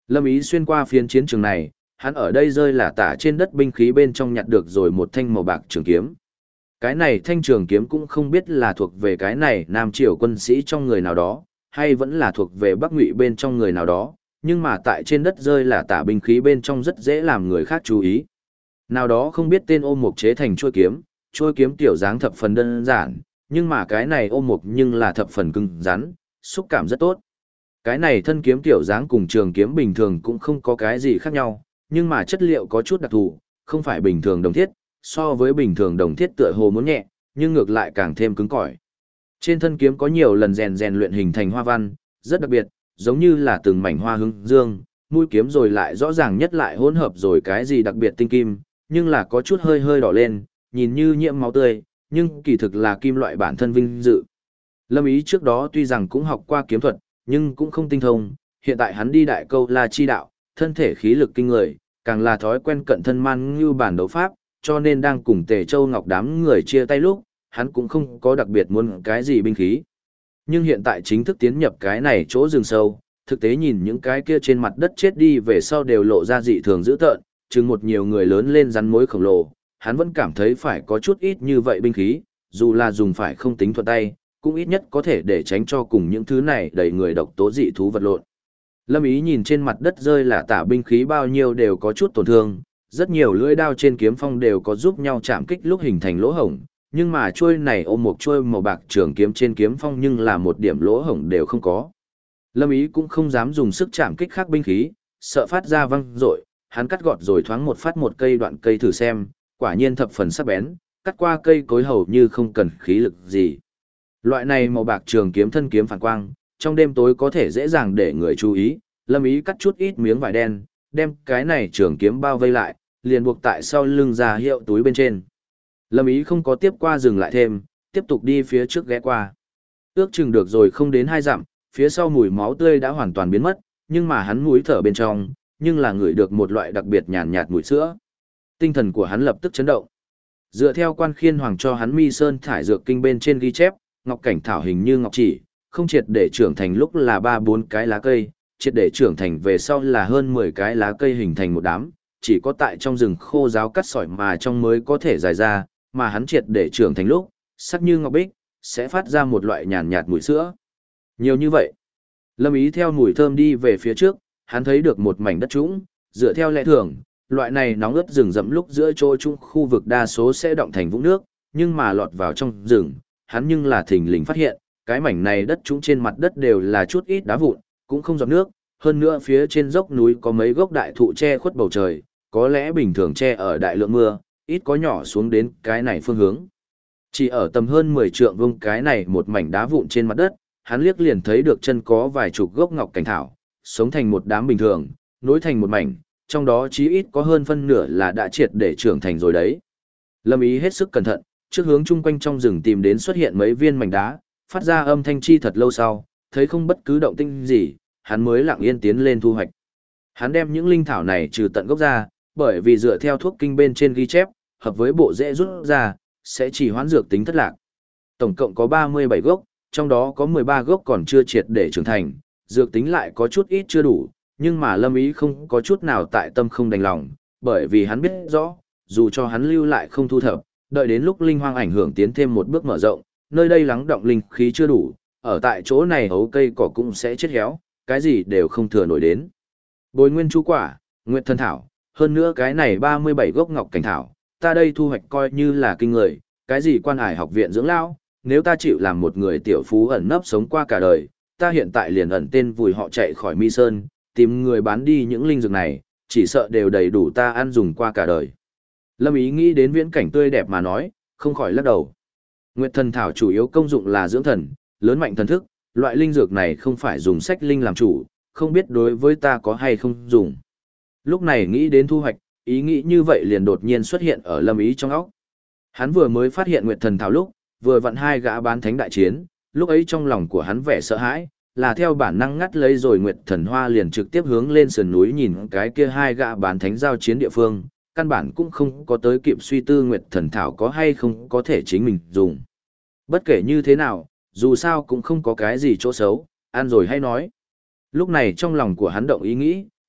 Lâm Ý xuyên qua phiến chiến trường này, hắn ở đây rơi là tả trên đất binh khí bên trong nhặt được rồi một thanh màu bạc trường kiếm. Cái này thanh trường kiếm cũng không biết là thuộc về cái này Nam Triều quân sĩ trong người nào đó, hay vẫn là thuộc về Bắc Ngụy bên trong người nào đó, nhưng mà tại trên đất rơi là tả binh khí bên trong rất dễ làm người khác chú ý. Nào đó không biết tên ôm mục chế thành trôi kiếm tiểu dáng thập phần đơn giản, nhưng mà cái này ôm mục nhưng là thập phần cứng rắn, xúc cảm rất tốt. Cái này thân kiếm tiểu dáng cùng trường kiếm bình thường cũng không có cái gì khác nhau, nhưng mà chất liệu có chút đặc thù, không phải bình thường đồng thiết, so với bình thường đồng thiết tựa hồ muốn nhẹ, nhưng ngược lại càng thêm cứng cỏi. Trên thân kiếm có nhiều lần rèn luyện hình thành hoa văn, rất đặc biệt, giống như là từng mảnh hoa hướng dương, mũi kiếm rồi lại rõ ràng nhất lại hỗn hợp rồi cái gì đặc biệt tinh kim, nhưng là có chút hơi hơi đỏ lên, nhìn như nhiễm máu tươi, nhưng kỳ thực là kim loại bản thân vinh dự. Lâm Ý trước đó tuy rằng cũng học qua kiếm thuật, nhưng cũng không tinh thông, hiện tại hắn đi đại câu La chi đạo, thân thể khí lực kinh người, càng là thói quen cận thân man như bản đấu pháp, cho nên đang cùng Tề Châu Ngọc đám người chia tay lúc, hắn cũng không có đặc biệt muốn cái gì binh khí. Nhưng hiện tại chính thức tiến nhập cái này chỗ rừng sâu, thực tế nhìn những cái kia trên mặt đất chết đi về sau đều lộ ra dị thường dữ tợn, chừng một nhiều người lớn lên rắn mối khổng lồ, hắn vẫn cảm thấy phải có chút ít như vậy binh khí, dù là dùng phải không tính thuận tay, cũng ít nhất có thể để tránh cho cùng những thứ này đầy người độc tố dị thú vật lộn. Lâm Ý nhìn trên mặt đất rơi là tả binh khí bao nhiêu đều có chút tổn thương, rất nhiều lưỡi đao trên kiếm phong đều có giúp nhau chạm kích lúc hình thành lỗ hổng, nhưng mà chuôi này ôm một chuôi màu bạc trường kiếm trên kiếm phong nhưng là một điểm lỗ hổng đều không có. Lâm Ý cũng không dám dùng sức chạm kích khác binh khí, sợ phát ra văng rội, hắn cắt gọt rồi thoáng một phát một cây đoạn cây thử xem, quả nhiên thập phần sắc bén, cắt qua cây cối hầu như không cần khí lực gì. Loại này màu bạc trường kiếm thân kiếm phản quang, trong đêm tối có thể dễ dàng để người chú ý, Lâm Ý cắt chút ít miếng vải đen, đem cái này trường kiếm bao vây lại, liền buộc tại sau lưng ra hiệu túi bên trên. Lâm Ý không có tiếp qua dừng lại thêm, tiếp tục đi phía trước ghé qua. Ước chừng được rồi không đến 2 dặm, phía sau mùi máu tươi đã hoàn toàn biến mất, nhưng mà hắn mũi thở bên trong, nhưng là ngửi được một loại đặc biệt nhàn nhạt mùi sữa. Tinh thần của hắn lập tức chấn động. Dựa theo Quan Khiên Hoàng cho hắn Mi Sơn thải dược kinh bên trên ghi chép, ngọc cảnh thảo hình như ngọc chỉ, không triệt để trưởng thành lúc là 3-4 cái lá cây, triệt để trưởng thành về sau là hơn 10 cái lá cây hình thành một đám, chỉ có tại trong rừng khô ráo cắt sỏi mà trong mới có thể dài ra, mà hắn triệt để trưởng thành lúc, sắc như ngọc bích, sẽ phát ra một loại nhàn nhạt mùi sữa. Nhiều như vậy. Lâm Ý theo mùi thơm đi về phía trước, hắn thấy được một mảnh đất trũng, dựa theo lẽ thường, loại này nóng ướt rừng rậm lúc giữa chỗ trũng khu vực đa số sẽ động thành vũng nước, nhưng mà lọt vào trong rừng, hắn nhưng là thình lình phát hiện, cái mảnh này đất trũng trên mặt đất đều là chút ít đá vụn, cũng không giọt nước, hơn nữa phía trên dốc núi có mấy gốc đại thụ che khuất bầu trời, có lẽ bình thường che ở đại lượng mưa, ít có nhỏ xuống đến cái này phương hướng. Chỉ ở tầm hơn 10 trượng vuông cái này một mảnh đá vụn trên mặt đất, hắn liếc liền thấy được chân có vài chục gốc ngọc cảnh thảo, sống thành một đám bình thường, nối thành một mảnh, trong đó chí ít có hơn phân nửa là đã triệt để trưởng thành rồi đấy. Lâm Ý hết sức cẩn thận, trước hướng chung quanh trong rừng tìm đến xuất hiện mấy viên mảnh đá, phát ra âm thanh chi thật lâu sau, thấy không bất cứ động tĩnh gì, hắn mới lặng yên tiến lên thu hoạch. Hắn đem những linh thảo này trừ tận gốc ra, bởi vì dựa theo thuốc kinh bên trên ghi chép, hợp với bộ rễ rút ra, sẽ chỉ hoãn dược tính thất lạc. Tổng cộng có 37 gốc, trong đó có 13 gốc còn chưa triệt để trưởng thành, dược tính lại có chút ít chưa đủ, nhưng mà Lâm Ý không có chút nào tại tâm không đành lòng, bởi vì hắn biết rõ, dù cho hắn lưu lại không thu thập, đợi đến lúc linh hoang ảnh hưởng tiến thêm một bước mở rộng, nơi đây lắng động linh khí chưa đủ, ở tại chỗ này hấu cây cỏ cũng sẽ chết héo, cái gì đều không thừa nổi đến. Bồi nguyên chú quả, nguyệt thần thảo, hơn nữa cái này 37 gốc ngọc cảnh thảo, ta đây thu hoạch coi như là kinh người, cái gì quan hải học viện dưỡng lão, nếu ta chịu làm một người tiểu phú ẩn nấp sống qua cả đời, ta hiện tại liền ẩn tên vùi họ chạy khỏi Mi Sơn, tìm người bán đi những linh dược này, chỉ sợ đều đầy đủ ta ăn dùng qua cả đời. Lâm Ý nghĩ đến viễn cảnh tươi đẹp mà nói, không khỏi lắc đầu. Nguyệt thần thảo chủ yếu công dụng là dưỡng thần, lớn mạnh thần thức, loại linh dược này không phải dùng sách linh làm chủ, không biết đối với ta có hay không dùng. Lúc này nghĩ đến thu hoạch, ý nghĩ như vậy liền đột nhiên xuất hiện ở Lâm Ý trong óc. Hắn vừa mới phát hiện Nguyệt thần thảo lúc, vừa vặn 2 gã bán thánh đại chiến, lúc ấy trong lòng của hắn vẻ sợ hãi, là theo bản năng ngắt lấy rồi Nguyệt thần hoa liền trực tiếp hướng lên sườn núi nhìn cái kia 2 gã bán thánh giao chiến địa phương, căn bản cũng không có tới kịp suy tư Nguyệt thần thảo có hay không có thể chính mình dùng. Bất kể như thế nào, dù sao cũng không có cái gì chỗ xấu, ăn rồi hay nói. Lúc này trong lòng của hắn động ý nghĩ,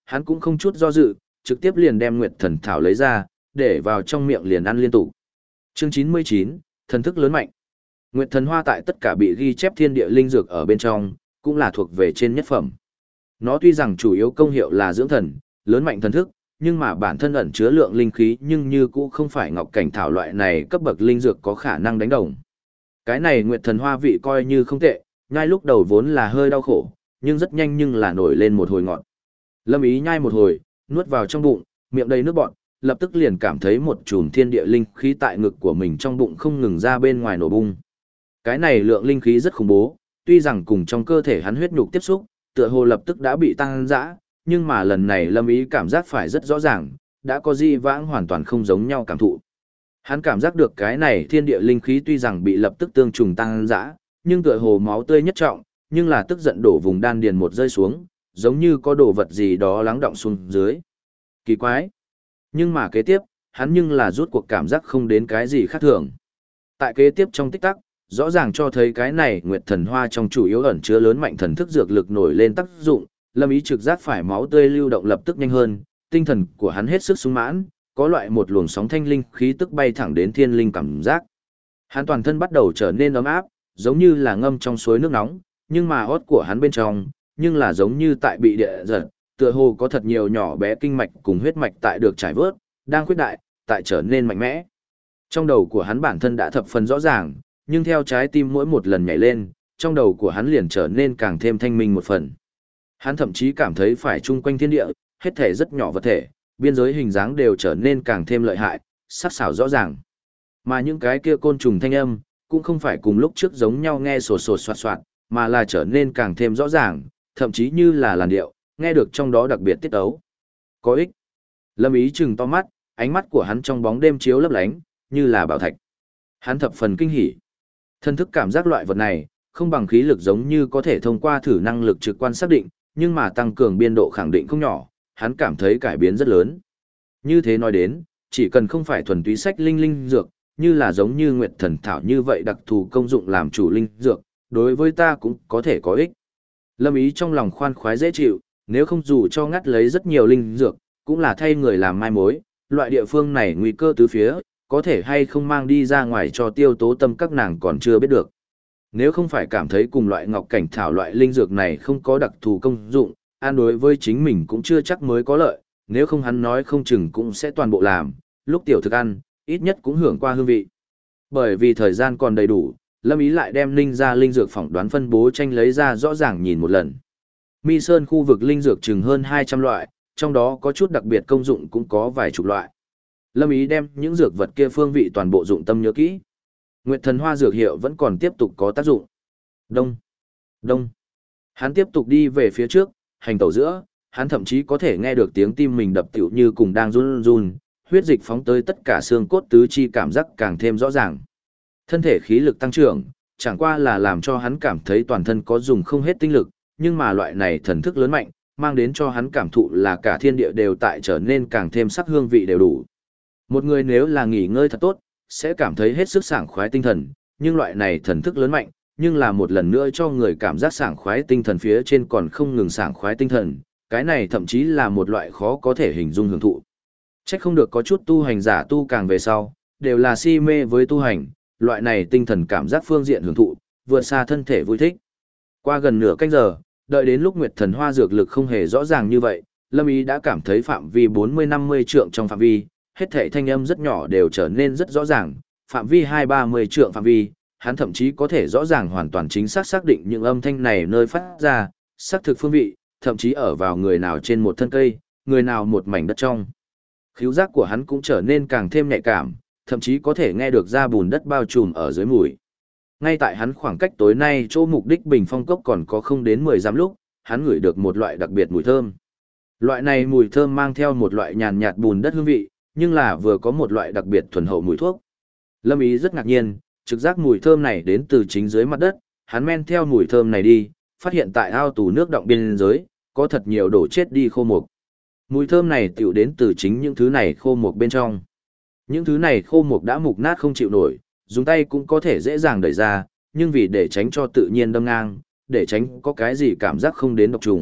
hắn cũng không chút do dự, trực tiếp liền đem Nguyệt Thần Thảo lấy ra, để vào trong miệng liền ăn liên tục. Chương 99, thần thức lớn mạnh. Nguyệt Thần Hoa tại tất cả bị ghi chép thiên địa linh dược ở bên trong, cũng là thuộc về trên nhất phẩm. Nó tuy rằng chủ yếu công hiệu là dưỡng thần, lớn mạnh thần thức, nhưng mà bản thân ẩn chứa lượng linh khí nhưng như cũng không phải ngọc cảnh thảo loại này cấp bậc linh dược có khả năng đánh đồng. Cái này Nguyệt Thần Hoa vị coi như không tệ, nhai lúc đầu vốn là hơi đau khổ, nhưng rất nhanh nhưng là nổi lên một hồi ngọt. Lâm Ý nhai một hồi, nuốt vào trong bụng, miệng đầy nước bọt, lập tức liền cảm thấy một chùm thiên địa linh khí tại ngực của mình trong bụng không ngừng ra bên ngoài nổ bung. Cái này lượng linh khí rất khủng bố, tuy rằng cùng trong cơ thể hắn huyết nhục tiếp xúc, tựa hồ lập tức đã bị tăng dã, nhưng mà lần này Lâm Ý cảm giác phải rất rõ ràng, đã có di vãng hoàn toàn không giống nhau cảm thụ. Hắn cảm giác được cái này thiên địa linh khí tuy rằng bị lập tức tương trùng tăng dã, nhưng tựa hồ máu tươi nhất trọng, nhưng là tức giận đổ vùng đan điền một rơi xuống, giống như có đồ vật gì đó lắng động xuống dưới. Kỳ quái. Nhưng mà kế tiếp, hắn nhưng là rút cuộc cảm giác không đến cái gì khác thường. Tại kế tiếp trong tích tắc, rõ ràng cho thấy cái này Nguyệt Thần Hoa trong chủ yếu ẩn chứa lớn mạnh thần thức dược lực nổi lên tác dụng, Lâm Ý trực giác phải máu tươi lưu động lập tức nhanh hơn, tinh thần của hắn hết sức sung mãn, có loại một luồng sóng thanh linh khí tức bay thẳng đến thiên linh cảm giác. Hắn toàn thân bắt đầu trở nên ấm áp, giống như là ngâm trong suối nước nóng, nhưng mà hót của hắn bên trong, nhưng là giống như tại bị địa giật, tựa hồ có thật nhiều nhỏ bé kinh mạch cùng huyết mạch tại được trải vớt, đang khuyết đại, tại trở nên mạnh mẽ. Trong đầu của hắn bản thân đã thập phần rõ ràng, nhưng theo trái tim mỗi một lần nhảy lên, trong đầu của hắn liền trở nên càng thêm thanh minh một phần. Hắn thậm chí cảm thấy phải chung quanh thiên địa, hết thể rất nhỏ vật thể, biên giới hình dáng đều trở nên càng thêm lợi hại, sắc sảo rõ ràng. Mà những cái kia côn trùng thanh âm, cũng không phải cùng lúc trước giống nhau nghe sột sột soạt soạt, mà là trở nên càng thêm rõ ràng, thậm chí như là làn điệu, nghe được trong đó đặc biệt tiết ấu. Có ích. Lâm Ý trừng to mắt, ánh mắt của hắn trong bóng đêm chiếu lấp lánh, như là bảo thạch. Hắn thập phần kinh hỉ. Thân thức cảm giác loại vật này, không bằng khí lực giống như có thể thông qua thử năng lực trực quan xác định, nhưng mà tăng cường biên độ khẳng định không nhỏ, hắn cảm thấy cải biến rất lớn. Như thế nói đến, chỉ cần không phải thuần túy sách linh dược, như là giống như Nguyệt Thần Thảo như vậy đặc thù công dụng làm chủ linh dược, đối với ta cũng có thể có ích. Lâm Ý trong lòng khoan khoái dễ chịu, nếu không dù cho ngắt lấy rất nhiều linh dược, cũng là thay người làm mai mối, loại địa phương này nguy cơ tứ phía, có thể hay không mang đi ra ngoài cho Tiêu Tố Tâm các nàng còn chưa biết được. Nếu không phải cảm thấy cùng loại ngọc cảnh thảo loại linh dược này không có đặc thù công dụng, an đối với chính mình cũng chưa chắc mới có lợi, nếu không hắn nói không chừng cũng sẽ toàn bộ làm, lúc tiểu thực ăn, ít nhất cũng hưởng qua hương vị. Bởi vì thời gian còn đầy đủ, Lâm Ý lại đem linh ra linh dược phỏng đoán phân bố tranh lấy ra rõ ràng nhìn một lần. Mi Sơn khu vực linh dược chừng hơn 200 loại, trong đó có chút đặc biệt công dụng cũng có vài chục loại. Lâm Ý đem những dược vật kia phương vị toàn bộ dụng tâm nhớ kỹ. Nguyệt Thần Hoa dược hiệu vẫn còn tiếp tục có tác dụng. Đông, đông. Hắn tiếp tục đi về phía trước, hành tẩu giữa, hắn thậm chí có thể nghe được tiếng tim mình đập tựu như cùng đang run run, huyết dịch phóng tới tất cả xương cốt tứ chi cảm giác càng thêm rõ ràng. Thân thể khí lực tăng trưởng, chẳng qua là làm cho hắn cảm thấy toàn thân có dùng không hết tinh lực, nhưng mà loại này thần thức lớn mạnh, mang đến cho hắn cảm thụ là cả thiên địa đều tại trở nên càng thêm sắc hương vị đều đủ. Một người nếu là nghỉ ngơi thật tốt, sẽ cảm thấy hết sức sảng khoái tinh thần, nhưng loại này thần thức lớn mạnh, nhưng là một lần nữa cho người cảm giác sảng khoái tinh thần phía trên còn không ngừng sảng khoái tinh thần, cái này thậm chí là một loại khó có thể hình dung hưởng thụ. Chắc không được có chút tu hành giả tu càng về sau, đều là si mê với tu hành, loại này tinh thần cảm giác phương diện hưởng thụ, vượt xa thân thể vui thích. Qua gần nửa canh giờ, đợi đến lúc Nguyệt Thần Hoa dược lực không hề rõ ràng như vậy, Lâm Ý đã cảm thấy phạm vi 40-50 trượng trong phạm vi, hết thảy thanh âm rất nhỏ đều trở nên rất rõ ràng, phạm vi 20-30 trượng phạm vi, hắn thậm chí có thể rõ ràng hoàn toàn chính xác xác định những âm thanh này nơi phát ra, xác thực phương vị, thậm chí ở vào người nào trên một thân cây, người nào một mảnh đất trong. Khứu giác của hắn cũng trở nên càng thêm nhạy cảm, thậm chí có thể nghe được da bùn đất bao trùm ở dưới mùi. Ngay tại hắn khoảng cách tối nay chỗ mục đích bình phong cốc còn có không đến 10 dặm lúc, hắn ngửi được một loại đặc biệt mùi thơm. Loại này mùi thơm mang theo một loại nhàn nhạt bùn đất hương vị, nhưng là vừa có một loại đặc biệt thuần hậu mùi thuốc. Lâm Ý rất ngạc nhiên, trực giác mùi thơm này đến từ chính dưới mặt đất, hắn men theo mùi thơm này đi, phát hiện tại ao tù nước động biên giới, có thật nhiều đổ chết đi khô mục. Mùi thơm này tiểu đến từ chính những thứ này khô mục bên trong. Những thứ này khô mục đã mục nát không chịu nổi, dùng tay cũng có thể dễ dàng đẩy ra, nhưng vì để tránh cho tự nhiên đâm ngang, để tránh có cái gì cảm giác không đến độc trùng,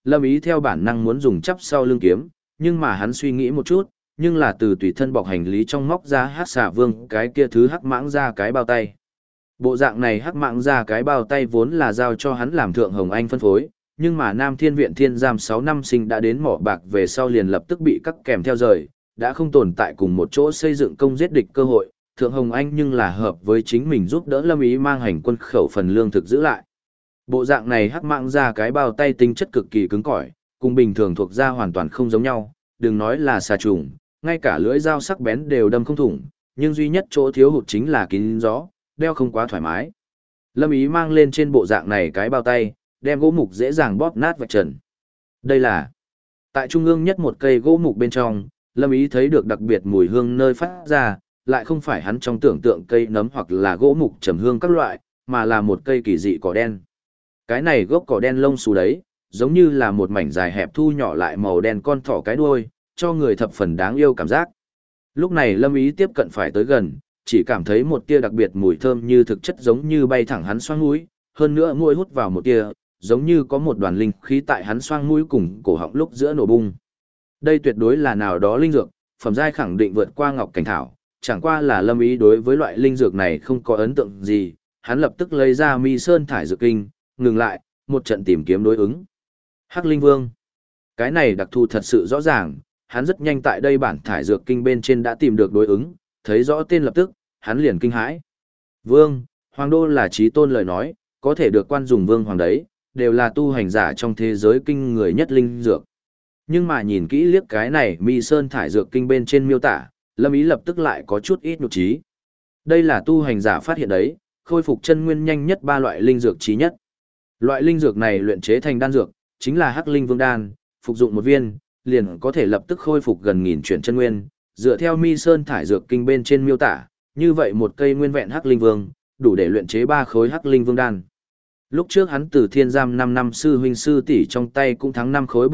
Lâm Ý theo bản năng muốn dùng chắp sau lưng kiếm, nhưng mà hắn suy nghĩ một chút, nhưng là từ tùy thân bọc hành lý trong móc ra Hắc Xà Vương cái kia thứ hắc mãng ra cái bao tay. Bộ dạng này hắc mãng ra cái bao tay vốn là giao cho hắn làm Thượng Hồng Anh phân phối, nhưng mà Nam Thiên Viện Thiên Giam 6 năm sinh đã đến mỏ bạc về sau liền lập tức bị cắt kèm theo rời, đã không tồn tại cùng một chỗ xây dựng công giết địch cơ hội. Thượng Hồng Anh nhưng là hợp với chính mình giúp đỡ Lâm Ý mang hành quân khẩu phần lương thực giữ lại. Bộ dạng này hắc mãng ra cái bao tay tính chất cực kỳ cứng cỏi, cùng bình thường thuộc ra hoàn toàn không giống nhau, đừng nói là xà trùng, ngay cả lưỡi dao sắc bén đều đâm không thủng, nhưng duy nhất chỗ thiếu hụt chính là kín gió, đeo không quá thoải mái. Lâm Ý mang lên trên bộ dạng này cái bao tay, đem gỗ mục dễ dàng bóp nát vạch trần. Đây là tại trung ương nhất một cây gỗ mục bên trong, Lâm Ý thấy được đặc biệt mùi hương nơi phát ra, lại không phải hắn trong tưởng tượng cây nấm hoặc là gỗ mục trầm hương các loại, mà là một cây kỳ dị cỏ đen. Cái này gốc cỏ đen lông xù đấy, giống như là một mảnh dài hẹp thu nhỏ lại màu đen con thỏ cái đuôi, cho người thập phần đáng yêu cảm giác. Lúc này Lâm Ý tiếp cận phải tới gần, chỉ cảm thấy một tia đặc biệt mùi thơm như thực chất giống như bay thẳng hắn xoang mũi, hơn nữa môi hút vào một tia, giống như có một đoàn linh khí tại hắn xoang mũi cùng cổ họng lúc giữa nổ bung. Đây tuyệt đối là nào đó linh dược, phẩm giai khẳng định vượt qua ngọc cảnh thảo, chẳng qua là Lâm Ý đối với loại linh dược này không có ấn tượng gì, hắn lập tức lấy ra Mi Sơn thải dược kinh, ngừng lại, một trận tìm kiếm đối ứng. Hắc Linh Vương. Cái này đặc thù thật sự rõ ràng, hắn rất nhanh tại đây bản thải dược kinh bên trên đã tìm được đối ứng, thấy rõ tên lập tức, hắn liền kinh hãi. Vương, Hoàng đô là chí tôn lời nói, có thể được quan dùng vương hoàng đấy, đều là tu hành giả trong thế giới kinh người nhất linh dược. Nhưng mà nhìn kỹ liếc cái này Mi Sơn thải dược kinh bên trên miêu tả, Lâm Ý lập tức lại có chút ít nhục trí. Đây là tu hành giả phát hiện đấy, khôi phục chân nguyên nhanh nhất 3 loại linh dược chí nhất. Loại linh dược này luyện chế thành đan dược, chính là Hắc Linh Vương đan, phục dụng một viên, liền có thể lập tức khôi phục gần 1000 chuyển chân nguyên, dựa theo Mi Sơn thải dược kinh bên trên miêu tả, như vậy một cây nguyên vẹn Hắc Linh Vương, đủ để luyện chế 3 khối Hắc Linh Vương đan. Lúc trước hắn từ Thiên Giam 5 năm sư huynh sư tỷ trong tay cũng thắng 5 khối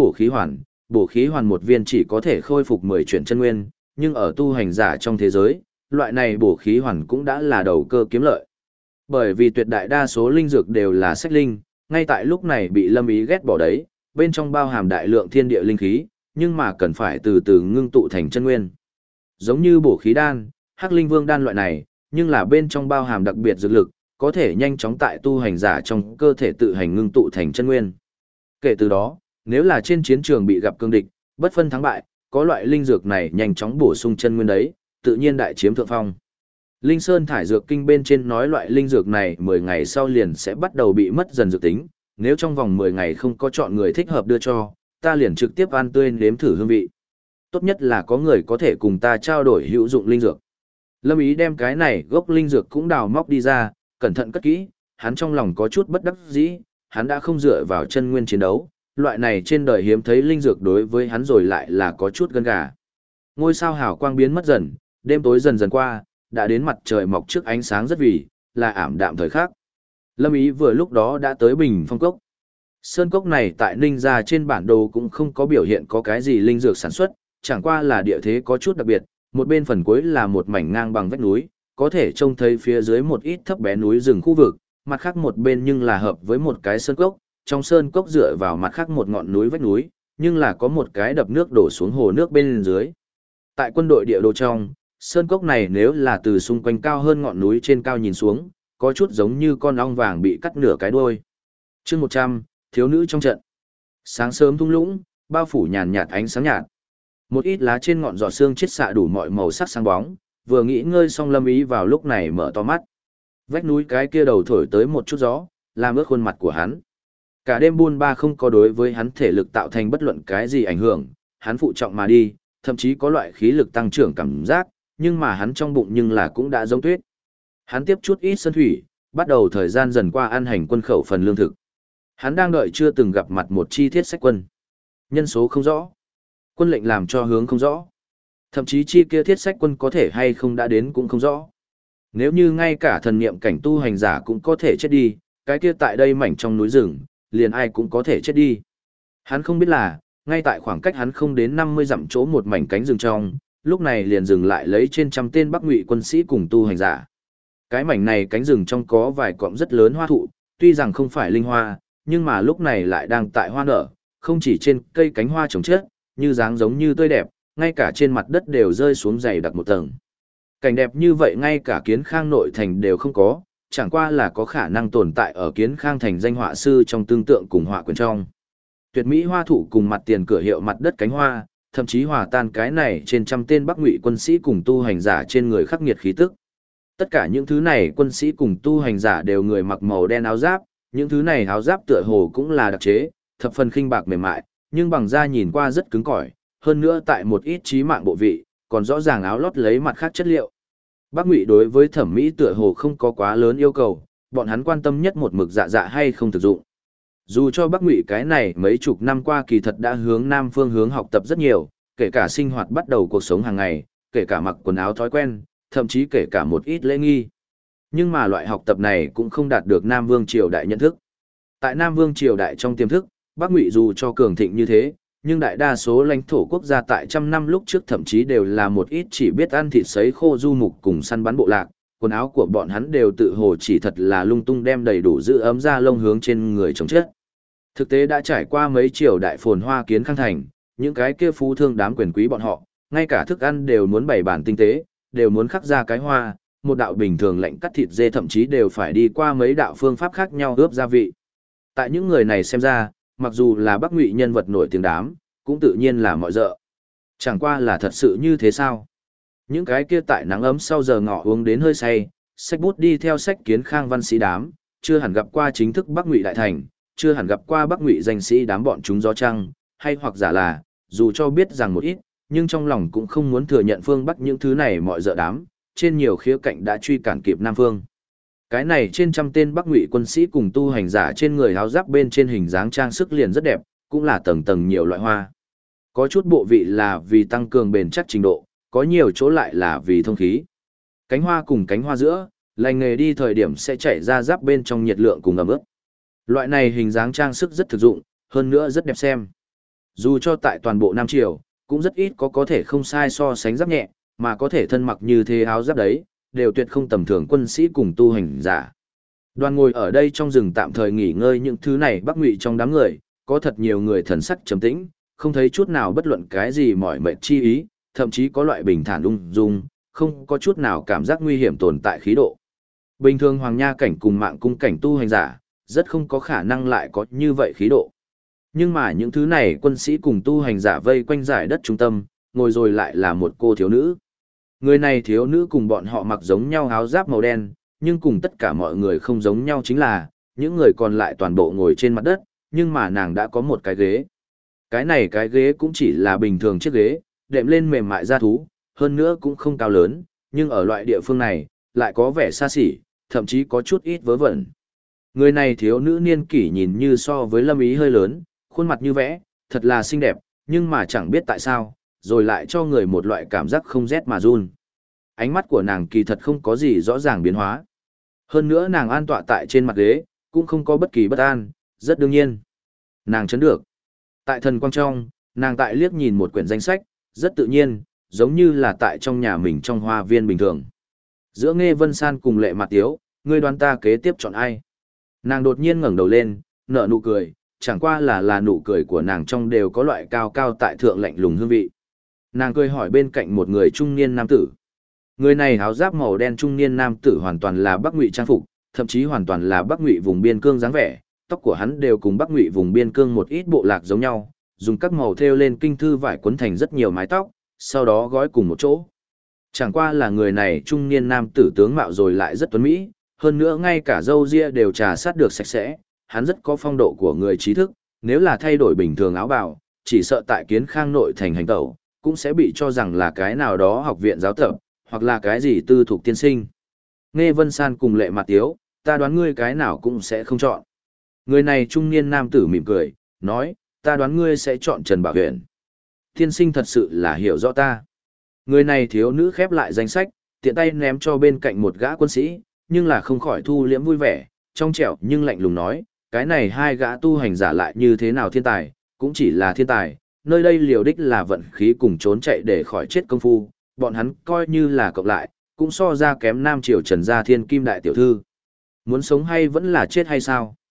bổ khí hoàn một viên chỉ có thể khôi phục 10 chuyển chân nguyên, nhưng ở tu hành giả trong thế giới, loại này bổ khí hoàn cũng đã là đầu cơ kiếm lợi. Bởi vì tuyệt đại đa số linh dược đều là sách linh, ngay tại lúc này bị Lâm Ý ghét bỏ đấy, bên trong bao hàm đại lượng thiên địa linh khí, nhưng mà cần phải từ từ ngưng tụ thành chân nguyên. Giống như bổ khí đan, Hắc Linh Vương đan loại này, nhưng là bên trong bao hàm đặc biệt dược lực, có thể nhanh chóng tại tu hành giả trong cơ thể tự hành ngưng tụ thành chân nguyên. Kể từ đó, nếu là trên chiến trường bị gặp cương địch, bất phân thắng bại, có loại linh dược này nhanh chóng bổ sung chân nguyên đấy, tự nhiên đại chiếm thượng phong. Linh Sơn thải dược kinh bên trên nói loại linh dược này 10 ngày sau liền sẽ bắt đầu bị mất dần dược tính, nếu trong vòng 10 ngày không có chọn người thích hợp đưa cho, ta liền trực tiếp ăn tươi nếm thử hương vị. Tốt nhất là có người có thể cùng ta trao đổi hữu dụng linh dược. Lâm Ý đem cái này gốc linh dược cũng đào móc đi ra, cẩn thận cất kỹ, hắn trong lòng có chút bất đắc dĩ, hắn đã không dựa vào chân nguyên chiến đấu, loại này trên đời hiếm thấy linh dược đối với hắn rồi lại là có chút gân gà. Ngôi sao hào quang biến mất dần, đêm tối dần dần qua, đã đến mặt trời mọc trước ánh sáng rất vì, là ảm đạm thời khắc. Lâm Ý vừa lúc đó đã tới Bình Phong Cốc. Sơn cốc này tại Ninh gia trên bản đồ cũng không có biểu hiện có cái gì linh dược sản xuất, chẳng qua là địa thế có chút đặc biệt, một bên phần cuối là một mảnh ngang bằng vách núi, có thể trông thấy phía dưới một ít thấp bé núi rừng khu vực, mặt khác một bên nhưng là hợp với một cái sơn cốc, trong sơn cốc dựa vào mặt khác một ngọn núi vách núi, nhưng là có một cái đập nước đổ xuống hồ nước bên dưới. Tại quân đội địa đồ trong, sơn cốc này nếu là từ xung quanh cao hơn ngọn núi trên cao nhìn xuống, có chút giống như con ong vàng bị cắt nửa cái đuôi. Chương 100, thiếu nữ trong trận. Sáng sớm thung lũng, bao phủ nhàn nhạt ánh sáng nhạt. Một ít lá trên ngọn giọt sương chiết xạ đủ mọi màu sắc sáng bóng, vừa nghỉ ngơi xong Lâm Ý vào lúc này mở to mắt. Vách núi cái kia đầu thổi tới một chút gió, làm ướt khuôn mặt của hắn. Cả đêm buôn ba không có đối với hắn thể lực tạo thành bất luận cái gì ảnh hưởng, hắn phụ trọng mà đi, thậm chí có loại khí lực tăng trưởng cảm giác, nhưng mà hắn trong bụng nhưng là cũng đã giống tuyết. Hắn tiếp chút ít sơn thủy, bắt đầu thời gian dần qua ăn hành quân khẩu phần lương thực. Hắn đang đợi chưa từng gặp mặt một chi thiết sách quân. Nhân số không rõ. Quân lệnh làm cho hướng không rõ. Thậm chí chi kia thiết sách quân có thể hay không đã đến cũng không rõ. Nếu như ngay cả thần niệm cảnh tu hành giả cũng có thể chết đi, cái kia tại đây mảnh trong núi rừng, liền ai cũng có thể chết đi. Hắn không biết là, ngay tại khoảng cách hắn không đến 50 dặm chỗ một mảnh cánh rừng trong, lúc này liền dừng lại lấy trên trăm tên Bắc Ngụy quân sĩ cùng tu hành giả. Cái mảnh này cánh rừng trong có vài cọng rất lớn hoa thụ, tuy rằng không phải linh hoa, nhưng mà lúc này lại đang tại hoa nở, không chỉ trên cây cánh hoa trồng chất, như dáng giống như tươi đẹp, ngay cả trên mặt đất đều rơi xuống dày đặc một tầng. Cảnh đẹp như vậy ngay cả Kiến Khang nội thành đều không có, chẳng qua là có khả năng tồn tại ở Kiến Khang thành danh họa sư trong tương tượng cùng họa quyển trong. Tuyệt mỹ hoa thụ cùng mặt tiền cửa hiệu mặt đất cánh hoa, thậm chí hòa tan cái này trên trăm tên Bắc Ngụy quân sĩ cùng tu hành giả trên người khắc nghiệt khí tức. Tất cả những thứ này quân sĩ cùng tu hành giả đều người mặc màu đen áo giáp, những thứ này áo giáp tựa hồ cũng là đặc chế, thập phần khinh bạc mềm mại, nhưng bằng da nhìn qua rất cứng cỏi, hơn nữa tại một ít chí mạng bộ vị, còn rõ ràng áo lót lấy mặt khác chất liệu. Bắc Ngụy đối với thẩm mỹ tựa hồ không có quá lớn yêu cầu, bọn hắn quan tâm nhất một mực dạ dạ hay không thực dụng. Dù cho Bắc Ngụy cái này mấy chục năm qua kỳ thật đã hướng Nam phương hướng học tập rất nhiều, kể cả sinh hoạt bắt đầu cuộc sống hàng ngày, kể cả mặc quần áo thói quen, thậm chí kể cả một ít lễ nghi. Nhưng mà loại học tập này cũng không đạt được Nam Vương triều đại nhận thức. Tại Nam Vương triều đại trong tiềm thức, Bắc Ngụy dù cho cường thịnh như thế, nhưng đại đa số lãnh thổ quốc gia tại trăm năm lúc trước thậm chí đều là một ít chỉ biết ăn thịt sấy khô du mục cùng săn bắn bộ lạc, quần áo của bọn hắn đều tự hồ chỉ thật là lung tung đem đầy đủ giữ ấm da lông hướng trên người chống chết. Thực tế đã trải qua mấy triều đại phồn hoa Kiến Khang thành, những cái kia phú thương đám quyền quý bọn họ, ngay cả thức ăn đều muốn bày bản tinh tế, đều muốn khắc ra cái hoa, một đạo bình thường lạnh cắt thịt dê thậm chí đều phải đi qua mấy đạo phương pháp khác nhau ướp gia vị. Tại những người này xem ra, mặc dù là Bắc Ngụy nhân vật nổi tiếng đám, cũng tự nhiên là mọi dợ. Chẳng qua là thật sự như thế sao? Những cái kia tại nắng ấm sau giờ ngọ uống đến hơi say, sách bút đi theo sách Kiến Khang văn sĩ đám, chưa hẳn gặp qua chính thức Bắc Ngụy đại thành, chưa hẳn gặp qua Bắc Ngụy danh sĩ đám bọn chúng gió trăng, hay hoặc giả là, dù cho biết rằng một ít, nhưng trong lòng cũng không muốn thừa nhận phương Bắc những thứ này mọi dợ đám, trên nhiều khía cạnh đã truy cản kịp Nam Phương. Cái này trên trăm tên Bắc Ngụy quân sĩ cùng tu hành giả trên người áo giáp bên trên hình dáng trang sức liền rất đẹp, cũng là tầng tầng nhiều loại hoa. Có chút bộ vị là vì tăng cường bền chắc trình độ, có nhiều chỗ lại là vì thông khí. Cánh hoa cùng cánh hoa giữa, lành nghề đi thời điểm sẽ chảy ra giáp bên trong nhiệt lượng cùng ẩm ướt. Loại này hình dáng trang sức rất thực dụng, hơn nữa rất đẹp xem. Dù cho tại toàn bộ Nam Triều, cũng rất ít có thể không sai so sánh giáp nhẹ, mà có thể thân mặc như thế áo giáp đấy, đều tuyệt không tầm thường quân sĩ cùng tu hành giả. Đoàn ngồi ở đây trong rừng tạm thời nghỉ ngơi những thứ này Bắc Ngụy trong đám người, có thật nhiều người thần sắc trầm tĩnh, không thấy chút nào bất luận cái gì mỏi mệt chi ý, thậm chí có loại bình thản ung dung, không có chút nào cảm giác nguy hiểm tồn tại khí độ. Bình thường hoàng nha cảnh cùng mạng cung cảnh tu hành giả, rất không có khả năng lại có như vậy khí độ. Nhưng mà những thứ này quân sĩ cùng tu hành giả vây quanh giải đất trung tâm, ngồi rồi lại là một cô thiếu nữ. Người này thiếu nữ cùng bọn họ mặc giống nhau áo giáp màu đen, nhưng cùng tất cả mọi người không giống nhau chính là, những người còn lại toàn bộ ngồi trên mặt đất, nhưng mà nàng đã có một cái ghế. Cái này cái ghế cũng chỉ là bình thường chiếc ghế, đệm lên mềm mại da thú, hơn nữa cũng không cao lớn, nhưng ở loại địa phương này, lại có vẻ xa xỉ, thậm chí có chút ít vớ vẩn. Người này thiếu nữ niên kỷ nhìn như so với Lâm Ý hơi lớn, khuôn mặt như vẽ, thật là xinh đẹp, nhưng mà chẳng biết tại sao, rồi lại cho người một loại cảm giác không rét mà run. Ánh mắt của nàng kỳ thật không có gì rõ ràng biến hóa. Hơn nữa nàng an tọa tại trên mặt ghế, cũng không có bất kỳ bất an, rất đương nhiên. Nàng chấn được. Tại thần quang trong, nàng tại liếc nhìn một quyển danh sách, rất tự nhiên, giống như là tại trong nhà mình trong hoa viên bình thường. Giữa Nghe Vân San cùng Lệ Mạt Tiếu, ngươi đoán ta kế tiếp chọn ai? Nàng đột nhiên ngẩng đầu lên, nở nụ cười, chẳng qua là nụ cười của nàng trong đều có loại cao cao tại thượng lạnh lùng hương vị. Nàng cười hỏi bên cạnh một người trung niên nam tử. Người này áo giáp màu đen trung niên nam tử hoàn toàn là Bắc Ngụy trang phục, thậm chí hoàn toàn là Bắc Ngụy vùng biên cương dáng vẻ, tóc của hắn đều cùng Bắc Ngụy vùng biên cương một ít bộ lạc giống nhau, dùng các màu thêu lên kinh thư vải quấn thành rất nhiều mái tóc, sau đó gói cùng một chỗ. Chẳng qua là người này trung niên nam tử tướng mạo rồi lại rất tuấn mỹ, hơn nữa ngay cả râu ria đều trà sát được sạch sẽ, hắn rất có phong độ của người trí thức, nếu là thay đổi bình thường áo bào, chỉ sợ tại Kiến Khang nội thành hành tẩu, cũng sẽ bị cho rằng là cái nào đó học viện giáo tập, hoặc là cái gì tư thục tiên sinh. Nghe Vân San cùng Lệ Mạt Tiếu, ta đoán ngươi cái nào cũng sẽ không chọn. Người này trung niên nam tử mỉm cười, nói, ta đoán ngươi sẽ chọn Trần Bảo Huyền. Tiên sinh thật sự là hiểu rõ ta. Người này thiếu nữ khép lại danh sách, tiện tay ném cho bên cạnh một gã quân sĩ, nhưng là không khỏi thu liễm vui vẻ, trong trẻo nhưng lạnh lùng nói, cái này hai gã tu hành giả lại như thế nào thiên tài, cũng chỉ là thiên tài, nơi đây liều đích là vận khí cùng trốn chạy để khỏi chết công phu, bọn hắn coi như là cộng lại, cũng so ra kém Nam Triều Trần Gia Thiên Kim đại tiểu thư. Muốn sống hay vẫn là chết hay sao?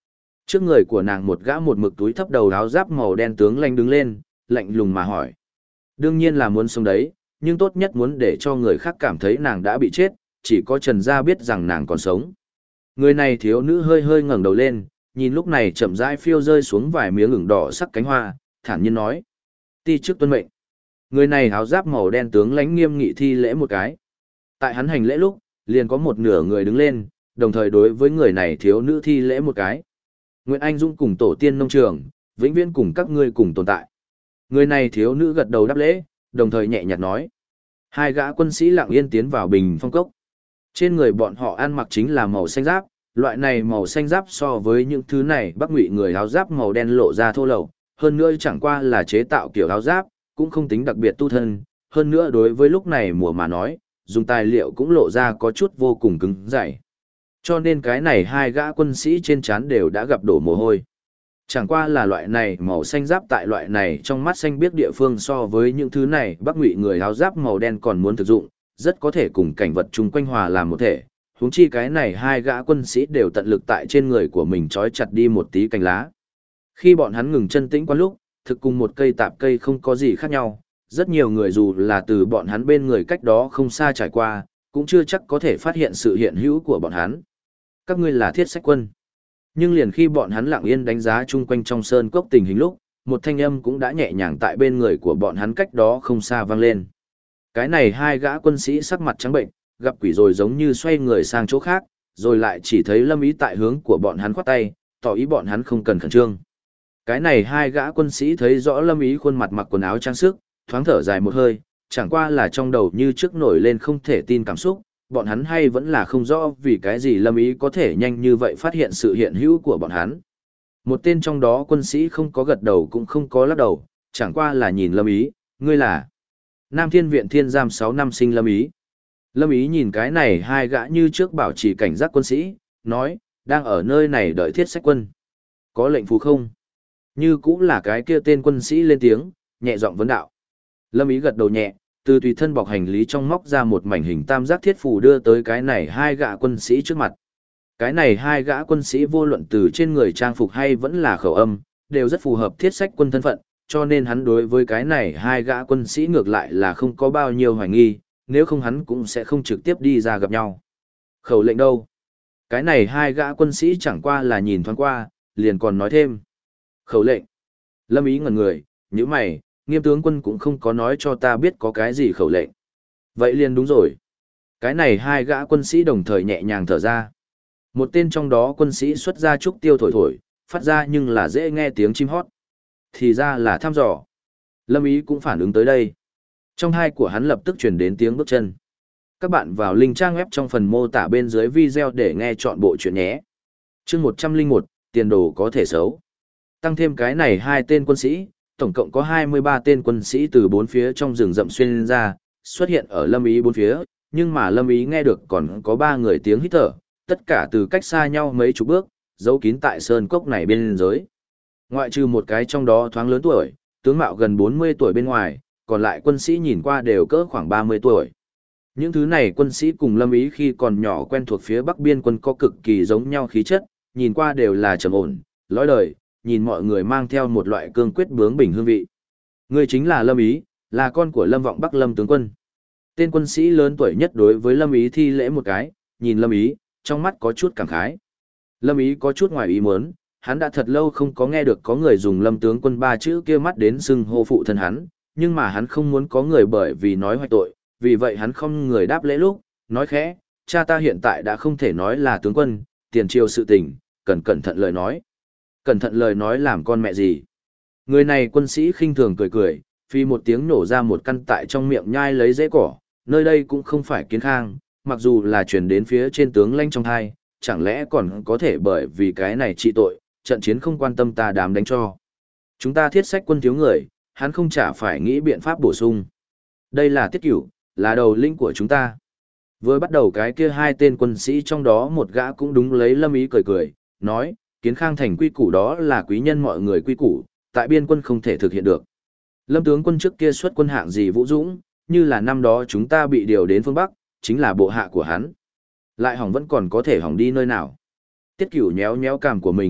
Trước người của nàng một gã một mực túi thấp đầu áo giáp màu đen tướng lãnh đứng lên, lạnh lùng mà hỏi. Đương nhiên là muốn sống đấy, nhưng tốt nhất muốn để cho người khác cảm thấy nàng đã bị chết, chỉ có Trần Gia biết rằng nàng còn sống. Người này thiếu nữ hơi hơi ngẩng đầu lên, nhìn lúc này chậm rãi phiêu rơi xuống vài miếng ửng đỏ sắc cánh hoa, thản nhiên nói. Ti chức tuân mệnh. Người này áo giáp màu đen tướng lãnh nghiêm nghị thi lễ một cái. Tại hắn hành lễ lúc, liền có một nửa người đứng lên, đồng thời đối với người này thiếu nữ thi lễ một cái. Nguyễn Anh Dũng cùng tổ tiên nông trường, vĩnh viễn cùng các ngươi cùng tồn tại. Người này thiếu nữ gật đầu đáp lễ, đồng thời nhẹ nhạt nói. Hai gã quân sĩ lặng yên tiến vào bình phong cốc. Trên người bọn họ ăn mặc chính là màu xanh giáp, loại này màu xanh giáp so với những thứ này Bắc Ngụy người áo giáp màu đen lộ ra thô lậu, hơn nữa chẳng qua là chế tạo kiểu áo giáp, cũng không tính đặc biệt tu thân, hơn nữa đối với lúc này mùa mà nói, dùng tài liệu cũng lộ ra có chút vô cùng cứng dày. Cho nên cái này hai gã quân sĩ trên trán đều đã gặp đổ mồ hôi. Chẳng qua là loại này màu xanh giáp tại loại này trong mắt xanh biết địa phương so với những thứ này Bắc Ngụy người áo giáp màu đen còn muốn thực dụng, rất có thể cùng cảnh vật chung quanh hòa làm một thể. Huống chi cái này hai gã quân sĩ đều tận lực tại trên người của mình trói chặt đi một tí cành lá. Khi bọn hắn ngừng chân tĩnh qua lúc, thực cùng một cây tạp cây không có gì khác nhau, rất nhiều người dù là từ bọn hắn bên người cách đó không xa trải qua, cũng chưa chắc có thể phát hiện sự hiện hữu của bọn hắn. Các ngươi là Thiết Sách Quân. Nhưng liền khi bọn hắn lặng yên đánh giá chung quanh trong sơn cốc tình hình lúc, một thanh âm cũng đã nhẹ nhàng tại bên người của bọn hắn cách đó không xa vang lên. Cái này hai gã quân sĩ sắc mặt trắng bệnh, gặp quỷ rồi giống như xoay người sang chỗ khác, rồi lại chỉ thấy Lâm Ý tại hướng của bọn hắn khoát tay, tỏ ý bọn hắn không cần khẩn trương. Cái này hai gã quân sĩ thấy rõ Lâm Ý khuôn mặt mặc quần áo trang sức, thoáng thở dài một hơi, chẳng qua là trong đầu như trước nổi lên không thể tin cảm xúc, bọn hắn hay vẫn là không rõ vì cái gì Lâm Ý có thể nhanh như vậy phát hiện sự hiện hữu của bọn hắn. Một tên trong đó quân sĩ không có gật đầu cũng không có lắc đầu, chẳng qua là nhìn Lâm Ý, ngươi là Nam Thiên Viện Thiên Giam 6 năm sinh Lâm Ý. Lâm Ý nhìn cái này hai gã như trước bảo trì cảnh giác quân sĩ, nói, đang ở nơi này đợi Thiết Sách Quân. Có lệnh phù không? Như cũng là cái kia tên quân sĩ lên tiếng, nhẹ giọng vấn đạo. Lâm Ý gật đầu nhẹ, từ tùy thân bọc hành lý trong móc ra một mảnh hình tam giác thiết phù đưa tới cái này hai gã quân sĩ trước mặt. Cái này hai gã quân sĩ vô luận từ trên người trang phục hay vẫn là khẩu âm, đều rất phù hợp Thiết Sách Quân thân phận, cho nên hắn đối với cái này hai gã quân sĩ ngược lại là không có bao nhiêu hoài nghi, nếu không hắn cũng sẽ không trực tiếp đi ra gặp nhau. Khẩu lệnh đâu? Cái này hai gã quân sĩ chẳng qua là nhìn thoáng qua, liền còn nói thêm. Khẩu lệnh. Lâm Ý ngẩn người, như mày, Nghiêm tướng quân cũng không có nói cho ta biết có cái gì khẩu lệnh. Vậy liền đúng rồi. Cái này hai gã quân sĩ đồng thời nhẹ nhàng thở ra. Một tên trong đó quân sĩ xuất ra trúc tiêu thổi thổi, phát ra nhưng là dễ nghe tiếng chim hót. Thì ra là thăm dò. Lâm Ý cũng phản ứng tới đây. Trong hai của hắn lập tức truyền đến tiếng bước chân. Các bạn vào link trang web trong phần mô tả bên dưới video để nghe chọn bộ chuyện nhé. Chương 101, tiền đồ có thể xấu. Tăng thêm cái này hai tên quân sĩ, tổng cộng có 23 tên quân sĩ từ bốn phía trong rừng rậm xuyên ra, xuất hiện ở Lâm Ý bốn phía, nhưng mà Lâm Ý nghe được còn có 3 người tiếng hít thở, tất cả từ cách xa nhau mấy chục bước, giấu kín tại sơn cốc này bên dưới. Ngoại trừ một cái trong đó thoáng lớn tuổi, tướng mạo gần 40 tuổi bên ngoài, còn lại quân sĩ nhìn qua đều cỡ khoảng 30 tuổi. Những thứ này quân sĩ cùng Lâm Ý khi còn nhỏ quen thuộc phía Bắc biên quân có cực kỳ giống nhau khí chất, nhìn qua đều là trầm ổn, lõi đời, nhìn mọi người mang theo một loại cương quyết bướng bỉnh hương vị. Người chính là Lâm Ý, là con của Lâm Vọng Bắc Lâm tướng quân. Tên quân sĩ lớn tuổi nhất đối với Lâm Ý thi lễ một cái, nhìn Lâm Ý, trong mắt có chút cảm khái. Lâm Ý có chút ngoài ý muốn, hắn đã thật lâu không có nghe được có người dùng Lâm tướng quân ba chữ kia mắt đến xưng hô phụ thân hắn, nhưng mà hắn không muốn có người bởi vì nói hoài tội, vì vậy hắn không người đáp lễ lúc, nói khẽ, cha ta hiện tại đã không thể nói là tướng quân, tiền triều sự tình, cần cẩn thận lời nói. Cẩn thận lời nói làm con mẹ gì. Người này quân sĩ khinh thường cười cười, phi một tiếng nổ ra một căn tại trong miệng nhai lấy rễ cỏ, nơi đây cũng không phải Kiến Khang, mặc dù là truyền đến phía trên tướng lãnh trong hai, chẳng lẽ còn có thể bởi vì cái này trị tội, trận chiến không quan tâm ta đám đánh cho. Chúng ta Thiết Sách Quân thiếu người, hắn không chả phải nghĩ biện pháp bổ sung. Đây là Tiết Cửu, là đầu lĩnh của chúng ta. Vừa bắt đầu cái kia hai tên quân sĩ trong đó một gã cũng đúng lấy Lâm Ý cười cười, nói, Kiến Khang thành quy củ đó là quý nhân mọi người quy củ, tại biên quân không thể thực hiện được. Lâm tướng quân trước kia xuất quân hạng gì vũ dũng, như là năm đó chúng ta bị điều đến phương Bắc, chính là bộ hạ của hắn. Lại hỏng vẫn còn có thể hỏng đi nơi nào. Tiết Cửu nhéo nhéo cằm của mình,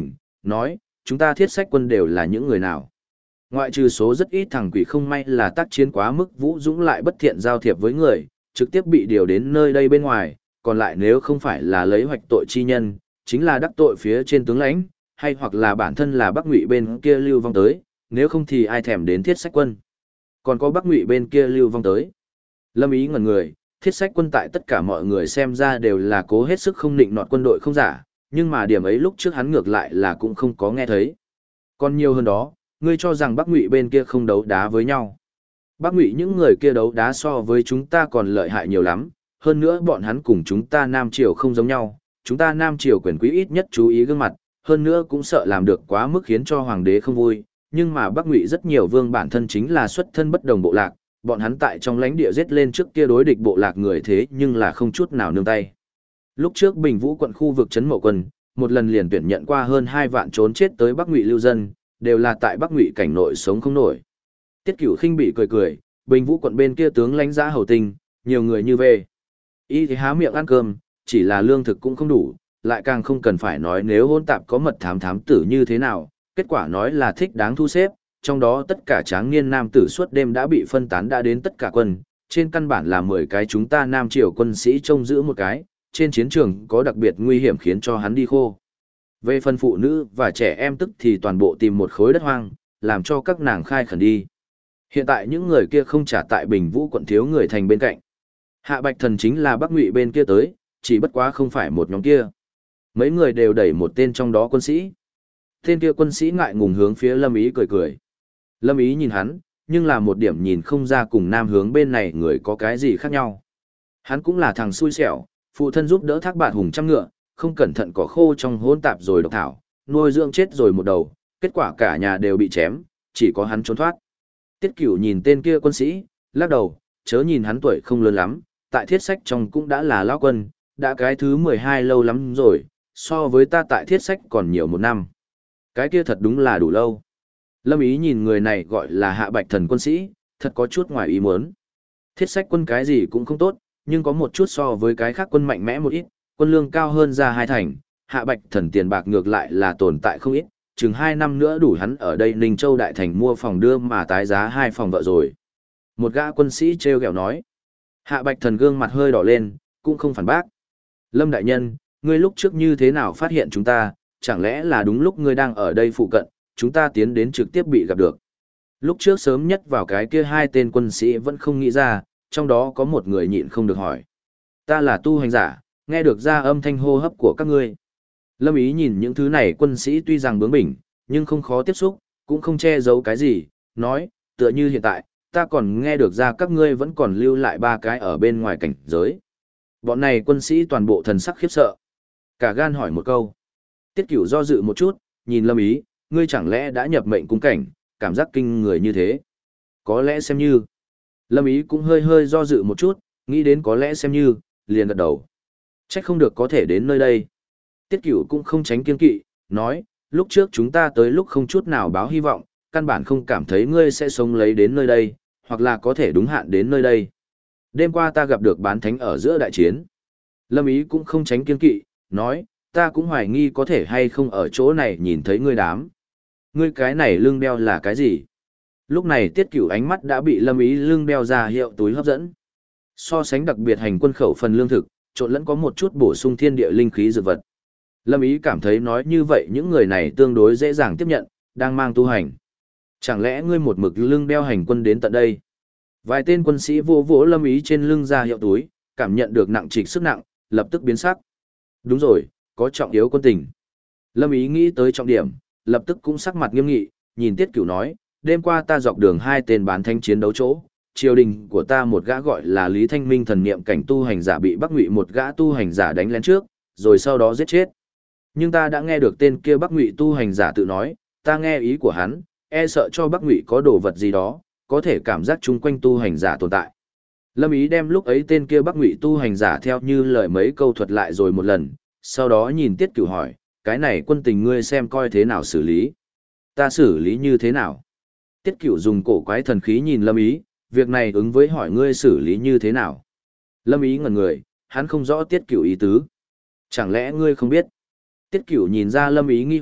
nói, chúng ta thiết sách quân đều là những người nào. Ngoại trừ số rất ít thằng quỷ không may là tác chiến quá mức vũ dũng lại bất thiện giao thiệp với người, trực tiếp bị điều đến nơi đây bên ngoài, còn lại nếu không phải là lấy hoạch tội chi nhân, chính là đắc tội phía trên tướng lãnh, hay hoặc là bản thân là Bắc Ngụy bên kia lưu vong tới, nếu không thì ai thèm đến thiết sách quân. Còn có Bắc Ngụy bên kia lưu vong tới. Lâm Ý ngẩn người, thiết sách quân tại tất cả mọi người xem ra đều là cố hết sức không định nọt quân đội không giả, nhưng mà điểm ấy lúc trước hắn ngược lại là cũng không có nghe thấy. Còn nhiều hơn đó, ngươi cho rằng Bắc Ngụy bên kia không đấu đá với nhau. Bắc Ngụy những người kia đấu đá so với chúng ta còn lợi hại nhiều lắm, hơn nữa bọn hắn cùng chúng ta Nam Triều không giống nhau, chúng ta Nam Triều quyền quý ít nhất chú ý gương mặt, hơn nữa cũng sợ làm được quá mức khiến cho hoàng đế không vui, nhưng mà Bắc Ngụy rất nhiều vương bản thân chính là xuất thân bất đồng bộ lạc, bọn hắn tại trong lãnh địa giết lên trước kia đối địch bộ lạc người thế nhưng là không chút nào nương tay. Lúc trước Bình Vũ quận khu vực trấn Mậu Quân, một lần liền tuyển nhận qua hơn 2 vạn trốn chết tới Bắc Ngụy lưu dân, đều là tại Bắc Ngụy cảnh nội sống không nổi. Tiết Cửu khinh bị cười cười, Bình Vũ quận bên kia tướng lãnh giã hầu tình, nhiều người như về. Y thì há miệng ăn cơm, chỉ là lương thực cũng không đủ, lại càng không cần phải nói nếu hôn tạp có mật thám tử như thế nào, kết quả nói là thích đáng thu xếp, trong đó tất cả tráng niên nam tử suốt đêm đã bị phân tán đã đến tất cả quân, trên căn bản là 10 cái chúng ta Nam Triều quân sĩ trông giữ một cái, trên chiến trường có đặc biệt nguy hiểm khiến cho hắn đi khô. Về phần phụ nữ và trẻ em tức thì toàn bộ tìm một khối đất hoang, làm cho các nàng khai khẩn đi. Hiện tại những người kia không trả tại Bình Vũ quận thiếu người thành bên cạnh. Hạ Bạch Thần chính là Bắc Ngụy bên kia tới, chỉ bất quá không phải một nhóm kia. Mấy người đều đẩy một tên trong đó quân sĩ. Tên kia quân sĩ ngại ngùng hướng phía Lâm Ý cười cười. Lâm Ý nhìn hắn, nhưng là một điểm nhìn không ra cùng nam hướng bên này người có cái gì khác nhau. Hắn cũng là thằng xui xẻo, phụ thân giúp đỡ thác bạt hùng trăm ngựa, không cẩn thận cỏ khô trong hỗn tạp rồi độc thảo, nuôi dưỡng chết rồi một đầu, kết quả cả nhà đều bị chém, chỉ có hắn trốn thoát. Tiết Cửu nhìn tên kia quân sĩ, lắc đầu, chớ nhìn hắn tuổi không lớn lắm, tại thiết sách trong cũng đã là lão quân, đã cái thứ 12 lâu lắm rồi, so với ta tại thiết sách còn nhiều một năm. Cái kia thật đúng là đủ lâu. Lâm Ý nhìn người này gọi là Hạ Bạch Thần quân sĩ, thật có chút ngoài ý muốn. Thiết sách quân cái gì cũng không tốt, nhưng có một chút so với cái khác quân mạnh mẽ một ít, quân lương cao hơn ra 2 thành, Hạ Bạch Thần tiền bạc ngược lại là tồn tại không ít, chừng 2 năm nữa đủ hắn ở đây Ninh Châu Đại Thành mua phòng đưa mà tái giá 2 phòng vợ rồi. Một gã quân sĩ treo gẹo nói. Hạ Bạch Thần gương mặt hơi đỏ lên, cũng không phản bác. Lâm đại nhân, ngươi lúc trước như thế nào phát hiện chúng ta, chẳng lẽ là đúng lúc ngươi đang ở đây phụ cận, chúng ta tiến đến trực tiếp bị gặp được. Lúc trước sớm nhất vào cái kia 2 tên quân sĩ vẫn không nghĩ ra, trong đó có một người nhịn không được hỏi. Ta là tu hành giả, nghe được ra âm thanh hô hấp của các ngươi. Lâm Ý nhìn những thứ này quân sĩ tuy rằng bướng bỉnh, nhưng không khó tiếp xúc, cũng không che giấu cái gì, nói, tựa như hiện tại, ta còn nghe được ra các ngươi vẫn còn lưu lại 3 cái ở bên ngoài cảnh giới. Bọn này quân sĩ toàn bộ thần sắc khiếp sợ. Cả gan hỏi một câu. Tiết Cửu do dự một chút, nhìn Lâm Ý, ngươi chẳng lẽ đã nhập mệnh cung cảnh, cảm giác kinh người như thế. Có lẽ xem như. Lâm Ý cũng hơi hơi do dự một chút, nghĩ đến có lẽ xem như, liền gật đầu. Trách không được có thể đến nơi đây. Tiết Cửu cũng không tránh kiêng kỵ, nói, lúc trước chúng ta tới lúc không chút nào báo hy vọng, căn bản không cảm thấy ngươi sẽ sống lấy đến nơi đây, hoặc là có thể đúng hạn đến nơi đây. Đêm qua ta gặp được bán thánh ở giữa đại chiến. Lâm Ý cũng không tránh kiêng kỵ, nói, ta cũng hoài nghi có thể hay không ở chỗ này nhìn thấy ngươi đám. Ngươi cái này lưng đeo là cái gì? Lúc này Tiết Cửu ánh mắt đã bị Lâm Ý lưng đeo ra hiệu túi hấp dẫn. So sánh đặc biệt hành quân khẩu phần lương thực, trộn lẫn có một chút bổ sung thiên địa linh khí dược vật. Lâm Ý cảm thấy nói như vậy những người này tương đối dễ dàng tiếp nhận, đang mang tu hành. Chẳng lẽ ngươi một mực lưng đeo hành quân đến tận đây? Vài tên quân sĩ vô vỗ Lâm Ý trên lưng ra hiệu túi, cảm nhận được nặng trịch sức nặng, lập tức biến sắc. Đúng rồi, có trọng yếu quân tình. Lâm Ý nghĩ tới trọng điểm, lập tức cũng sắc mặt nghiêm nghị, nhìn Tiết Cửu nói, đêm qua ta dọc đường 2 tên bán thanh chiến đấu chỗ, triều đình của ta một gã gọi là Lý Thanh Minh thần niệm cảnh tu hành giả bị Bắc Ngụy một gã tu hành giả đánh lén trước, rồi sau đó giết chết. Nhưng ta đã nghe được tên kia Bắc Ngụy tu hành giả tự nói, ta nghe ý của hắn, e sợ cho Bắc Ngụy có đồ vật gì đó, có thể cảm giác chung quanh tu hành giả tồn tại. Lâm Ý đem lúc ấy tên kia Bắc Ngụy tu hành giả theo như lời mấy câu thuật lại rồi một lần, sau đó nhìn Tiết Cửu hỏi, cái này quân tình ngươi xem coi thế nào xử lý. Ta xử lý như thế nào? Tiết Cửu dùng cổ quái thần khí nhìn Lâm Ý, việc này ứng với hỏi ngươi xử lý như thế nào. Lâm Ý ngẩn người, hắn không rõ Tiết Cửu ý tứ. Chẳng lẽ ngươi không biết? Tiết Cửu nhìn ra Lâm Ý nghi hoặc,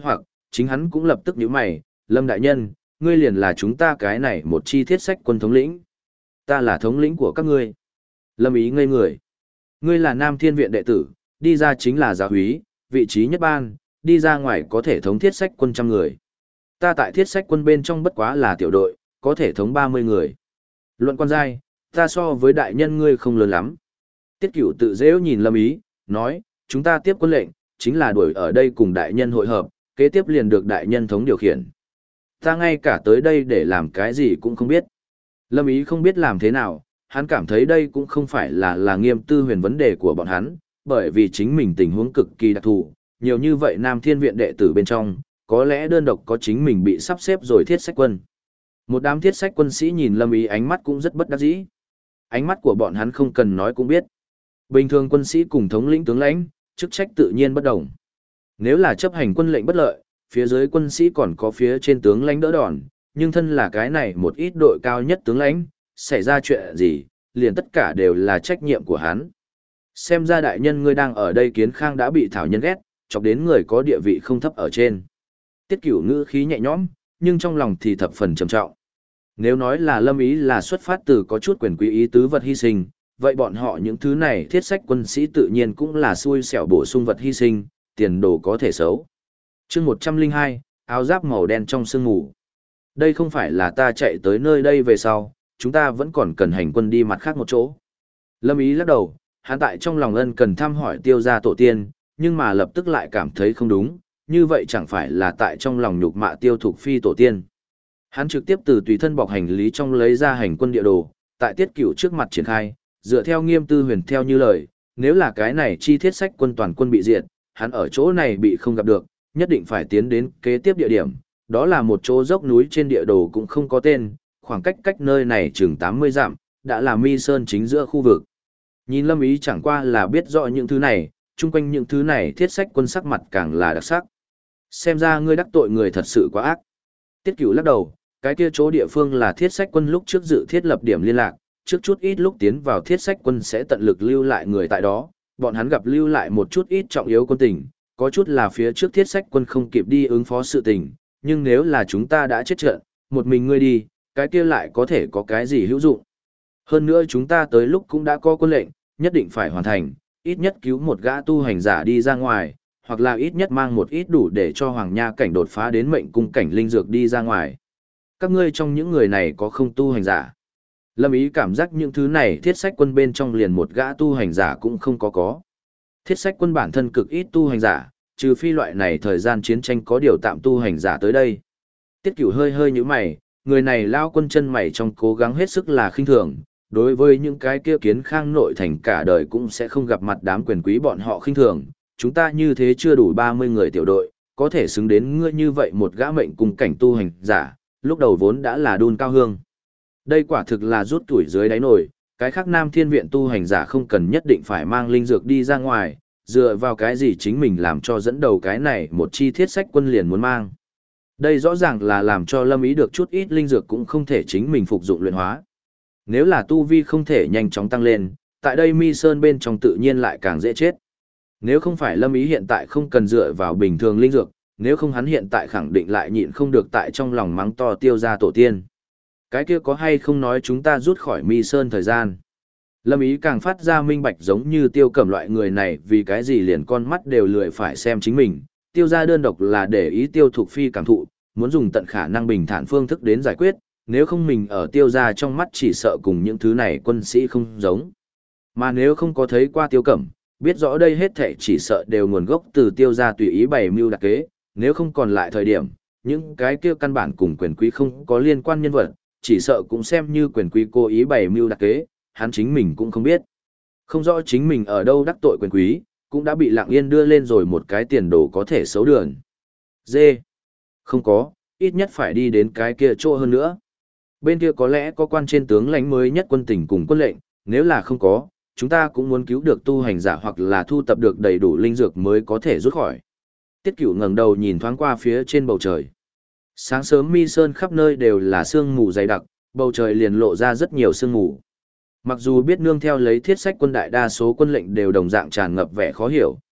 chính hắn cũng lập tức nhíu mày, Lâm đại nhân, ngươi liền là chúng ta cái này một chi thiết sách quân thống lĩnh. Ta là thống lĩnh của các ngươi. Lâm Ý ngây người. Ngươi là Nam Thiên Viện đệ tử, đi ra chính là giáo úy, vị trí nhất ban, đi ra ngoài có thể thống thiết sách quân trăm người. Ta tại thiết sách quân bên trong bất quá là tiểu đội, có thể thống 30 người. Luận quan giai, ta so với đại nhân ngươi không lớn lắm. Tiết Cửu tự dễ nhìn Lâm Ý, nói, chúng ta tiếp quân lệnh, chính là đuổi ở đây cùng đại nhân hội hợp, kế tiếp liền được đại nhân thống điều khiển. Ta ngay cả tới đây để làm cái gì cũng không biết. Lâm Ý không biết làm thế nào, hắn cảm thấy đây cũng không phải là Nghiêm Tư Huyền vấn đề của bọn hắn, bởi vì chính mình tình huống cực kỳ đặc thù, nhiều như vậy Nam Thiên Viện đệ tử bên trong, có lẽ đơn độc có chính mình bị sắp xếp rồi thiết sách quân. Một đám thiết sách quân sĩ nhìn Lâm Ý ánh mắt cũng rất bất đắc dĩ. Ánh mắt của bọn hắn không cần nói cũng biết. Bình thường quân sĩ cùng thống lĩnh tướng lãnh, chức trách tự nhiên bất đồng. Nếu là chấp hành quân lệnh bất lợi, phía dưới quân sĩ còn có phía trên tướng lãnh đỡ đòn, nhưng thân là cái này một ít đội cao nhất tướng lãnh, xảy ra chuyện gì, liền tất cả đều là trách nhiệm của hắn. Xem ra đại nhân ngươi đang ở đây Kiến Khang đã bị thảo nhân ghét, chọc đến người có địa vị không thấp ở trên. Tiết Cửu ngữ khí nhẹ nhõm, nhưng trong lòng thì thập phần trầm trọng. Nếu nói là Lâm Ý là xuất phát từ có chút quyền quý ý tứ vật hy sinh, vậy bọn họ những thứ này thiết sách quân sĩ tự nhiên cũng là xui xẻo bổ sung vật hy sinh, tiền đồ có thể xấu. Chương 102, áo giáp màu đen trong sương mù. Đây không phải là ta chạy tới nơi đây về sau, chúng ta vẫn còn cần hành quân đi mặt khác một chỗ. Lâm Ý lắc đầu, hắn tại trong lòng ân cần thăm hỏi Tiêu gia tổ tiên, nhưng mà lập tức lại cảm thấy không đúng, như vậy chẳng phải là tại trong lòng nhục mạ Tiêu Thục Phi tổ tiên. Hắn trực tiếp từ tùy thân bọc hành lý trong lấy ra hành quân địa đồ, tại Tiết Cửu trước mặt triển khai, dựa theo Nghiêm Tư Huyền theo như lời, nếu là cái này chi thiết sách quân toàn quân bị diệt, hắn ở chỗ này bị không gặp được, nhất định phải tiến đến kế tiếp địa điểm, đó là một chỗ dốc núi trên địa đồ cũng không có tên, khoảng cách nơi này chừng 80 dặm, đã là Mi Sơn chính giữa khu vực. Nhìn Lâm Ý chẳng qua là biết rõ những thứ này, chung quanh những thứ này thiết sách quân sắc mặt càng là đặc sắc. Xem ra ngươi đắc tội người thật sự quá ác. Tiết Cửu lắc đầu, cái kia chỗ địa phương là thiết sách quân lúc trước dự thiết lập điểm liên lạc, trước chút ít lúc tiến vào thiết sách quân sẽ tận lực lưu lại người tại đó, bọn hắn gặp lưu lại một chút ít trọng yếu quân tình, có chút là phía trước thiết sách quân không kịp đi ứng phó sự tình, nhưng nếu là chúng ta đã chết trận, một mình ngươi đi, cái kia lại có thể có cái gì hữu dụng. Hơn nữa chúng ta tới lúc cũng đã có quân lệnh, nhất định phải hoàn thành, ít nhất cứu một gã tu hành giả đi ra ngoài, hoặc là ít nhất mang một ít đủ để cho Hoàng Nha cảnh đột phá đến mệnh cung cảnh linh dược đi ra ngoài. Các ngươi trong những người này có không tu hành giả? Lâm Ý cảm giác những thứ này thiết sách quân bên trong liền một gã tu hành giả cũng không có. Thiết sách quân bản thân cực ít tu hành giả, trừ phi loại này thời gian chiến tranh có điều tạm tu hành giả tới đây. Tiết Cửu hơi như mày, người này lao quân chân mày trong cố gắng hết sức là khinh thường, đối với những cái kia Kiến Khang nội thành cả đời cũng sẽ không gặp mặt đám quyền quý bọn họ khinh thường, chúng ta như thế chưa đủ 30 người tiểu đội, có thể xứng đến ngươi như vậy một gã mệnh cùng cảnh tu hành giả, lúc đầu vốn đã là đun cao hương. Đây quả thực là rút tuổi dưới đáy nổi, cái khác Nam Thiên Viện tu hành giả không cần nhất định phải mang linh dược đi ra ngoài, dựa vào cái gì chính mình làm cho dẫn đầu cái này một chi thiết sách quân liền muốn mang. Đây rõ ràng là làm cho Lâm Ý được chút ít linh dược cũng không thể chính mình phục dụng luyện hóa. Nếu là tu vi không thể nhanh chóng tăng lên, tại đây Mi Sơn bên trong tự nhiên lại càng dễ chết. Nếu không phải Lâm Ý hiện tại không cần dựa vào bình thường linh dược, nếu không hắn hiện tại khẳng định lại nhịn không được tại trong lòng mắng to Tiêu gia tổ tiên. Cái kia có hay không nói chúng ta rút khỏi Mi Sơn thời gian. Lâm Ý càng phát ra minh bạch giống như Tiêu Cẩm loại người này vì cái gì liền con mắt đều lười phải xem chính mình. Tiêu gia đơn độc là để ý Tiêu Thục Phi cảm thụ, muốn dùng tận khả năng bình thản phương thức đến giải quyết, nếu không mình ở Tiêu gia trong mắt chỉ sợ cùng những thứ này quân sĩ không giống. Mà nếu không có thấy qua Tiêu Cẩm, biết rõ đây hết thảy chỉ sợ đều nguồn gốc từ Tiêu gia tùy ý bày mưu đặc kế, nếu không còn lại thời điểm, những cái kia căn bản cùng quyền quý không có liên quan nhân vật, chỉ sợ cũng xem như quyền quý cố ý bày mưu đặc kế, hắn chính mình cũng không biết. Không rõ chính mình ở đâu đắc tội quyền quý, cũng đã bị Lặng Yên đưa lên rồi một cái tiền đồ có thể xấu đường. Dê. Không có, ít nhất phải đi đến cái kia chỗ hơn nữa. Bên kia có lẽ có quan trên tướng lãnh mới nhất quân tỉnh cùng quân lệnh, nếu là không có, chúng ta cũng muốn cứu được tu hành giả hoặc là thu tập được đầy đủ linh dược mới có thể rút khỏi. Tiết Cửu ngẩng đầu nhìn thoáng qua phía trên bầu trời. Sáng sớm Mi Sơn khắp nơi đều là sương mù dày đặc, bầu trời liền lộ ra rất nhiều sương mù. Mặc dù biết nương theo lấy thiết sách quân đại đa số quân lệnh đều đồng dạng tràn ngập vẻ khó hiểu,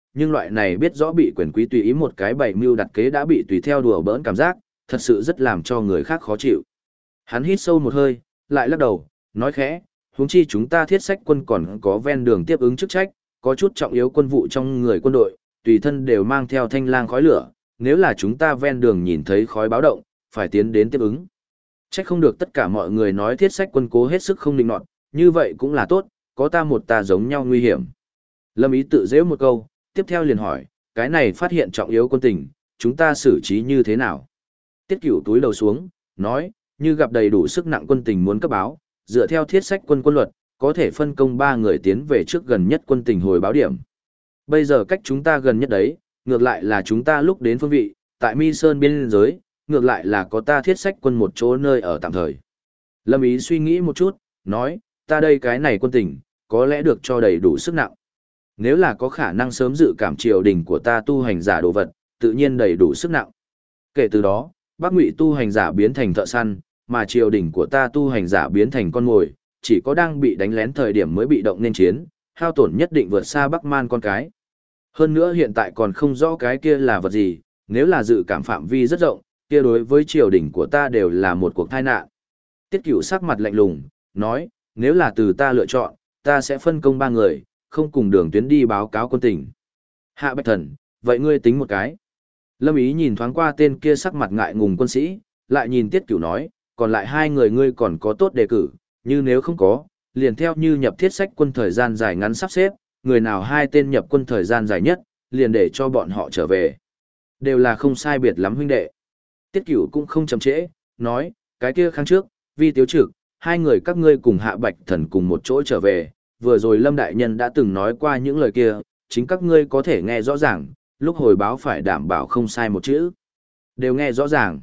nhưng loại này biết rõ bị quyền quý tùy ý một cái bày mưu đặt kế đã bị tùy theo đùa bỡn cảm giác, thật sự rất làm cho người khác khó chịu. Hắn hít sâu một hơi, lại lắc đầu, nói khẽ, huống chi chúng ta thiết sách quân còn có ven đường tiếp ứng chức trách, có chút trọng yếu quân vụ trong người quân đội, tùy thân đều mang theo thanh lang khói lửa, nếu là chúng ta ven đường nhìn thấy khói báo động, phải tiến đến tiếp ứng. Trách không được tất cả mọi người nói thiết sách quân cố hết sức không định nọt, như vậy cũng là tốt, có ta một ta giống nhau nguy hiểm. Lâm Ý tự dễ một câu, tiếp theo liền hỏi, cái này phát hiện trọng yếu quân tình, chúng ta xử trí như thế nào? Tiết Cửu túi đầu xuống, nói, như gặp đầy đủ sức nặng quân tình muốn cấp báo, dựa theo thiết sách quân quân luật, có thể phân công 3 người tiến về trước gần nhất quân tình hồi báo điểm. Bây giờ cách chúng ta gần nhất đấy, ngược lại là chúng ta lúc đến phương vị, tại Mi Sơn biên giới, ngược lại là có ta thiết sách quân một chỗ nơi ở tạm thời. Lâm Ý suy nghĩ một chút, nói, ta đây cái này quân tình, có lẽ được cho đầy đủ sức nặng. Nếu là có khả năng sớm dự cảm triều đình của ta tu hành giả đồ vật, tự nhiên đầy đủ sức nặng. Kể từ đó, Bắc Ngụy tu hành giả biến thành thợ săn, mà triều đình của ta tu hành giả biến thành con mồi, chỉ có đang bị đánh lén thời điểm mới bị động nên chiến, hao tổn nhất định vượt xa Bắc Man con cái. Hơn nữa hiện tại còn không rõ cái kia là vật gì, nếu là dự cảm phạm vi rất rộng, kia đối với triều đình của ta đều là một cuộc tai nạn. Tiết Cửu sắc mặt lạnh lùng, nói, nếu là từ ta lựa chọn, ta sẽ phân công 3 người, không cùng đường tuyến đi báo cáo quân tình. Hạ Bạch Thần, vậy ngươi tính một cái. Lâm Ý nhìn thoáng qua tên kia sắc mặt ngại ngùng quân sĩ, lại nhìn Tiết Cửu nói, còn lại 2 người ngươi còn có tốt đề cử, như nếu không có, liền theo như nhập thiết sách quân thời gian dài ngắn sắp xếp, người nào 2 tên nhập quân thời gian dài nhất, liền để cho bọn họ trở về. Đều là không sai biệt lắm huynh đệ. Tiết Cửu cũng không chậm trễ, nói, cái kia kháng trước, Vi Tiếu Trực, 2 người các ngươi cùng Hạ Bạch Thần cùng một chỗ trở về, vừa rồi Lâm Đại Nhân đã từng nói qua những lời kia, chính các ngươi có thể nghe rõ ràng, lúc hồi báo phải đảm bảo không sai một chữ. Đều nghe rõ ràng.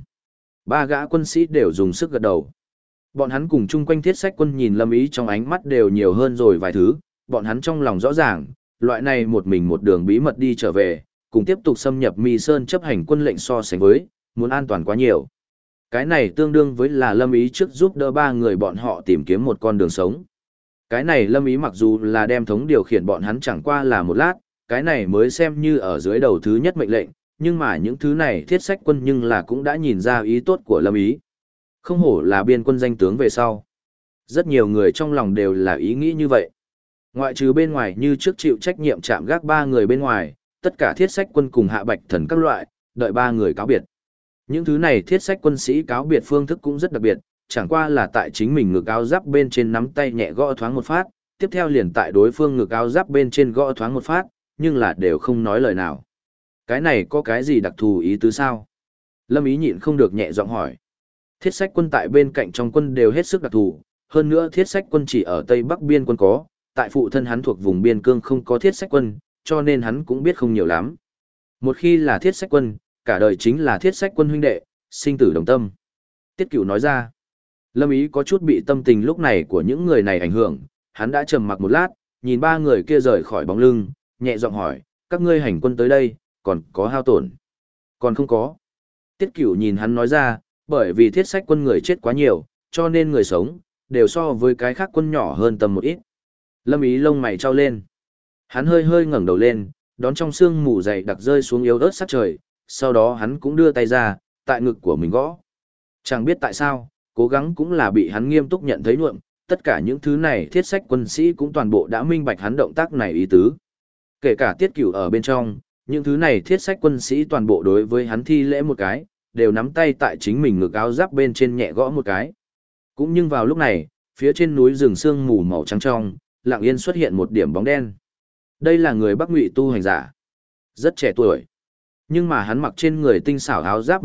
3 gã quân sĩ đều dùng sức gật đầu. Bọn hắn cùng chung quanh thiết sách quân nhìn Lâm Ý trong ánh mắt đều nhiều hơn rồi vài thứ, bọn hắn trong lòng rõ ràng, loại này một mình một đường bí mật đi trở về, cùng tiếp tục xâm nhập Mi Sơn chấp hành quân lệnh so sánh với, muốn an toàn quá nhiều. Cái này tương đương với là Lâm Ý trước giúp đỡ 3 người bọn họ tìm kiếm một con đường sống. Cái này Lâm Ý mặc dù là đem thống điều khiển bọn hắn chẳng qua là một lát, cái này mới xem như ở dưới đầu thứ nhất mệnh lệnh, nhưng mà những thứ này thiết sách quân nhưng là cũng đã nhìn ra ý tốt của Lâm Ý. Không hổ là biên quân danh tướng về sau. Rất nhiều người trong lòng đều là ý nghĩ như vậy. Ngoại trừ bên ngoài như trước chịu trách nhiệm chạm gác 3 người bên ngoài, tất cả thiết sách quân cùng Hạ Bạch Thần các loại, đợi 3 người cáo biệt. Những thứ này thiết sách quân sĩ cáo biệt phương thức cũng rất đặc biệt, chẳng qua là tại chính mình ngực áo giáp bên trên nắm tay nhẹ gõ thoáng một phát, tiếp theo liền tại đối phương ngực áo giáp bên trên gõ thoáng một phát, nhưng là đều không nói lời nào. Cái này có cái gì đặc thù ý tứ sao? Lâm Ý nhịn không được nhẹ giọng hỏi. Thiết sách quân tại bên cạnh trong quân đều hết sức đặc thù, hơn nữa thiết sách quân chỉ ở Tây Bắc biên quân có, tại phụ thân hắn thuộc vùng biên cương không có thiết sách quân, cho nên hắn cũng biết không nhiều lắm. Một khi là thiết sách quân, cả đời chính là thiết sách quân huynh đệ, sinh tử đồng tâm. Tiết Cửu nói ra. Lâm Ý có chút bị tâm tình lúc này của những người này ảnh hưởng, hắn đã trầm mặc một lát, nhìn 3 người kia rời khỏi bóng lưng, nhẹ giọng hỏi, các ngươi hành quân tới đây, còn có hao tổn? Còn không có. Tiết Cửu nhìn hắn nói ra, bởi vì thiết sách quân người chết quá nhiều, cho nên người sống, đều so với cái khác quân nhỏ hơn tầm một ít. Lâm Ý lông mày trao lên. Hắn hơi hơi ngẩng đầu lên, đón trong sương mù dày đặc rơi xuống yếu ớt sát trời, sau đó hắn cũng đưa tay ra, tại ngực của mình gõ. Chẳng biết tại sao, cố gắng cũng là bị hắn nghiêm túc nhận thấy nhuộm, tất cả những thứ này thiết sách quân sĩ cũng toàn bộ đã minh bạch hắn động tác này ý tứ. Kể cả Tiết Cửu ở bên trong, những thứ này thiết sách quân sĩ toàn bộ đối với hắn thi lễ một cái, đều nắm tay tại chính mình ngực áo giáp bên trên nhẹ gõ một cái. Cũng nhưng vào lúc này, phía trên núi rừng sương mù màu trắng trong, lặng yên xuất hiện một điểm bóng đen. Đây là người Bắc Ngụy tu hành giả. Rất trẻ tuổi. Nhưng mà hắn mặc trên người tinh xảo áo giáp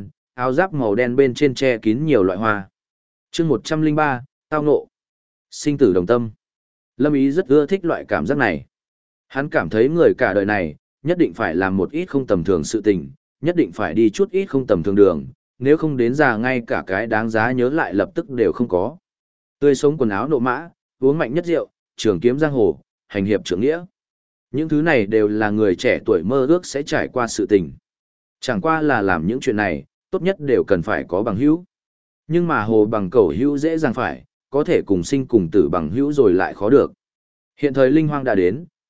màu đen bên trên che kín nhiều loại hoa. Chương 103, tao ngộ. Sinh tử đồng tâm. Lâm Ý rất ưa thích loại cảm giác này. Hắn cảm thấy người cả đời này, nhất định phải làm một ít không tầm thường sự tình, nhất định phải đi chút ít không tầm thường đường, nếu không đến già ngay cả cái đáng giá nhớ lại lập tức đều không có. Tươi sống quần áo nộ mã, uống mạnh nhất rượu, trường kiếm giang hồ, hành hiệp trưởng nghĩa. Những thứ này đều là người trẻ tuổi mơ ước sẽ trải qua sự tình. Chẳng qua là làm những chuyện này, tốt nhất đều cần phải có bằng hữu. Nhưng mà hồ bằng cẩu hữu dễ dàng phải, có thể cùng sinh cùng tử bằng hữu rồi lại khó được. Hiện thời linh hoang đã đến,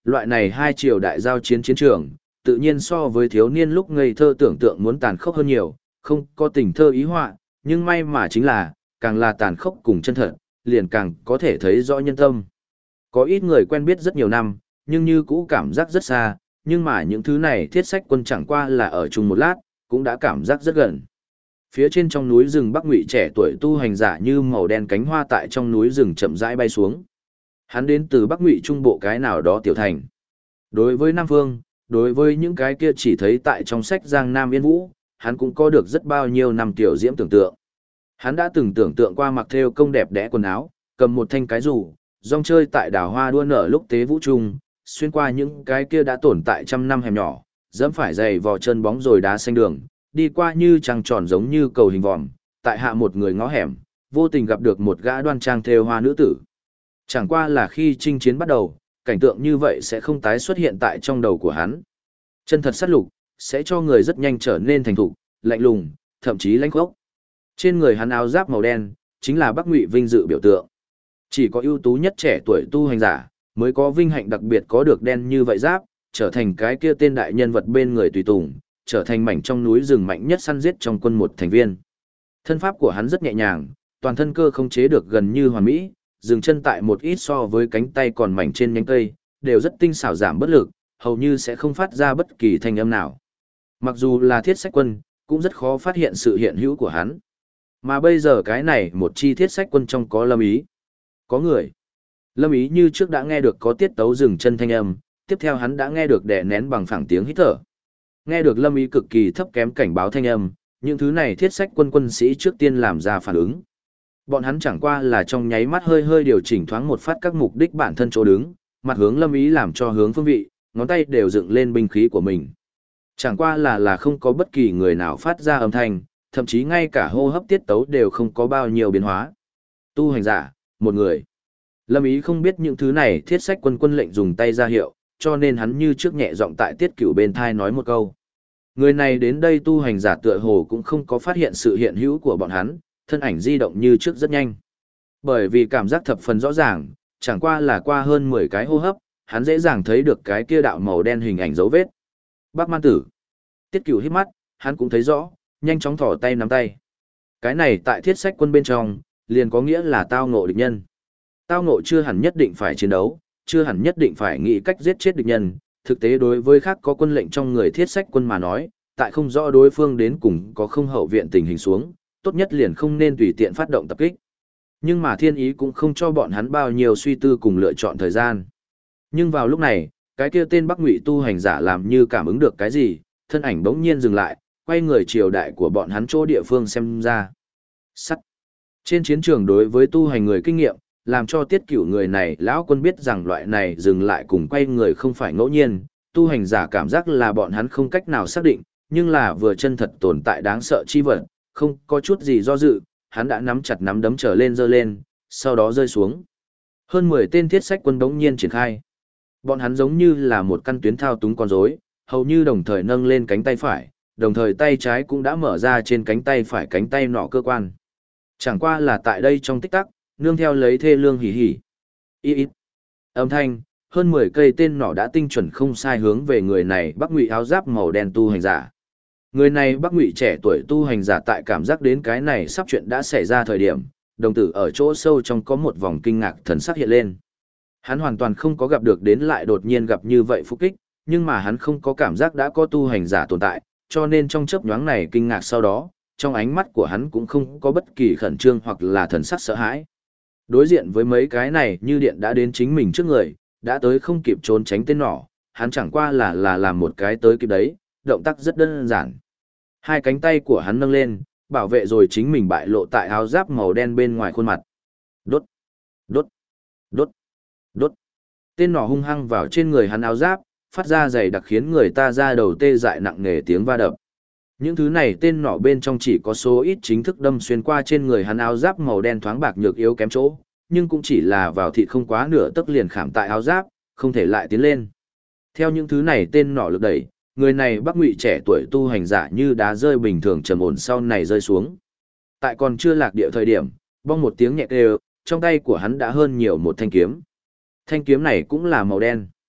Loại này hai triều đại giao chiến chiến trường, tự nhiên so với thiếu niên lúc ngây thơ tưởng tượng muốn tàn khốc hơn nhiều, không có tình thơ ý họa, nhưng may mà chính là, càng là tàn khốc cùng chân thật, liền càng có thể thấy rõ nhân tâm. Có ít người quen biết rất nhiều năm, nhưng như cũ cảm giác rất xa, nhưng mà những thứ này thiết sách quân chẳng qua là ở chung một lát, cũng đã cảm giác rất gần. Phía trên trong núi rừng Bắc Ngụy trẻ tuổi tu hành giả như màu đen cánh hoa tại trong núi rừng chậm rãi bay xuống. Hắn đến từ Bắc Ngụy trung bộ cái nào đó tiểu thành. Đối với Nam Vương, đối với những cái kia chỉ thấy tại trong sách Giang Nam Yên Vũ, hắn cũng có được rất bao nhiêu năm tiểu diễm tưởng tượng. Hắn đã từng tưởng tượng qua mặc thêu công đẹp đẽ quần áo, cầm một thanh cái rủ, rong chơi tại đào hoa đua nở lúc tế vũ trung, xuyên qua những cái kia đã tồn tại trăm năm hẻm nhỏ, dẫm phải giày vò chân bóng rồi đá xanh đường, đi qua như trăng tròn giống như cầu hình vòm, tại hạ một người ngõ hẻm, vô tình gặp được một gã đoan trang thêu hoa nữ tử. Chẳng qua là khi chinh chiến bắt đầu, cảnh tượng như vậy sẽ không tái xuất hiện tại trong đầu của hắn. Chân thật sát lục, sẽ cho người rất nhanh trở nên thành thục, lạnh lùng, thậm chí lãnh khốc. Trên người hắn áo giáp màu đen, chính là Bắc Ngụy vinh dự biểu tượng. Chỉ có ưu tú nhất trẻ tuổi tu hành giả, mới có vinh hạnh đặc biệt có được đen như vậy giáp, trở thành cái kia tên đại nhân vật bên người tùy tùng, trở thành mảnh trong núi rừng mạnh nhất săn giết trong quân một thành viên. Thân pháp của hắn rất nhẹ nhàng, toàn thân cơ không chế được gần như hoàn mỹ, dừng chân tại một ít so với cánh tay còn mảnh trên nhánh cây, đều rất tinh xảo giảm bất lực, hầu như sẽ không phát ra bất kỳ thanh âm nào. Mặc dù là thiết sách quân, cũng rất khó phát hiện sự hiện hữu của hắn. Mà bây giờ cái này một chi thiết sách quân trong có Lâm Ý. Có người. Lâm Ý như trước đã nghe được có tiết tấu dừng chân thanh âm, tiếp theo hắn đã nghe được đè nén bằng phẳng tiếng hít thở. Nghe được Lâm Ý cực kỳ thấp kém cảnh báo thanh âm, những thứ này thiết sách quân quân sĩ trước tiên làm ra phản ứng. Bọn hắn chẳng qua là trong nháy mắt hơi hơi điều chỉnh thoáng một phát các mục đích bản thân chỗ đứng, mặt hướng Lâm Ý làm cho hướng phương vị, ngón tay đều dựng lên binh khí của mình. Chẳng qua là không có bất kỳ người nào phát ra âm thanh, thậm chí ngay cả hô hấp tiết tấu đều không có bao nhiêu biến hóa. Tu hành giả, một người. Lâm Ý không biết những thứ này thiết sách quân quân lệnh dùng tay ra hiệu, cho nên hắn như trước nhẹ giọng tại tiết cửu bên thai nói một câu. Người này đến đây tu hành giả tựa hồ cũng không có phát hiện sự hiện hữu của bọn hắn, thân ảnh di động như trước rất nhanh. Bởi vì cảm giác thập phần rõ ràng, chẳng qua là qua hơn 10 cái hô hấp, hắn dễ dàng thấy được cái kia đạo màu đen hình ảnh dấu vết. Bác Man Tử. Tiết Cửu hít mắt, hắn cũng thấy rõ, nhanh chóng thỏ tay nắm tay. Cái này tại thiết sách quân bên trong, liền có nghĩa là tao ngộ địch nhân. Tao ngộ chưa hẳn nhất định phải chiến đấu, chưa hẳn nhất định phải nghĩ cách giết chết địch nhân. Thực tế đối với khác có quân lệnh trong người thiết sách quân mà nói, tại không rõ đối phương đến cùng có không hậu viện tình hình xuống, tốt nhất liền không nên tùy tiện phát động tập kích. Nhưng mà thiên ý cũng không cho bọn hắn bao nhiêu suy tư cùng lựa chọn thời gian. Nhưng vào lúc này, cái kia tên Bắc Ngụy tu hành giả làm như cảm ứng được cái gì, thân ảnh bỗng nhiên dừng lại, quay người triều đại của bọn hắn chỗ địa phương xem ra. Sắt. Trên chiến trường đối với tu hành người kinh nghiệm, làm cho Tiết Cửu người này lão quân biết rằng loại này dừng lại cùng quay người không phải ngẫu nhiên, tu hành giả cảm giác là bọn hắn không cách nào xác định, nhưng là vừa chân thật tồn tại đáng sợ chi vật, không có chút gì do dự, hắn đã nắm chặt nắm đấm trở lên giơ lên, sau đó rơi xuống. Hơn 10 tên thiết sách quân đống nhiên triển khai. Bọn hắn giống như là một căn tuyến thao túng con rối, hầu như đồng thời nâng lên cánh tay phải, đồng thời tay trái cũng đã mở ra trên cánh tay phải cánh tay nọ cơ quan. Chẳng qua là tại đây trong tích tắc, nương theo lấy thê lương hỉ hỉ. Ít. Âm thanh, hơn 10 cây tên nọ đã tinh chuẩn không sai hướng về người này Bắc Ngụy áo giáp màu đen tu hành giả. Người này Bắc Ngụy trẻ tuổi tu hành giả tại cảm giác đến cái này sắp chuyện đã xảy ra thời điểm, đồng tử ở chỗ sâu trong có một vòng kinh ngạc thần sắc hiện lên. Hắn hoàn toàn không có gặp được đến lại đột nhiên gặp như vậy phúc kích, nhưng mà hắn không có cảm giác đã có tu hành giả tồn tại, cho nên trong chớp nhoáng này kinh ngạc sau đó, trong ánh mắt của hắn cũng không có bất kỳ khẩn trương hoặc là thần sắc sợ hãi. Đối diện với mấy cái này như điện đã đến chính mình trước người, đã tới không kịp trốn tránh tên nỏ, hắn chẳng qua là làm một cái tới kịp đấy, động tác rất đơn giản. Hai cánh tay của hắn nâng lên, bảo vệ rồi chính mình bại lộ tại áo giáp màu đen bên ngoài khuôn mặt. Đốt, đốt, đốt, đốt. Tên nỏ hung hăng vào trên người hắn áo giáp, phát ra dày đặc khiến người ta ra đầu tê dại nặng nề tiếng va đập. Những thứ này tên nỏ bên trong chỉ có số ít chính thức đâm xuyên qua trên người hắn áo giáp màu đen thoáng bạc nhược yếu kém chỗ, nhưng cũng chỉ là vào thịt không quá nửa tấc liền khảm tại áo giáp, không thể lại tiến lên. Theo những thứ này tên nỏ lực đẩy, người này Bắc Ngụy trẻ tuổi tu hành giả như đá rơi bình thường trầm ổn sau này rơi xuống. Tại còn chưa lạc địa thời điểm, bong một tiếng nhẹ kêu, trong tay của hắn đã hơn nhiều một thanh kiếm. Thanh kiếm này cũng là màu đen.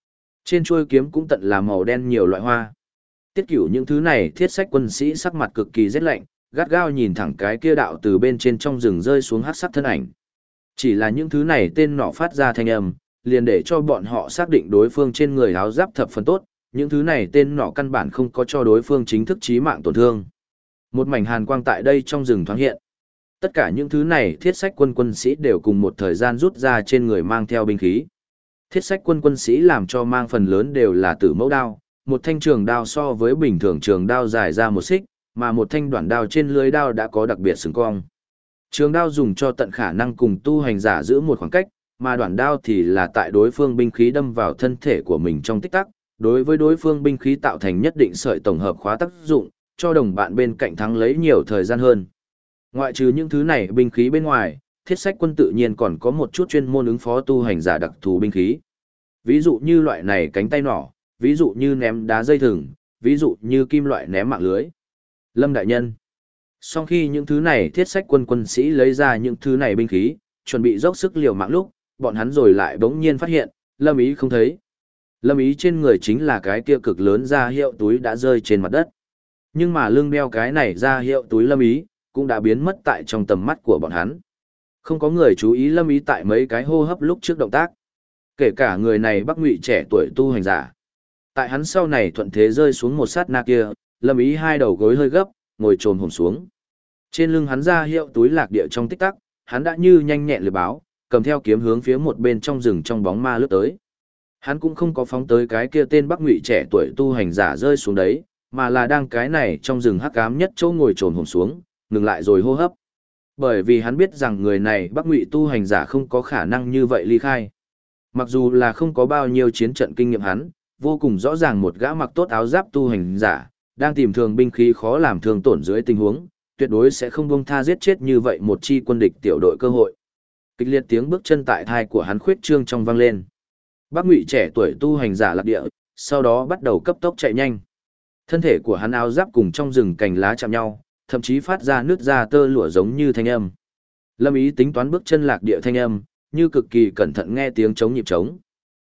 Trên chuôi kiếm cũng tận là màu đen nhiều loại hoa. Tiết Cửu những thứ này thiết sách quân sĩ sắc mặt cực kỳ rét lạnh, gắt gao nhìn thẳng cái kia đạo từ bên trên trong rừng rơi xuống hắc sắc thân ảnh. Chỉ là những thứ này tên nọ phát ra thanh âm, liền để cho bọn họ xác định đối phương trên người áo giáp thập phần tốt, những thứ này tên nọ căn bản không có cho đối phương chính thức chí mạng tổn thương. Một mảnh hàn quang tại đây trong rừng thoáng hiện. Tất cả những thứ này thiết sách quân sĩ đều cùng một thời gian rút ra trên người mang theo binh khí. Thiết sách quân sĩ làm cho mang phần lớn đều là tử mẫu đao, một thanh trường đao so với bình thường trường đao dài ra một xích, mà một thanh đoạn đao trên lưới đao đã có đặc biệt sừng cong. Trường đao dùng cho tận khả năng cùng tu hành giả giữ một khoảng cách, mà đoạn đao thì là tại đối phương binh khí đâm vào thân thể của mình trong tích tắc, đối với đối phương binh khí tạo thành nhất định sợi tổng hợp khóa tác dụng, cho đồng bạn bên cạnh thắng lấy nhiều thời gian hơn. Ngoại trừ những thứ này binh khí bên ngoài, thiết sách quân tự nhiên còn có một chút chuyên môn ứng phó tu hành giả đặc thù binh khí. Ví dụ như loại này cánh tay nỏ, ví dụ như ném đá dây thừng, ví dụ như kim loại ném mạng lưới. Lâm đại nhân. Sau khi những thứ này thiết sách quân sĩ lấy ra những thứ này binh khí, chuẩn bị dốc sức liều mạng lúc, bọn hắn rồi lại bỗng nhiên phát hiện, Lâm Ý không thấy. Lâm Ý trên người chính là cái kia cực lớn ra hiệu túi đã rơi trên mặt đất. Nhưng mà lưng đeo cái này ra hiệu túi Lâm Ý, cũng đã biến mất tại trong tầm mắt của bọn hắn. Không có người chú ý Lâm Ý tại mấy cái hô hấp lúc trước động tác. Kể cả người này Bắc Ngụy trẻ tuổi tu hành giả. Tại hắn sau này thuận thế rơi xuống một sát na kia, Lâm Ý hai đầu gối hơi gấp, ngồi trồm hổm xuống. Trên lưng hắn ra hiệu túi lạc địa trong tích tắc, hắn đã như nhanh nhẹn lưỡi báo, cầm theo kiếm hướng phía một bên trong rừng trong bóng ma lướt tới. Hắn cũng không có phóng tới cái kia tên Bắc Ngụy trẻ tuổi tu hành giả rơi xuống đấy, mà là đang cái này trong rừng hắc ám nhất chỗ ngồi trồm hổm xuống, ngừng lại rồi hô hấp. Bởi vì hắn biết rằng người này Bắc Ngụy tu hành giả không có khả năng như vậy ly khai. Mặc dù là không có bao nhiêu chiến trận kinh nghiệm hắn, vô cùng rõ ràng một gã mặc tốt áo giáp tu hành giả, đang tìm thường binh khí khó làm thương tổn dưới tình huống, tuyệt đối sẽ không buông tha giết chết như vậy một chi quân địch tiểu đội cơ hội. Kịch liệt tiếng bước chân tại thai của hắn khuyết trương trong vang lên. Bắc Ngụy trẻ tuổi tu hành giả lạc địa, sau đó bắt đầu cấp tốc chạy nhanh. Thân thể của hắn áo giáp cùng trong rừng cành lá chạm nhau, thậm chí phát ra nước ra tơ lụa giống như thanh âm. Lâm Ý tính toán bước chân lạc địa thanh âm, như cực kỳ cẩn thận nghe tiếng trống nhịp trống.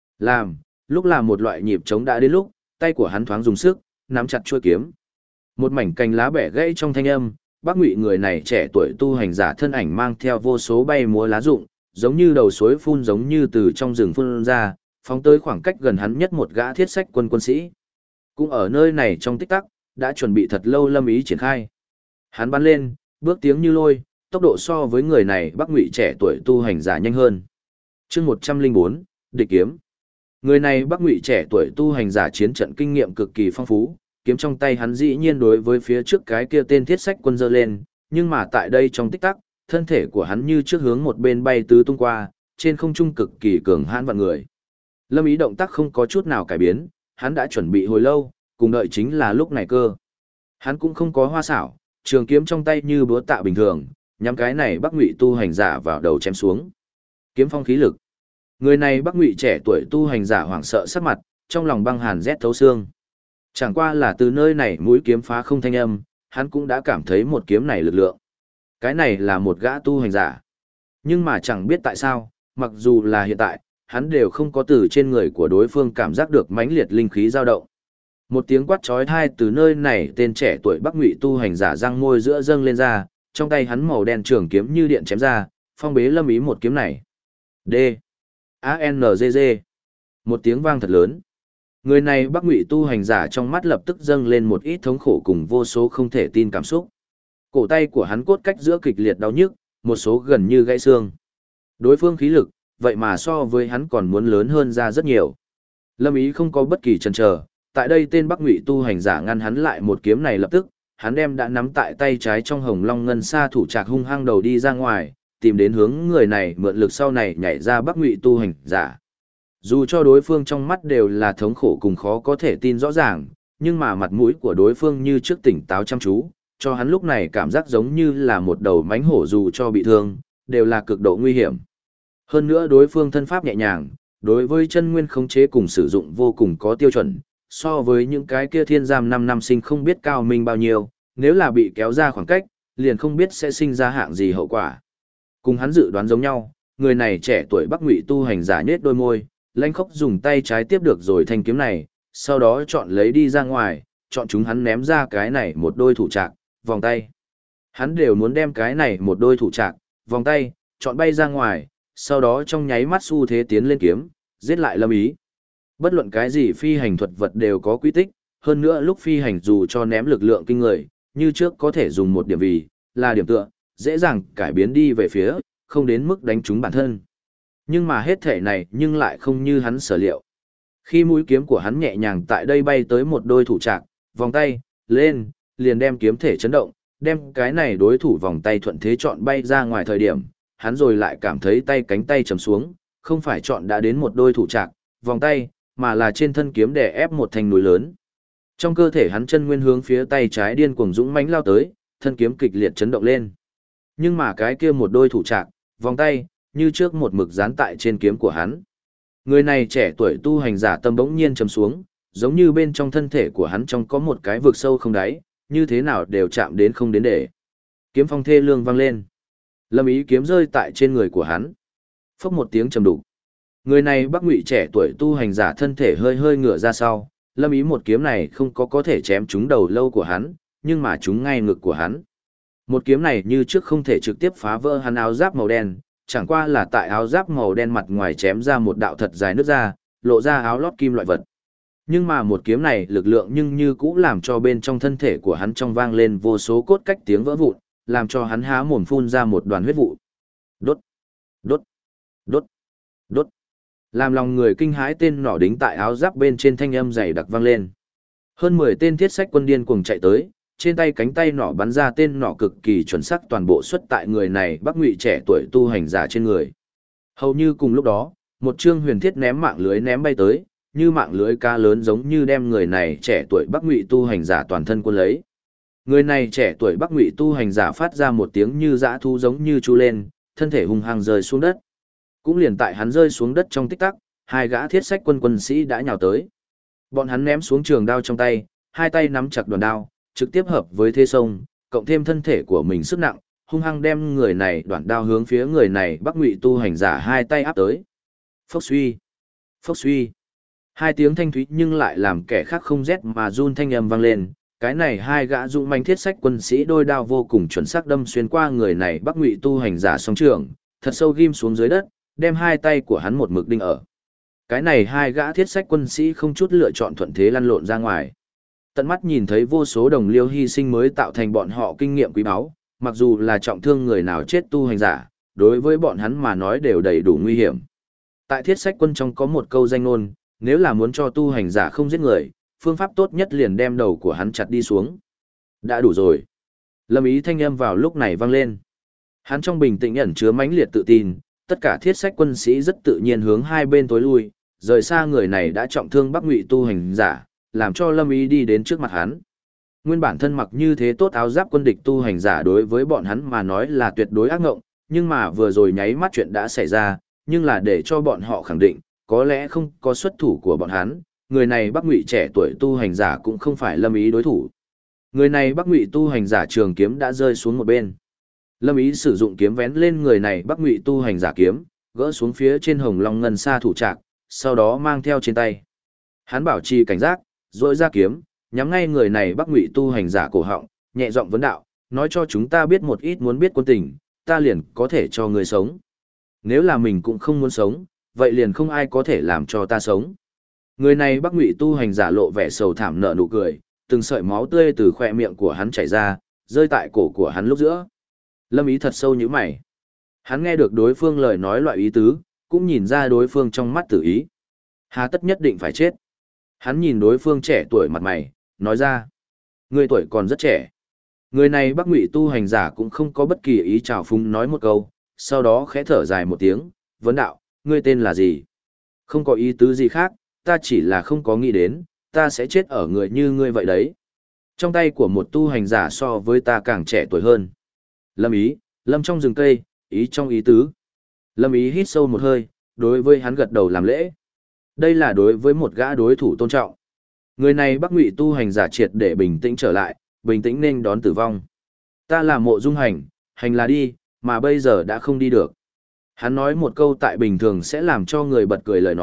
Lúc làm một loại nhịp trống đã đến lúc, tay của hắn thoáng dùng sức, nắm chặt chuôi kiếm. Một mảnh cành lá bẻ gãy trong thanh âm, Bắc Ngụy người này trẻ tuổi tu hành giả thân ảnh mang theo vô số bay múa lá rụng, giống như đầu suối phun giống như từ trong rừng phun ra, phóng tới khoảng cách gần hắn nhất một gã thiết sách quân sĩ. Cũng ở nơi này trong tích tắc, đã chuẩn bị thật lâu Lâm Ý triển khai. Hắn bắn lên, bước tiếng như lôi, tốc độ so với người này Bắc Ngụy trẻ tuổi tu hành giả nhanh hơn. Chương 104, địch kiếm. Người này Bắc Ngụy trẻ tuổi tu hành giả chiến trận kinh nghiệm cực kỳ phong phú, kiếm trong tay hắn dĩ nhiên đối với phía trước cái kia tên thiết sách quân giơ lên, nhưng mà tại đây trong tích tắc, thân thể của hắn như trước hướng một bên bay tứ tung qua, trên không trung cực kỳ cường hãn vạn người. Lâm Ý động tác không có chút nào cải biến, hắn đã chuẩn bị hồi lâu, cùng đợi chính là lúc này cơ. Hắn cũng không có hoa xảo, trường kiếm trong tay như búa tạ bình thường, nhắm cái này Bắc Ngụy tu hành giả vào đầu chém xuống. Kiếm phong khí lực. Người này Bắc Ngụy trẻ tuổi tu hành giả hoảng sợ sắc mặt, trong lòng băng hàn rét thấu xương. Chẳng qua là từ nơi này mũi kiếm phá không thanh âm, hắn cũng đã cảm thấy một kiếm này lực lượng. Cái này là một gã tu hành giả. Nhưng mà chẳng biết tại sao, mặc dù là hiện tại, hắn đều không có từ trên người của đối phương cảm giác được mãnh liệt linh khí dao động. Một tiếng quát chói tai từ nơi này tên trẻ tuổi Bắc Ngụy tu hành giả răng môi giữa dâng lên ra, trong tay hắn màu đen trường kiếm như điện chém ra, phong bế Lâm Ý một kiếm này. D. A-N-G-G. Một tiếng vang thật lớn. Người này Bắc Ngụy tu hành giả trong mắt lập tức dâng lên một ít thống khổ cùng vô số không thể tin cảm xúc. Cổ tay của hắn cốt cách giữa kịch liệt đau nhức, một số gần như gãy xương. Đối phương khí lực, vậy mà so với hắn còn muốn lớn hơn ra rất nhiều. Lâm Ý không có bất kỳ chần chờ, tại đây tên Bắc Ngụy tu hành giả ngăn hắn lại một kiếm này lập tức, hắn đem đã nắm tại tay trái trong hồng long ngân sa thủ trạc hung hăng đầu đi ra ngoài, tìm đến hướng người này mượn lực sau này nhảy ra Bắc Ngụy tu hành giả. Dù cho đối phương trong mắt đều là thống khổ cùng khó có thể tin rõ ràng, nhưng mà mặt mũi của đối phương như trước tỉnh táo chăm chú, cho hắn lúc này cảm giác giống như là một đầu mãnh hổ dù cho bị thương, đều là cực độ nguy hiểm. Hơn nữa đối phương thân pháp nhẹ nhàng, đối với chân nguyên khống chế cùng sử dụng vô cùng có tiêu chuẩn, so với những cái kia thiên giam 5 năm sinh không biết cao minh bao nhiêu, nếu là bị kéo ra khoảng cách, liền không biết sẽ sinh ra hạng gì hậu quả. Cùng hắn dự đoán giống nhau, người này trẻ tuổi Bắc Ngụy tu hành giả nhếch đôi môi, Lãnh Khốc dùng tay trái tiếp được rồi thanh kiếm này, sau đó chọn lấy đi ra ngoài, chọn chúng hắn ném ra cái này một đôi thủ trạc, vòng tay. Hắn đều muốn đem cái này một đôi thủ trạc, vòng tay, chọn bay ra ngoài, sau đó trong nháy mắt xu thế tiến lên kiếm, giết lại Lâm Ý. Bất luận cái gì phi hành thuật vật đều có quy tích, hơn nữa lúc phi hành dù cho ném lực lượng kinh người, như trước có thể dùng một điểm vì, là điểm tựa, dễ dàng cải biến đi về phía, không đến mức đánh trúng bản thân. Nhưng mà hết thể này nhưng lại không như hắn sở liệu. Khi mũi kiếm của hắn nhẹ nhàng tại đây bay tới một đôi thủ trạc, vòng tay, lên, liền đem kiếm thể chấn động, đem cái này đối thủ vòng tay thuận thế chọn bay ra ngoài thời điểm, hắn rồi lại cảm thấy tay cánh tay trầm xuống, không phải chọn đã đến một đôi thủ trạc, vòng tay, mà là trên thân kiếm đè ép một thanh núi lớn. Trong cơ thể hắn chân nguyên hướng phía tay trái điên cuồng dũng mãnh lao tới, thân kiếm kịch liệt chấn động lên. Nhưng mà cái kia một đôi thủ trạc, vòng tay, như trước một mực dán tại trên kiếm của hắn. Người này trẻ tuổi tu hành giả tâm bỗng nhiên trầm xuống, giống như bên trong thân thể của hắn trong có một cái vực sâu không đáy, như thế nào đều chạm đến không đến để. Kiếm phong thê lương vang lên. Lâm Ý kiếm rơi tại trên người của hắn. Phốc một tiếng trầm đục. Người này Bắc Ngụy trẻ tuổi tu hành giả thân thể hơi hơi ngửa ra sau, Lâm Ý một kiếm này không có thể chém trúng đầu lâu của hắn, nhưng mà trúng ngay ngực của hắn. Một kiếm này như trước không thể trực tiếp phá vỡ hắn áo giáp màu đen, chẳng qua là tại áo giáp màu đen mặt ngoài chém ra một đạo thật dài nứt ra, lộ ra áo lót kim loại vật. Nhưng mà một kiếm này lực lượng nhưng như cũ làm cho bên trong thân thể của hắn trong vang lên vô số cốt cách tiếng vỡ vụn, làm cho hắn há mồm phun ra một đoàn huyết vụ. Đốt, đốt, đốt, đốt. Làm lòng người kinh hãi tên nỏ đính tại áo giáp bên trên thanh âm dày đặc vang lên. Hơn 10 tên thiết sách quân điên cuồng chạy tới, trên tay cánh tay nỏ bắn ra tên nỏ cực kỳ chuẩn xác toàn bộ xuất tại người này Bắc Ngụy trẻ tuổi tu hành giả trên người. Hầu như cùng lúc đó, một chương huyền thiết ném mạng lưới ném bay tới, như mạng lưới cá lớn giống như đem người này trẻ tuổi Bắc Ngụy tu hành giả toàn thân cuốn lấy. Người này trẻ tuổi Bắc Ngụy tu hành giả phát ra một tiếng như dã thú giống như chu lên, thân thể hung hăng rơi xuống đất. Cũng liền tại hắn rơi xuống đất trong tích tắc, hai gã thiết sách quân sĩ đã nhào tới. Bọn hắn ném xuống trường đao trong tay, hai tay nắm chặt đoàn đao, trực tiếp hợp với thế sông, cộng thêm thân thể của mình sức nặng, hung hăng đem người này đoạn đao hướng phía người này Bắc Ngụy tu hành giả hai tay áp tới. Phốc suy, phốc suy. Hai tiếng thanh thúy nhưng lại làm kẻ khác không rét mà run thanh âm vang lên. Cái này hai gã dũng mãnh thiết sách quân sĩ đôi đao vô cùng chuẩn xác đâm xuyên qua người này Bắc Ngụy tu hành giả song trường, thật sâu ghim xuống dưới đất, đem hai tay của hắn một mực đinh ở. Cái này hai gã thiết sách quân sĩ không chút lựa chọn thuận thế lăn lộn ra ngoài. Tận mắt nhìn thấy vô số đồng liêu hy sinh mới tạo thành bọn họ kinh nghiệm quý báu, mặc dù là trọng thương người nào chết tu hành giả, đối với bọn hắn mà nói đều đầy đủ nguy hiểm. Tại thiết sách quân trong có một câu danh ngôn, nếu là muốn cho tu hành giả không giết người, phương pháp tốt nhất liền đem đầu của hắn chặt đi xuống. Đã đủ rồi. Lâm Ý thanh âm vào lúc này vang lên. Hắn trong bình tĩnh ẩn chứa mãnh liệt tự tin, tất cả thiết sách quân sĩ rất tự nhiên hướng hai bên tối lui, rời xa người này đã trọng thương Bắc Ngụy tu hành giả, làm cho Lâm Ý đi đến trước mặt hắn. Nguyên bản thân mặc như thế tốt áo giáp quân địch tu hành giả đối với bọn hắn mà nói là tuyệt đối ác ngộng, nhưng mà vừa rồi nháy mắt chuyện đã xảy ra, nhưng là để cho bọn họ khẳng định, có lẽ không có xuất thủ của bọn hắn, người này Bắc Ngụy trẻ tuổi tu hành giả cũng không phải Lâm Ý đối thủ. Người này Bắc Ngụy tu hành giả trường kiếm đã rơi xuống một bên. Lâm Ý sử dụng kiếm vén lên người này Bắc Ngụy tu hành giả kiếm, gỡ xuống phía trên hồng long ngân sa thủ trạc, sau đó mang theo trên tay. Hắn bảo trì cảnh giác, rỗi ra kiếm, nhắm ngay người này Bắc Ngụy tu hành giả cổ họng, nhẹ giọng vấn đạo, nói cho chúng ta biết một ít muốn biết quân tình, ta liền có thể cho người sống. Nếu là mình cũng không muốn sống, vậy liền không ai có thể làm cho ta sống. Người này Bắc Ngụy tu hành giả lộ vẻ sầu thảm nở nụ cười, từng sợi máu tươi từ khóe miệng của hắn chảy ra, rơi tại cổ của hắn lúc giữa. Lâm Ý thật sâu như mày. Hắn nghe được đối phương lời nói loại ý tứ, cũng nhìn ra đối phương trong mắt tử ý. Hà tất nhất định phải chết. Hắn nhìn đối phương trẻ tuổi mặt mày, nói ra. Người tuổi còn rất trẻ. Người này Bắc Ngụy tu hành giả cũng không có bất kỳ ý trào phúng nói một câu, sau đó khẽ thở dài một tiếng, vấn đạo, ngươi tên là gì? Không có ý tứ gì khác, ta chỉ là không có nghĩ đến, ta sẽ chết ở người như ngươi vậy đấy. Trong tay của một tu hành giả so với ta càng trẻ tuổi hơn. Lâm Ý, lâm trong rừng cây, ý trong ý tứ. Lâm Ý hít sâu một hơi, đối với hắn gật đầu làm lễ. Đây là đối với một gã đối thủ tôn trọng. Người này Bắc Ngụy tu hành giả triệt để bình tĩnh trở lại, bình tĩnh nên đón tử vong. Ta là Mộ Dung Hành, hành là đi, mà bây giờ đã không đi được. Hắn nói một câu tại bình thường sẽ làm cho người bật cười lời nói,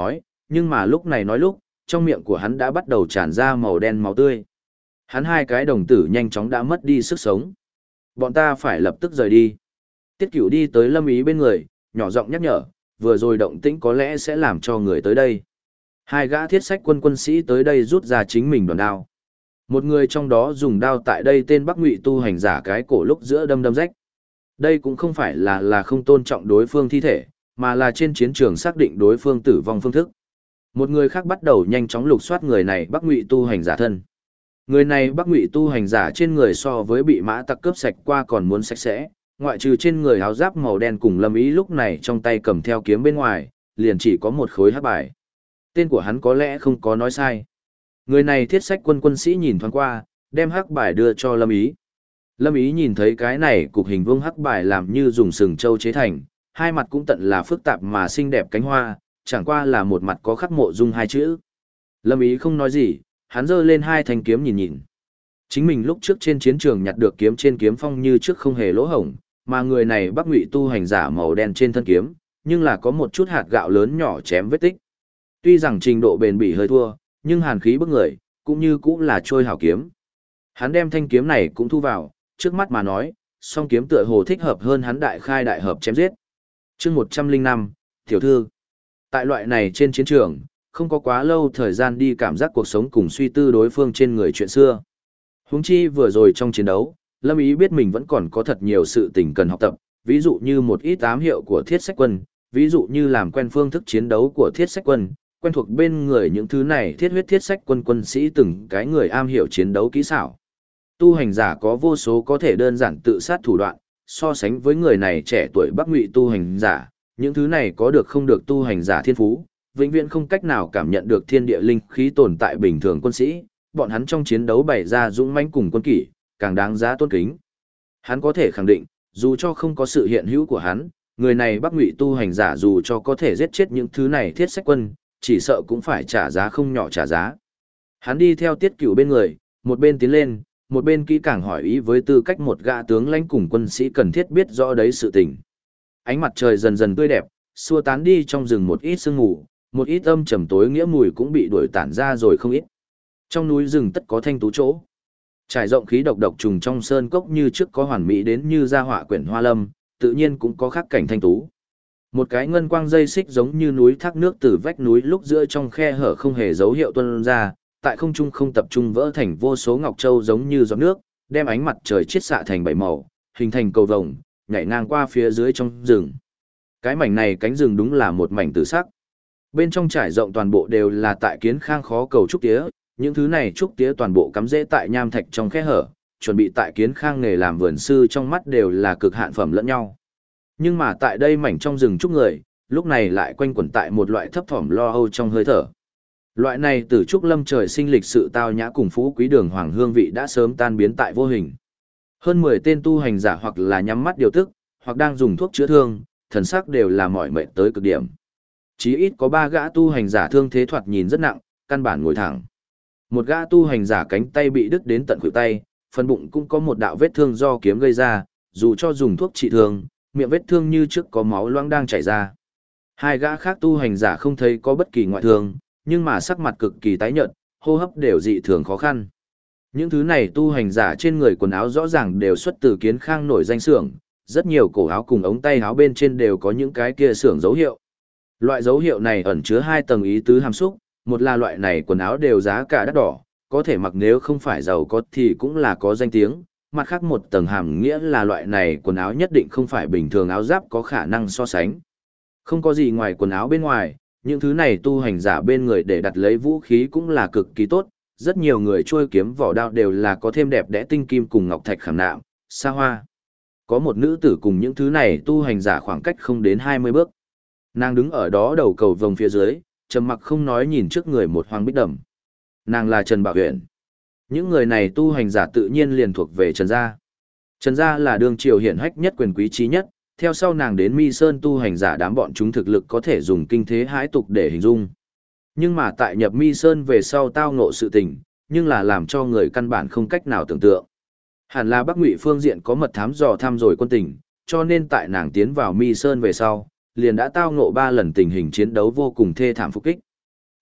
nhưng mà lúc này nói lúc, trong miệng của hắn đã bắt đầu tràn ra màu đen máu tươi. Hắn hai cái đồng tử nhanh chóng đã mất đi sức sống. Bọn ta phải lập tức rời đi. Tiết Cửu đi tới Lâm Ý bên người, nhỏ giọng nhắc nhở, vừa rồi động tĩnh có lẽ sẽ làm cho người tới đây. Hai gã thiết sách quân sĩ tới đây rút ra chính mình đòn đao. Một người trong đó dùng đao tại đây tên Bắc Ngụy tu hành giả cái cổ lúc giữa đâm đâm rách. Đây cũng không phải là không tôn trọng đối phương thi thể, mà là trên chiến trường xác định đối phương tử vong phương thức. Một người khác bắt đầu nhanh chóng lục soát người này Bắc Ngụy tu hành giả thân. Người này Bắc Ngụy tu hành giả trên người so với bị mã tặc cướp sạch qua còn muốn sạch sẽ, ngoại trừ trên người áo giáp màu đen cùng Lâm Ý lúc này trong tay cầm theo kiếm bên ngoài, liền chỉ có một khối hắc bài. Tên của hắn có lẽ không có nói sai. Người này thiết sách quân sĩ nhìn thoáng qua, đem hắc bài đưa cho Lâm Ý. Lâm Ý nhìn thấy cái này cục hình vuông hắc bài làm như dùng sừng trâu chế thành, hai mặt cũng tận là phức tạp mà xinh đẹp cánh hoa, chẳng qua là một mặt có khắc mộ dung hai chữ. Lâm Ý không nói gì, hắn giơ lên hai thanh kiếm nhìn nhìn. Chính mình lúc trước trên chiến trường nhặt được kiếm trên kiếm phong như trước không hề lỗ hổng, mà người này Bắc Ngụy tu hành giả màu đen trên thân kiếm, nhưng là có một chút hạt gạo lớn nhỏ chém vết tích. Tuy rằng trình độ bền bỉ hơi thua, nhưng hàn khí bức người, cũng như cũng là trôi hảo kiếm. Hắn đem thanh kiếm này cũng thu vào, trước mắt mà nói, song kiếm tựa hồ thích hợp hơn hắn đại khai đại hợp chém giết. Chương 105, tiểu thư. Tại loại này trên chiến trường, không có quá lâu thời gian đi cảm giác cuộc sống cùng suy tư đối phương trên người chuyện xưa. Huống chi vừa rồi trong chiến đấu, Lâm Ý biết mình vẫn còn có thật nhiều sự tình cần học tập, ví dụ như một ít ám hiệu của thiết sách quân, ví dụ như làm quen phương thức chiến đấu của thiết sách quân, quen thuộc bên người những thứ này thiết huyết thiết sách quân quân sĩ từng cái người am hiểu chiến đấu kỹ xảo. Tu hành giả có vô số có thể đơn giản tự sát thủ đoạn, so sánh với người này trẻ tuổi Bắc Ngụy tu hành giả, những thứ này có được không được tu hành giả thiên phú, vĩnh viễn không cách nào cảm nhận được thiên địa linh khí tồn tại bình thường quân sĩ, bọn hắn trong chiến đấu bày ra dũng mãnh cùng quân kỷ, càng đáng giá tôn kính. Hắn có thể khẳng định, dù cho không có sự hiện hữu của hắn, người này Bắc Ngụy tu hành giả dù cho có thể giết chết những thứ này thiết sách quân, chỉ sợ cũng phải trả giá không nhỏ trả giá. Hắn đi theo Tiết Cửu bên người, một bên tiến lên, một bên kỹ càng hỏi ý với tư cách một gã tướng lãnh cùng quân sĩ cần thiết biết rõ đấy sự tình. Ánh mặt trời dần dần tươi đẹp, xua tán đi trong rừng một ít sương mù, một ít âm trầm tối nghĩa mùi cũng bị đuổi tản ra rồi không ít. Trong núi rừng tất có thanh tú chỗ. Trải rộng khí độc độc trùng trong sơn cốc như trước có hoàn mỹ đến như gia họa quyển hoa lâm, tự nhiên cũng có khắc cảnh thanh tú. Một cái ngân quang dây xích giống như núi thác nước từ vách núi lúc giữa trong khe hở không hề dấu hiệu tuôn ra, tại không trung không tập trung vỡ thành vô số ngọc châu giống như giọt nước, đem ánh mặt trời chiết xạ thành bảy màu, hình thành cầu vồng, nhảy ngang qua phía dưới trong rừng. Cái mảnh này cánh rừng đúng là một mảnh tử sắc. Bên trong trải rộng toàn bộ đều là tại kiến khang khó cầu trúc tía, những thứ này trúc tía toàn bộ cắm rễ tại nham thạch trong khe hở, chuẩn bị tại kiến khang nghề làm vườn sư trong mắt đều là cực hạn phẩm lẫn nhau. Nhưng mà tại đây mảnh trong rừng trúc người, lúc này lại quanh quẩn tại một loại thấp thỏm lo âu trong hơi thở. Loại này từ trúc lâm trời sinh lịch sự tao nhã cùng phú quý đường hoàng hương vị đã sớm tan biến tại vô hình. Hơn 10 tên tu hành giả hoặc là nhắm mắt điều tức, hoặc đang dùng thuốc chữa thương, thần sắc đều là mỏi mệt tới cực điểm. Chí ít có 3 gã tu hành giả thương thế thoạt nhìn rất nặng, căn bản ngồi thẳng. Một gã tu hành giả cánh tay bị đứt đến tận khuỷu tay, phần bụng cũng có một đạo vết thương do kiếm gây ra, dù cho dùng thuốc trị thương, miệng vết thương như trước có máu loãng đang chảy ra. 2 gã khác tu hành giả không thấy có bất kỳ ngoại thương, nhưng mà sắc mặt cực kỳ tái nhợt, hô hấp đều dị thường khó khăn. Những thứ này tu hành giả trên người quần áo rõ ràng đều xuất từ kiến khang nổi danh xưởng, rất nhiều cổ áo cùng ống tay áo bên trên đều có những cái kia xưởng dấu hiệu. Loại dấu hiệu này ẩn chứa 2 tầng ý tứ hàm xúc, một là loại này quần áo đều giá cả đắt đỏ, có thể mặc nếu không phải giàu có thì cũng là có danh tiếng, mặt khác một tầng hàm nghĩa là loại này quần áo nhất định không phải bình thường áo giáp có khả năng so sánh. Không có gì ngoài quần áo bên ngoài, những thứ này tu hành giả bên người để đặt lấy vũ khí cũng là cực kỳ tốt, rất nhiều người trôi kiếm vỏ đao đều là có thêm đẹp đẽ tinh kim cùng ngọc thạch khảm nạm, xa hoa. Có một nữ tử cùng những thứ này tu hành giả khoảng cách không đến 20 bước. Nàng đứng ở đó đầu cầu vồng phía dưới, trầm mặc không nói nhìn trước người một hoàng bích đầm. Nàng là Trần Bảo Huyền. Những người này tu hành giả tự nhiên liền thuộc về Trần gia. Trần gia là đương triều hiển hách nhất quyền quý trí nhất, theo sau nàng đến Mi Sơn tu hành giả đám bọn chúng thực lực có thể dùng kinh thế hãi tục để hình dung. Nhưng mà tại nhập Mi Sơn về sau tao ngộ sự tình, nhưng là làm cho người căn bản không cách nào tưởng tượng. Hẳn là Bắc Ngụy phương diện có mật thám dò thăm rồi quân tình, cho nên tại nàng tiến vào Mi Sơn về sau, liền đã tao ngộ 3 lần tình hình chiến đấu vô cùng thê thảm phục kích.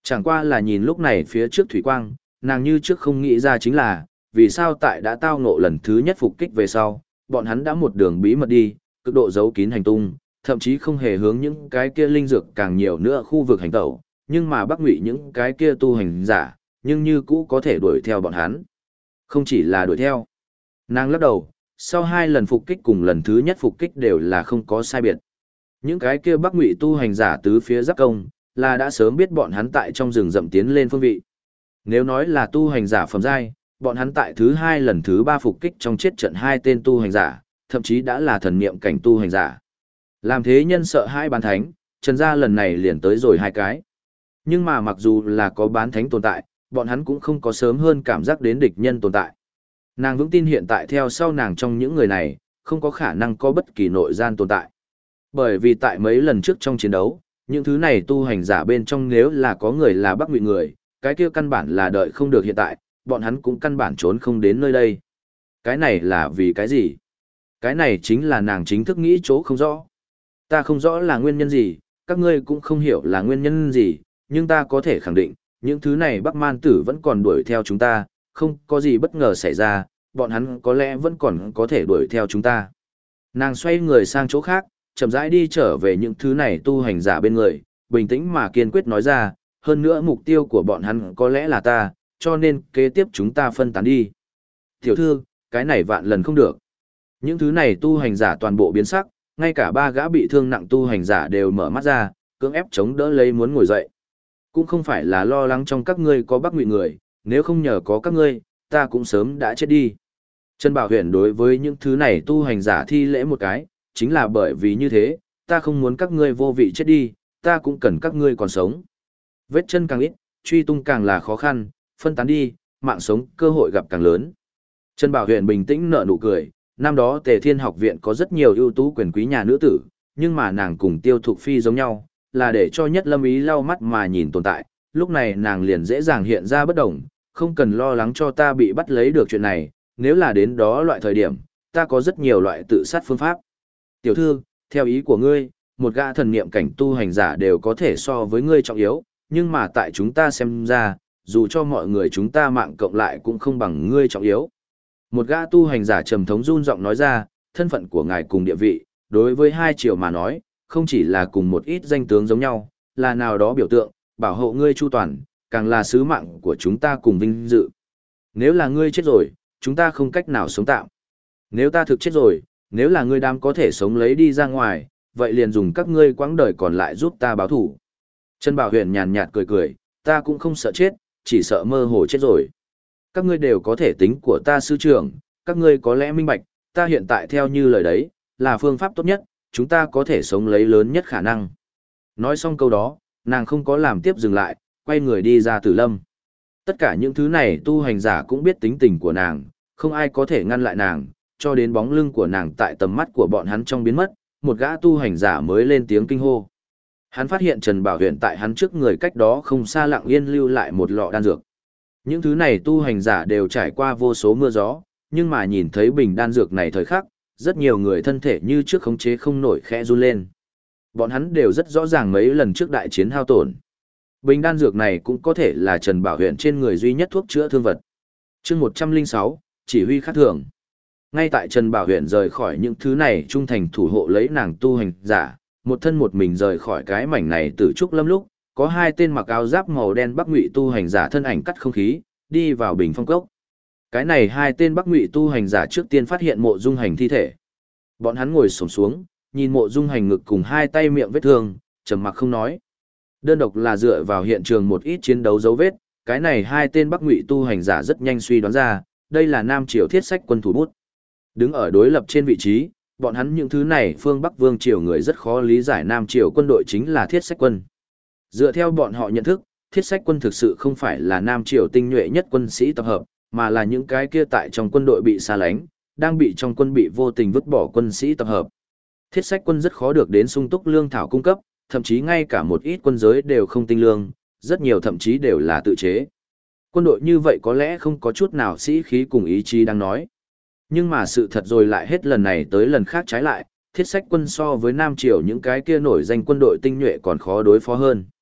Chẳng qua là nhìn lúc này phía trước thủy quang, nàng như trước không nghĩ ra chính là, vì sao tại đã tao ngộ lần thứ nhất phục kích về sau, bọn hắn đã một đường bí mật đi, cực độ giấu kín hành tung, thậm chí không hề hướng những cái kia linh dược càng nhiều nữa khu vực hành tẩu, nhưng mà Bắc Ngụy những cái kia tu hành giả, nhưng như cũ có thể đuổi theo bọn hắn. Không chỉ là đuổi theo. Nàng lắc đầu, sau 2 lần phục kích cùng lần thứ nhất phục kích đều là không có sai biệt. Những cái kia Bắc Ngụy tu hành giả tứ phía giáp công, là đã sớm biết bọn hắn tại trong rừng rậm tiến lên phương vị. Nếu nói là tu hành giả phẩm giai, bọn hắn tại thứ 2 lần thứ 3 phục kích trong chết trận 2 tên tu hành giả, thậm chí đã là thần niệm cảnh tu hành giả. Làm thế nhân sợ hai bán thánh, Trần gia lần này liền tới rồi 2 cái. Nhưng mà mặc dù là có bán thánh tồn tại, bọn hắn cũng không có sớm hơn cảm giác đến địch nhân tồn tại. Nàng vững tin hiện tại theo sau nàng trong những người này, không có khả năng có bất kỳ nội gian tồn tại. Bởi vì tại mấy lần trước trong chiến đấu, những thứ này tu hành giả bên trong nếu là có người là Bắc Ngụy người, cái kia căn bản là đợi không được hiện tại, bọn hắn cũng căn bản trốn không đến nơi đây. Cái này là vì cái gì? Cái này chính là nàng chính thức nghĩ chỗ không rõ. Ta không rõ là nguyên nhân gì, các ngươi cũng không hiểu là nguyên nhân gì, nhưng ta có thể khẳng định, những thứ này Bắc Man tử vẫn còn đuổi theo chúng ta, không có gì bất ngờ xảy ra, bọn hắn có lẽ vẫn còn có thể đuổi theo chúng ta. Nàng xoay người sang chỗ khác, chậm rãi đi trở về những thứ này tu hành giả bên người, bình tĩnh mà kiên quyết nói ra, hơn nữa mục tiêu của bọn hắn có lẽ là ta, cho nên kế tiếp chúng ta phân tán đi. Tiểu thư, cái này vạn lần không được. Những thứ này tu hành giả toàn bộ biến sắc, ngay cả 3 gã bị thương nặng tu hành giả đều mở mắt ra, cưỡng ép chống đỡ lấy muốn ngồi dậy. Cũng không phải là lo lắng trong các ngươi có Bắc Ngụy người, nếu không nhờ có các ngươi, ta cũng sớm đã chết đi. Trần Bảo Huyền đối với những thứ này tu hành giả thi lễ một cái, chính là bởi vì như thế, ta không muốn các ngươi vô vị chết đi, ta cũng cần các ngươi còn sống. Vết chân càng ít, truy tung càng là khó khăn, phân tán đi, mạng sống cơ hội gặp càng lớn. Trần Bảo Huyền bình tĩnh nở nụ cười, năm đó Tề Thiên học viện có rất nhiều ưu tú quyền quý nhà nữ tử, nhưng mà nàng cùng Tiêu Thục Phi giống nhau, là để cho Nhất Lâm Ý lau mắt mà nhìn tồn tại, lúc này nàng liền dễ dàng hiện ra bất đồng, không cần lo lắng cho ta bị bắt lấy được chuyện này, nếu là đến đó loại thời điểm, ta có rất nhiều loại tự sát phương pháp. Tiểu thư, theo ý của ngươi, một gã thần niệm cảnh tu hành giả đều có thể so với ngươi trọng yếu, nhưng mà tại chúng ta xem ra, dù cho mọi người chúng ta mạng cộng lại cũng không bằng ngươi trọng yếu. Một gã tu hành giả trầm thống run giọng nói ra, thân phận của ngài cùng địa vị, đối với 2 triều mà nói, không chỉ là cùng một ít danh tướng giống nhau, là nào đó biểu tượng, bảo hộ ngươi chu toàn, càng là sứ mạng của chúng ta cùng vinh dự. Nếu là ngươi chết rồi, chúng ta không cách nào sống tạm. Nếu ta thực chết rồi, nếu là ngươi đám có thể sống lấy đi ra ngoài, vậy liền dùng các ngươi quãng đời còn lại giúp ta báo thủ. Trần Bảo Huyền nhàn nhạt cười cười, ta cũng không sợ chết, chỉ sợ mơ hồ chết rồi. Các ngươi đều có thể tính của ta sư trưởng, các ngươi có lẽ minh bạch, ta hiện tại theo như lời đấy, là phương pháp tốt nhất, chúng ta có thể sống lấy lớn nhất khả năng. Nói xong câu đó, nàng không có làm tiếp dừng lại, quay người đi ra Tử Lâm. Tất cả những thứ này tu hành giả cũng biết tính tình của nàng, không ai có thể ngăn lại nàng, cho đến bóng lưng của nàng tại tầm mắt của bọn hắn trong biến mất, một gã tu hành giả mới lên tiếng kinh hô. Hắn phát hiện Trần Bảo Huyền tại hắn trước người cách đó không xa lặng yên lưu lại một lọ đan dược. Những thứ này tu hành giả đều trải qua vô số mưa gió, nhưng mà nhìn thấy bình đan dược này thời khắc, rất nhiều người thân thể như trước khống chế không nổi khẽ run lên. Bọn hắn đều rất rõ ràng mấy lần trước đại chiến hao tổn. Bình đan dược này cũng có thể là Trần Bảo Huyền trên người duy nhất thuốc chữa thương vật. Chương 106, chỉ huy khác thường. Ngay tại Trần Bảo Huyền rời khỏi những thứ này trung thành thủ hộ lấy nàng tu hành giả, một thân một mình rời khỏi cái mảnh này từ trúc lâm lúc, có 2 tên mặc áo giáp màu đen Bắc Ngụy tu hành giả thân ảnh cắt không khí, đi vào bình phong cốc. Cái này 2 tên Bắc Ngụy tu hành giả trước tiên phát hiện Mộ Dung Hành thi thể. Bọn hắn ngồi xổm xuống, nhìn Mộ Dung Hành ngực cùng 2 tay miệng vết thương, trầm mặc không nói. Đơn độc là dựa vào hiện trường một ít chiến đấu dấu vết, cái này 2 tên Bắc Ngụy tu hành giả rất nhanh suy đoán ra, đây là Nam Triều Thiết Sách quân thủ bút. Đứng ở đối lập trên vị trí, bọn hắn những thứ này phương Bắc Vương Triều người rất khó lý giải Nam Triều quân đội chính là Thiết Sách quân. Dựa theo bọn họ nhận thức, Thiết Sách quân thực sự không phải là Nam Triều tinh nhuệ nhất quân sĩ tập hợp, mà là những cái kia tại trong quân đội bị xa lánh, đang bị trong quân bị vô tình vứt bỏ quân sĩ tập hợp. Thiết Sách quân rất khó được đến sung túc lương thảo cung cấp, thậm chí ngay cả một ít quân giới đều không tinh lương, rất nhiều thậm chí đều là tự chế. Quân đội như vậy có lẽ không có chút nào sĩ khí cùng ý chí đang nói. Nhưng mà sự thật rồi lại hết lần này tới lần khác trái lại, Thiết Sách quân so với Nam Triều những cái kia nổi danh quân đội tinh nhuệ còn khó đối phó hơn.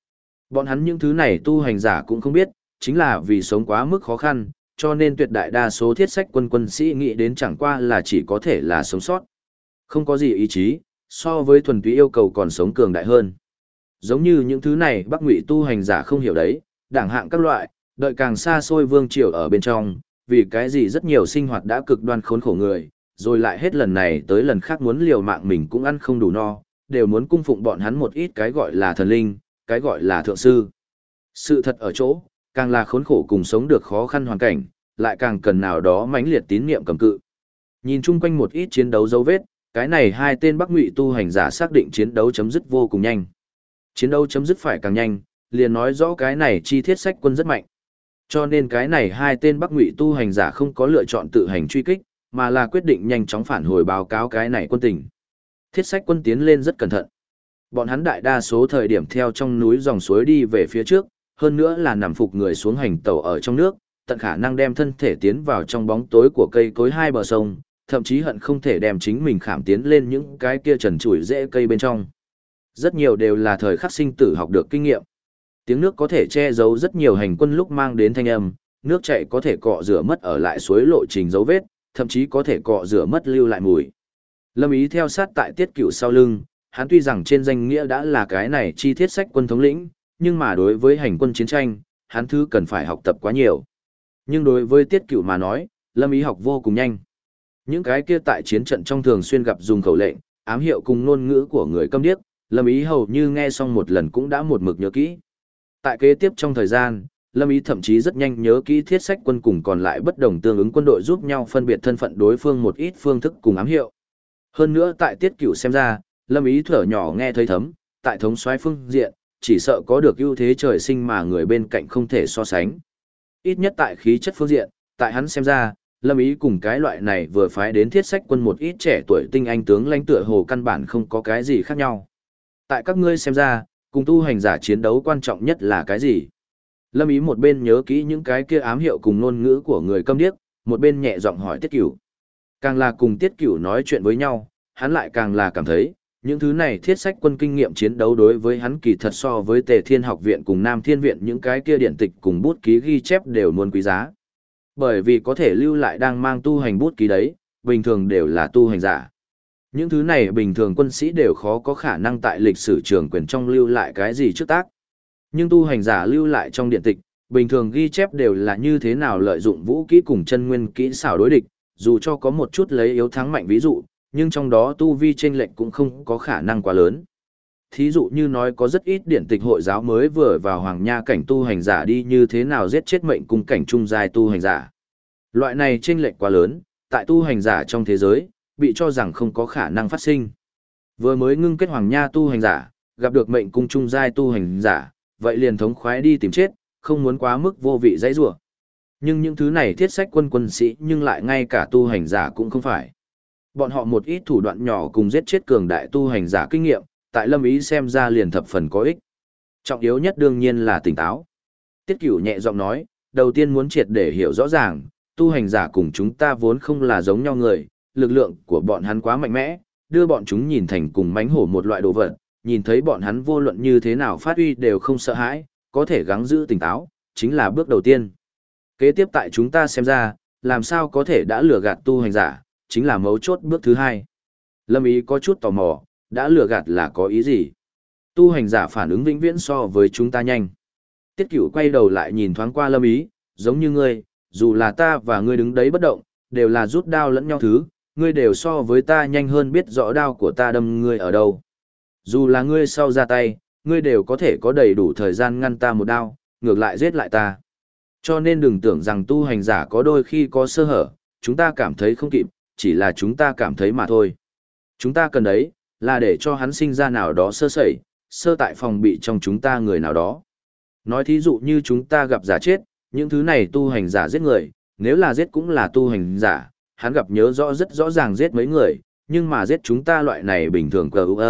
Bọn hắn những thứ này tu hành giả cũng không biết, chính là vì sống quá mức khó khăn, cho nên tuyệt đại đa số thiết sách quân sĩ nghĩ đến chẳng qua là chỉ có thể là sống sót. Không có gì ý chí, so với thuần túy yêu cầu còn sống cường đại hơn. Giống như những thứ này Bắc Ngụy tu hành giả không hiểu đấy, đẳng hạng các loại, đợi càng xa xôi vương triều ở bên trong, vì cái gì rất nhiều sinh hoạt đã cực đoan khốn khổ người, rồi lại hết lần này tới lần khác muốn liều mạng mình cũng ăn không đủ no, đều muốn cung phụng bọn hắn một ít cái gọi là thần linh, cái gọi là thượng sư. Sự thật ở chỗ, càng là khốn khổ cùng sống được khó khăn hoàn cảnh, lại càng cần nào đó mãnh liệt tín niệm cầm cự. Nhìn chung quanh một ít chiến đấu dấu vết, cái này hai tên Bắc Ngụy tu hành giả xác định chiến đấu chấm dứt vô cùng nhanh. Chiến đấu chấm dứt phải càng nhanh, liền nói rõ cái này chi thiết sách quân rất mạnh. Cho nên cái này hai tên Bắc Ngụy tu hành giả không có lựa chọn tự hành truy kích, mà là quyết định nhanh chóng phản hồi báo cáo cái này quân tình. Thiết sách quân tiến lên rất cẩn thận. Bọn hắn đại đa số thời điểm theo trong núi dòng suối đi về phía trước, hơn nữa là nằm phục người xuống hành tẩu ở trong nước, tận khả năng đem thân thể tiến vào trong bóng tối của cây cối hai bờ sông, thậm chí hận không thể đem chính mình khảm tiến lên những cái kia trần trụi rễ cây bên trong. Rất nhiều đều là thời khắc sinh tử học được kinh nghiệm. Tiếng nước có thể che giấu rất nhiều hành quân lúc mang đến thanh âm, nước chảy có thể cọ rửa mất ở lại suối lộ trình dấu vết, thậm chí có thể cọ rửa mất lưu lại mùi. Lâm Ý theo sát tại Tiết Cửu sau lưng, hắn tuy rằng trên danh nghĩa đã là cái này chi thiết sách quân thống lĩnh, nhưng mà đối với hành quân chiến tranh, hắn thứ cần phải học tập quá nhiều. Nhưng đối với Tiết Cửu mà nói, Lâm Ý học vô cùng nhanh. Những cái kia tại chiến trận trong thường xuyên gặp dùng khẩu lệnh, ám hiệu cùng ngôn ngữ của người câm điếc, Lâm Ý hầu như nghe xong một lần cũng đã một mực nhớ kỹ. Tại kế tiếp trong thời gian, Lâm Ý thậm chí rất nhanh nhớ kỹ thiết sách quân cùng còn lại bất đồng tương ứng quân đội giúp nhau phân biệt thân phận đối phương một ít phương thức cùng ám hiệu. Hơn nữa tại Tiết Cửu xem ra, Lâm Ý thở nhỏ nghe thấy thấm, tại thống soái phương diện, chỉ sợ có được ưu thế trời sinh mà người bên cạnh không thể so sánh. Ít nhất tại khí chất phương diện, tại hắn xem ra, Lâm Ý cùng cái loại này vừa phái đến thiết sách quân một ít trẻ tuổi tinh anh tướng lãnh tựa hồ căn bản không có cái gì khác nhau. Tại các ngươi xem ra, cùng tu hành giả chiến đấu quan trọng nhất là cái gì? Lâm Ý một bên nhớ kỹ những cái kia ám hiệu cùng ngôn ngữ của người câm điếc, một bên nhẹ giọng hỏi Tiết Cửu. Càng là cùng Tiết Cửu nói chuyện với nhau, hắn lại càng là cảm thấy, những thứ này thiết sách quân kinh nghiệm chiến đấu đối với hắn kỳ thật so với Tề Thiên học viện cùng Nam Thiên viện những cái kia điển tịch cùng bút ký ghi chép đều muốn quý giá. Bởi vì có thể lưu lại đang mang tu hành bút ký đấy, bình thường đều là tu hành giả. Những thứ này bình thường quân sĩ đều khó có khả năng tại lịch sử trường quyền trong lưu lại cái gì trước tác. Nhưng tu hành giả lưu lại trong điện tịch, bình thường ghi chép đều là như thế nào lợi dụng vũ kỹ cùng chân nguyên kỹ xảo đối địch, dù cho có một chút lấy yếu thắng mạnh ví dụ, nhưng trong đó tu vi chênh lệch cũng không có khả năng quá lớn. Thí dụ như nói có rất ít điển tịch hội giáo mới vừa vào hoàng nha cảnh tu hành giả đi như thế nào giết chết mệnh cung cảnh trung giai tu hành giả. Loại này chênh lệch quá lớn, tại tu hành giả trong thế giới, bị cho rằng không có khả năng phát sinh. Vừa mới ngưng kết hoàng nha tu hành giả, gặp được mệnh cung trung giai tu hành giả, vậy liền thống khoái đi tìm chết, không muốn quá mức vô vị dãy rủa. Nhưng những thứ này thiết sách quân sĩ nhưng lại ngay cả tu hành giả cũng không phải. Bọn họ một ít thủ đoạn nhỏ cùng giết chết cường đại tu hành giả kinh nghiệm, tại Lâm Ý xem ra liền thập phần có ích. Trọng yếu nhất đương nhiên là tỉnh táo. Tiết Cửu nhẹ giọng nói, đầu tiên muốn triệt để hiểu rõ ràng, tu hành giả cùng chúng ta vốn không là giống nhau người, lực lượng của bọn hắn quá mạnh mẽ, đưa bọn chúng nhìn thành cùng mánh hổ một loại đồ vật, nhìn thấy bọn hắn vô luận như thế nào phát uy đều không sợ hãi, có thể gắng giữ tỉnh táo, chính là bước đầu tiên. Kế tiếp tại chúng ta xem ra, làm sao có thể đã lừa gạt tu hành giả, chính là mấu chốt bước thứ hai. Lâm Ý có chút tò mò, đã lừa gạt là có ý gì? Tu hành giả phản ứng vĩnh viễn so với chúng ta nhanh. Tiết Cửu quay đầu lại nhìn thoáng qua Lâm Ý, giống như ngươi, dù là ta và ngươi đứng đấy bất động, đều là rút đao lẫn nhau thứ, ngươi đều so với ta nhanh hơn biết rõ đao của ta đâm ngươi ở đâu. Dù là ngươi sau ra tay, ngươi đều có thể có đầy đủ thời gian ngăn ta một đao, ngược lại giết lại ta. Cho nên đừng tưởng rằng tu hành giả có đôi khi có sơ hở, chúng ta cảm thấy không kịp, chỉ là chúng ta cảm thấy mà thôi. Chúng ta cần đấy, là để cho hắn sinh ra nào đó sơ sẩy, sơ tại phòng bị trong chúng ta người nào đó. Nói thí dụ như chúng ta gặp giả chết, những thứ này tu hành giả giết người, nếu là giết cũng là tu hành giả, hắn gặp nhớ rõ rất rõ ràng giết mấy người, nhưng mà giết chúng ta loại này bình thường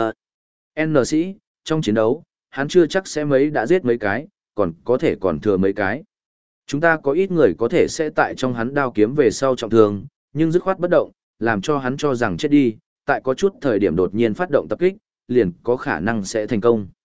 N sĩ, trong chiến đấu, hắn chưa chắc sẽ mấy đã giết mấy cái, còn có thể còn thừa mấy cái. Chúng ta có ít người có thể sẽ tại trong hắn đao kiếm về sau trọng thương, nhưng dứt khoát bất động, làm cho hắn cho rằng chết đi, tại có chút thời điểm đột nhiên phát động tập kích, liền có khả năng sẽ thành công.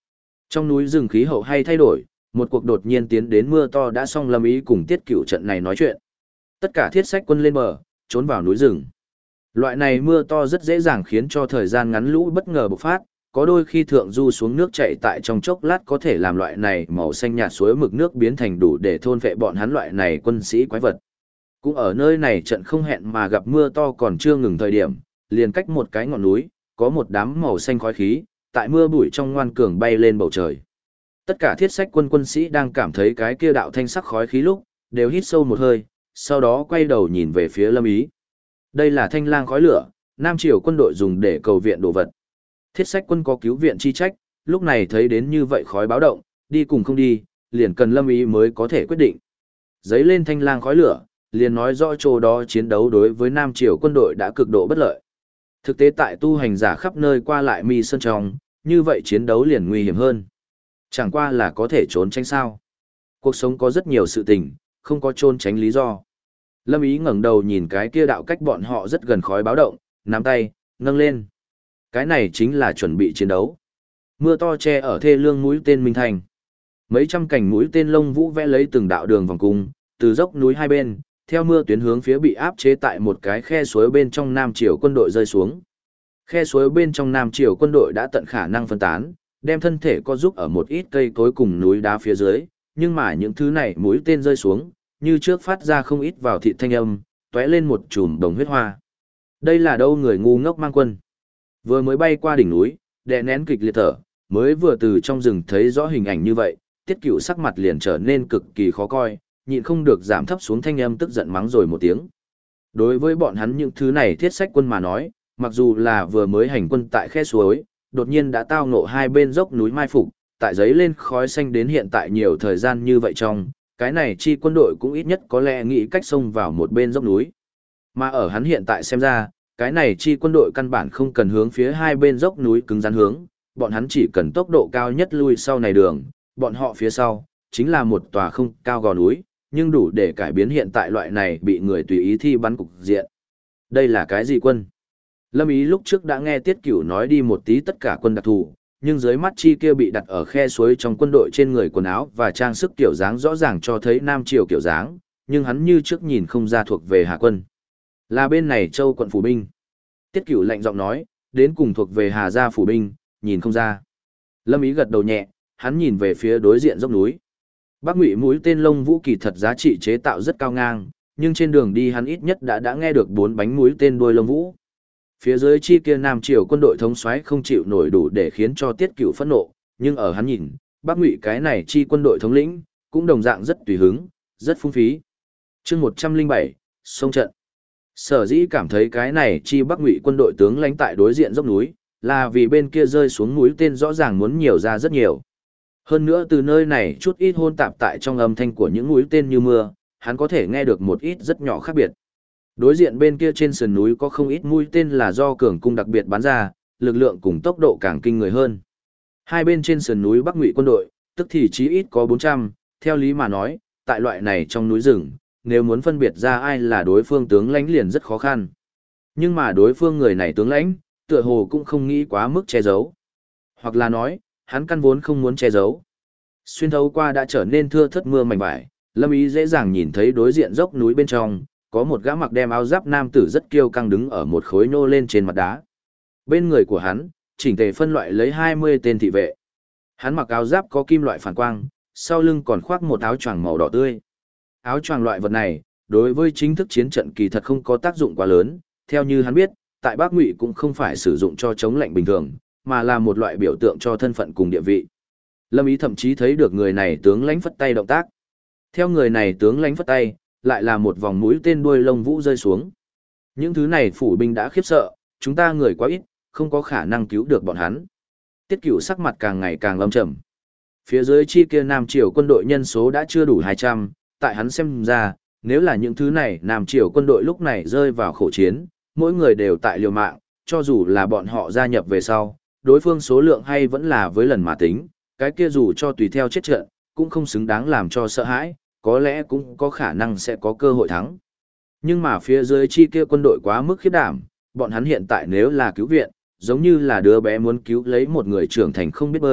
Trong núi rừng khí hậu hay thay đổi, một cuộc đột nhiên tiến đến mưa to đã xong Lâm Ý cùng Tiết Cửu trận này nói chuyện. Tất cả thiết sách quân lên bờ, trốn vào núi rừng. Loại này mưa to rất dễ dàng khiến cho thời gian ngắn lũ bất ngờ bộc phát, có đôi khi thượng du xuống nước chảy tại trong chốc lát có thể làm loại này màu xanh nhạt suối mực nước biến thành đủ để thôn vệ bọn hắn loại này quân sĩ quái vật. Cũng ở nơi này trận không hẹn mà gặp mưa to còn chưa ngừng thời điểm, liền cách một cái ngọn núi, có một đám màu xanh khói khí, tại mưa bụi trong ngoan cường bay lên bầu trời. Tất cả thiết sách quân sĩ đang cảm thấy cái kia đạo thanh sắc khói khí lúc, đều hít sâu một hơi, sau đó quay đầu nhìn về phía Lâm Ý. Đây là thanh lang khói lửa, Nam Triều quân đội dùng để cầu viện đồ vật. Thiết sách quân có cứu viện chi trách, lúc này thấy đến như vậy khói báo động, đi cùng không đi, liền cần Lâm Ý mới có thể quyết định. Giấy lên thanh lang khói lửa, liền nói rõ chỗ đó chiến đấu đối với Nam Triều quân đội đã cực độ bất lợi. Thực tế tại tu hành giả khắp nơi qua lại mi sơn trong, như vậy chiến đấu liền nguy hiểm hơn. Chẳng qua là có thể trốn tránh sao. Cuộc sống có rất nhiều sự tình, không có trốn tránh lý do. Lâm Ý ngẩng đầu nhìn cái kia đạo cách bọn họ rất gần khói báo động, nắm tay, nâng lên. Cái này chính là chuẩn bị chiến đấu. Mưa to che ở thê lương mũi tên Minh Thành. Mấy trăm cành mũi tên lông vũ vẽ lấy từng đạo đường vòng cung, từ dốc núi hai bên, theo mưa tuyến hướng phía bị áp chế tại một cái khe suối bên trong Nam Triều quân đội rơi xuống. Khe suối bên trong Nam Triều quân đội đã tận khả năng phân tán, đem thân thể co giúp ở một ít cây cối cùng núi đá phía dưới, nhưng mà những thứ này mũi tên rơi xuống, như trước phát ra không ít vào thịt thanh âm, tóe lên một chùm đồng huyết hoa. Đây là đâu người ngu ngốc mang quân. Vừa mới bay qua đỉnh núi, đè nén kịch liệt thở, mới vừa từ trong rừng thấy rõ hình ảnh như vậy, Tiết Cửu sắc mặt liền trở nên cực kỳ khó coi, nhịn không được giảm thấp xuống thanh âm tức giận mắng rồi một tiếng. Đối với bọn hắn những thứ này thiết sách quân mà nói, mặc dù là vừa mới hành quân tại khe suối, đột nhiên đã tao ngộ hai bên dốc núi mai phục, tại giấy lên khói xanh đến hiện tại nhiều thời gian như vậy trong, cái này chi quân đội cũng ít nhất có lẽ nghĩ cách xông vào một bên dốc núi. Mà ở hắn hiện tại xem ra, cái này chi quân đội căn bản không cần hướng phía hai bên dốc núi cứng rắn hướng, bọn hắn chỉ cần tốc độ cao nhất lui sau này đường, bọn họ phía sau, chính là một tòa không cao gò núi, nhưng đủ để cải biến hiện tại loại này bị người tùy ý thi bắn cục diện. Đây là cái gì quân? Lâm Ý lúc trước đã nghe Tiết Cửu nói đi một tí tất cả quân đặc thù, nhưng dưới mắt chi kia bị đặt ở khe suối trong quân đội trên người quần áo và trang sức kiểu dáng rõ ràng cho thấy Nam Triều kiểu dáng, nhưng hắn như trước nhìn không ra thuộc về Hà quân. Là bên này Châu quận phủ binh. Tiết Cửu lạnh giọng nói, đến cùng thuộc về Hà gia phủ binh, nhìn không ra. Lâm Ý gật đầu nhẹ, hắn nhìn về phía đối diện dốc núi. Bắc Ngụy mũi tên lông vũ kỳ thật giá trị chế tạo rất cao ngang, nhưng trên đường đi hắn ít nhất đã nghe được 4 bánh mũi tên đuôi lông vũ. Phía dưới chi kia Nam Triều quân đội thống soái không chịu nổi đủ để khiến cho Tiết Cửu phẫn nộ, nhưng ở hắn nhìn, Bắc Ngụy cái này chi quân đội thống lĩnh, cũng đồng dạng rất tùy hứng, rất phung phí. Chương 107, sông trận. Sở dĩ cảm thấy cái này chi Bắc Ngụy quân đội tướng lãnh tại đối diện dốc núi, là vì bên kia rơi xuống mũi tên rõ ràng muốn nhiều ra rất nhiều. Hơn nữa từ nơi này chút ít hôn tạp tại trong âm thanh của những mũi tên như mưa, hắn có thể nghe được một ít rất nhỏ khác biệt. Đối diện bên kia trên sườn núi có không ít mũi tên là do cường cung đặc biệt bắn ra, lực lượng cùng tốc độ càng kinh người hơn. Hai bên trên sườn núi Bắc Ngụy quân đội, tức thì chí ít có 400, theo lý mà nói, tại loại này trong núi rừng, nếu muốn phân biệt ra ai là đối phương tướng lãnh liền rất khó khăn. Nhưng mà đối phương người này tướng lãnh, tựa hồ cũng không nghĩ quá mức che giấu. Hoặc là nói, hắn căn vốn không muốn che giấu. Xuyên thấu qua đã trở nên thưa thớt mưa mảnh vải, Lâm Ý dễ dàng nhìn thấy đối diện dốc núi bên trong, có một gã mặc đem áo giáp nam tử rất kiêu căng đứng ở một khối nô lên trên mặt đá. Bên người của hắn, chỉnh tề phân loại lấy 20 tên thị vệ. Hắn mặc áo giáp có kim loại phản quang, sau lưng còn khoác một áo choàng màu đỏ tươi. Áo choàng loại vật này, đối với chính thức chiến trận kỳ thật không có tác dụng quá lớn, theo như hắn biết, tại Bắc Ngụy cũng không phải sử dụng cho chống lạnh bình thường, mà là một loại biểu tượng cho thân phận cùng địa vị. Lâm Ý thậm chí thấy được người này tướng lãnh phất tay động tác. Theo người này tướng lãnh phất tay, lại là một vòng mũi tên đuôi lông vũ rơi xuống. Những thứ này phủ binh đã khiếp sợ, chúng ta người quá ít, không có khả năng cứu được bọn hắn. Tiết Cửu sắc mặt càng ngày càng lâm trầm. Phía dưới chi kia Nam Triều quân đội nhân số đã chưa đủ 200, tại hắn xem ra, nếu là những thứ này Nam Triều quân đội lúc này rơi vào khổ chiến, mỗi người đều tại liều mạng, cho dù là bọn họ gia nhập về sau, đối phương số lượng hay vẫn là với lần mà tính, cái kia dù cho tùy theo chết trận, cũng không xứng đáng làm cho sợ hãi, có lẽ cũng có khả năng sẽ có cơ hội thắng. Nhưng mà phía dưới chi kia quân đội quá mức khiếp đảm, bọn hắn hiện tại nếu là cứu viện, giống như là đứa bé muốn cứu lấy một người trưởng thành không biết bơi,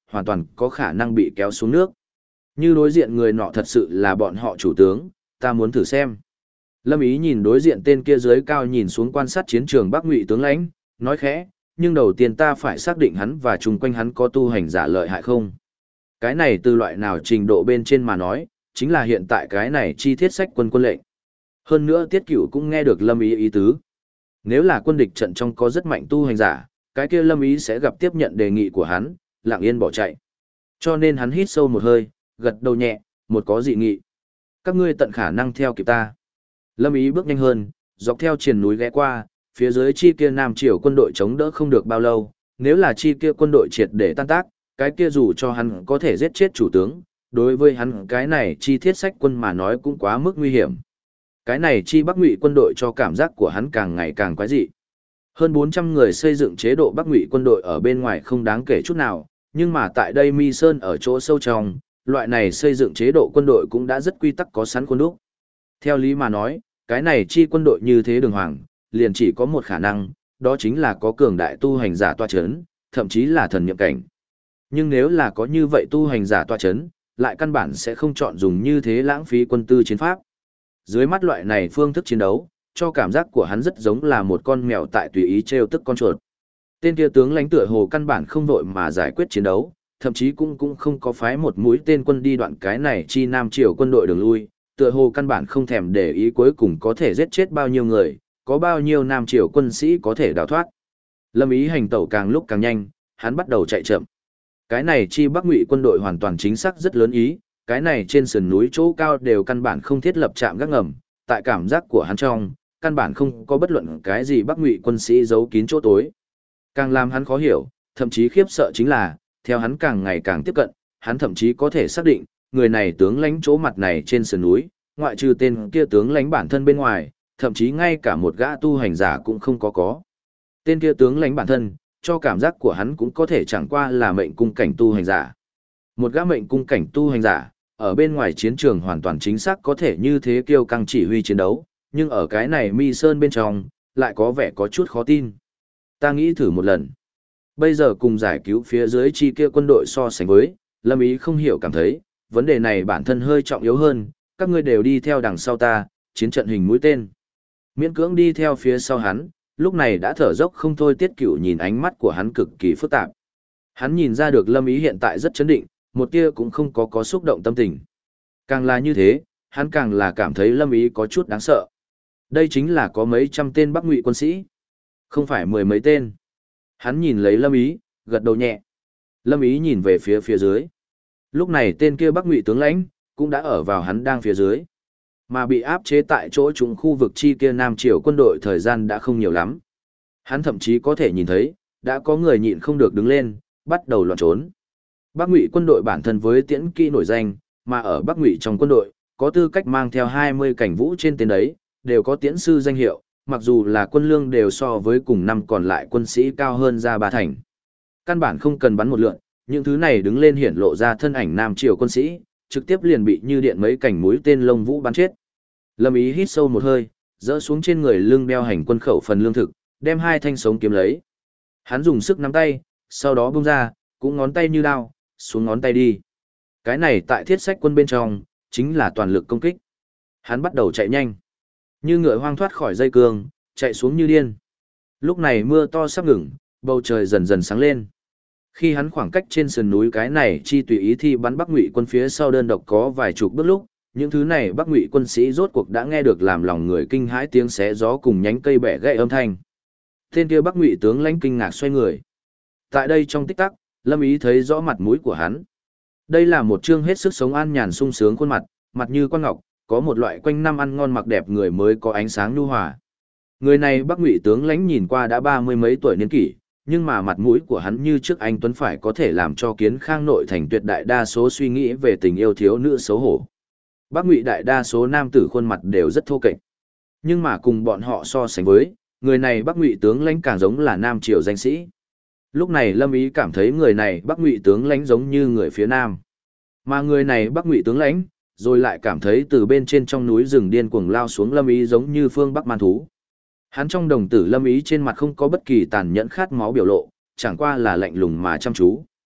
hoàn toàn có khả năng bị kéo xuống nước. Như đối diện người nọ thật sự là bọn họ chủ tướng, ta muốn thử xem. Lâm Ý nhìn đối diện tên kia dưới cao nhìn xuống quan sát chiến trường Bắc Ngụy tướng lãnh, nói khẽ, nhưng đầu tiên ta phải xác định hắn và chung quanh hắn có tu hành giả lợi hại không. Cái này từ loại nào trình độ bên trên mà nói, chính là hiện tại cái này chi thiết sách quân quân lệnh. Hơn nữa Tiết Cửu cũng nghe được Lâm Ý ý tứ. Nếu là quân địch trận trong có rất mạnh tu hành giả, cái kia Lâm Ý sẽ gặp tiếp nhận đề nghị của hắn, lặng yên bỏ chạy. Cho nên hắn hít sâu một hơi, gật đầu nhẹ, một có dị nghị. Các ngươi tận khả năng theo kịp ta. Lâm Ý bước nhanh hơn, dọc theo triền núi ghé qua, phía dưới chi kia Nam Triều quân đội chống đỡ không được bao lâu, nếu là chi kia quân đội triệt để tan tác, cái kia dù cho hắn có thể giết chết chủ tướng, đối với hắn cái này chi thiết sách quân mà nói cũng quá mức nguy hiểm. Cái này chi Bắc Ngụy quân đội cho cảm giác của hắn càng ngày càng quái dị. Hơn 400 người xây dựng chế độ Bắc Ngụy quân đội ở bên ngoài không đáng kể chút nào, nhưng mà tại đây Mi Sơn ở chỗ sâu trong, loại này xây dựng chế độ quân đội cũng đã rất quy tắc có sẵn khuôn đúc. Theo lý mà nói, cái này chi quân đội như thế đường hoàng, liền chỉ có một khả năng, đó chính là có cường đại tu hành giả tọa chấn, thậm chí là thần niệm cảnh. Nhưng nếu là có như vậy tu hành giả tọa chấn, lại căn bản sẽ không chọn dùng như thế lãng phí quân tư chiến pháp. Dưới mắt loại này phương thức chiến đấu, cho cảm giác của hắn rất giống là một con mèo tại tùy ý trêu tức con chuột. Tên kia tướng lãnh tựa hồ căn bản không vội mà giải quyết chiến đấu, thậm chí cũng không có phái một mũi tên quân đi đoạn cái này chi Nam Triều quân đội đường lui, tựa hồ căn bản không thèm để ý cuối cùng có thể giết chết bao nhiêu người, có bao nhiêu Nam Triều quân sĩ có thể đào thoát. Lâm Ý hành tẩu càng lúc càng nhanh, hắn bắt đầu chạy chậm. Cái này chi Bắc Ngụy quân đội hoàn toàn chính xác rất lớn ý, cái này trên sườn núi chỗ cao đều căn bản không thiết lập trạm gác ngầm, tại cảm giác của hắn trong, căn bản không có bất luận cái gì Bắc Ngụy quân sĩ giấu kín chỗ tối. Càng làm hắn khó hiểu, thậm chí khiếp sợ chính là, theo hắn càng ngày càng tiếp cận, hắn thậm chí có thể xác định, người này tướng lãnh chỗ mặt này trên sườn núi, ngoại trừ tên kia tướng lãnh bản thân bên ngoài, thậm chí ngay cả một gã tu hành giả cũng không có. Tên kia tướng lãnh bản thân, cho cảm giác của hắn cũng có thể chẳng qua là mệnh cung cảnh tu hành giả. Một gã mệnh cung cảnh tu hành giả, ở bên ngoài chiến trường hoàn toàn chính xác có thể như thế kiêu căng chỉ huy chiến đấu, nhưng ở cái này Mi Sơn bên trong, lại có vẻ có chút khó tin. Ta nghĩ thử một lần. Bây giờ cùng giải cứu phía dưới chi kia quân đội so sánh với, Lâm Ý không hiểu cảm thấy, vấn đề này bản thân hơi trọng yếu hơn, các ngươi đều đi theo đằng sau ta, chiến trận hình mũi tên. Miễn cưỡng đi theo phía sau hắn, lúc này đã thở dốc không thôi. Tiết Cửu nhìn ánh mắt của hắn cực kỳ phức tạp. Hắn nhìn ra được Lâm Ý hiện tại rất chấn định, một tia cũng không có xúc động tâm tình. Càng là như thế, hắn càng là cảm thấy Lâm Ý có chút đáng sợ. Đây chính là có mấy trăm tên Bắc Ngụy quân sĩ, không phải mười mấy tên. Hắn nhìn lấy Lâm Ý, gật đầu nhẹ. Lâm Ý nhìn về phía dưới. Lúc này tên kia Bắc Ngụy tướng lãnh cũng đã ở vào hắn đang phía dưới, mà bị áp chế tại chỗ chúng khu vực chi kia Nam Triều quân đội thời gian đã không nhiều lắm. Hắn thậm chí có thể nhìn thấy, đã có người nhịn không được đứng lên, bắt đầu loạn trốn. Bắc Ngụy quân đội bản thân với tiễn kỹ nổi danh, mà ở Bắc Ngụy trong quân đội, có tư cách mang theo 20 cảnh vũ trên tên đấy, đều có tiễn sư danh hiệu, mặc dù là quân lương đều so với cùng năm còn lại quân sĩ cao hơn ra 3 thành. Căn bản không cần bắn một lượt, những thứ này đứng lên hiển lộ ra thân ảnh Nam Triều quân sĩ, trực tiếp liền bị như điện mấy cảnh mũi tên lông vũ bắn chết. Lâm Ý hít sâu một hơi, dỡ xuống trên người lưng đeo hành quân khẩu phần lương thực, đem hai thanh sống kiếm lấy. Hắn dùng sức nắm tay, sau đó bung ra, cũng ngón tay như đao, xuống ngón tay đi. Cái này tại thiết sách quân bên trong, chính là toàn lực công kích. Hắn bắt đầu chạy nhanh, như ngựa hoang thoát khỏi dây cương, chạy xuống như điên. Lúc này mưa to sắp ngừng, bầu trời dần dần sáng lên. Khi hắn khoảng cách trên sườn núi cái này chi tùy ý thi bắn Bắc Ngụy quân phía sau đơn độc có vài chục bước lúc, những thứ này Bắc Ngụy quân sĩ rốt cuộc đã nghe được làm lòng người kinh hãi tiếng xé gió cùng nhánh cây bẻ gãy âm thanh. Tên kia Bắc Ngụy tướng lãnh kinh ngạc xoay người. Tại đây trong tích tắc, Lâm Ý thấy rõ mặt mũi của hắn. Đây là một trương hết sức sống an nhàn sung sướng khuôn mặt, mặt như quan ngọc, có một loại quanh năm ăn ngon mặc đẹp người mới có ánh sáng nhu hòa. Người này Bắc Ngụy tướng lãnh nhìn qua đã 30 mấy tuổi niên kỷ, nhưng mà mặt mũi của hắn như trước anh tuấn phải có thể làm cho Kiến Khang nội thành tuyệt đại đa số suy nghĩ về tình yêu thiếu nữ xấu hổ. Bắc Ngụy đại đa số nam tử khuôn mặt đều rất thô kệch. Nhưng mà cùng bọn họ so sánh với, người này Bắc Ngụy tướng lãnh càng giống là nam triều danh sĩ. Lúc này Lâm Ý cảm thấy người này Bắc Ngụy tướng lãnh giống như người phía nam. Mà người này Bắc Ngụy tướng lãnh, rồi lại cảm thấy từ bên trên trong núi rừng điên cuồng lao xuống Lâm Ý giống như phương Bắc man thú. Hắn trong đồng tử Lâm Ý trên mặt không có bất kỳ tàn nhẫn khát máu biểu lộ, chẳng qua là lạnh lùng mà chăm chú.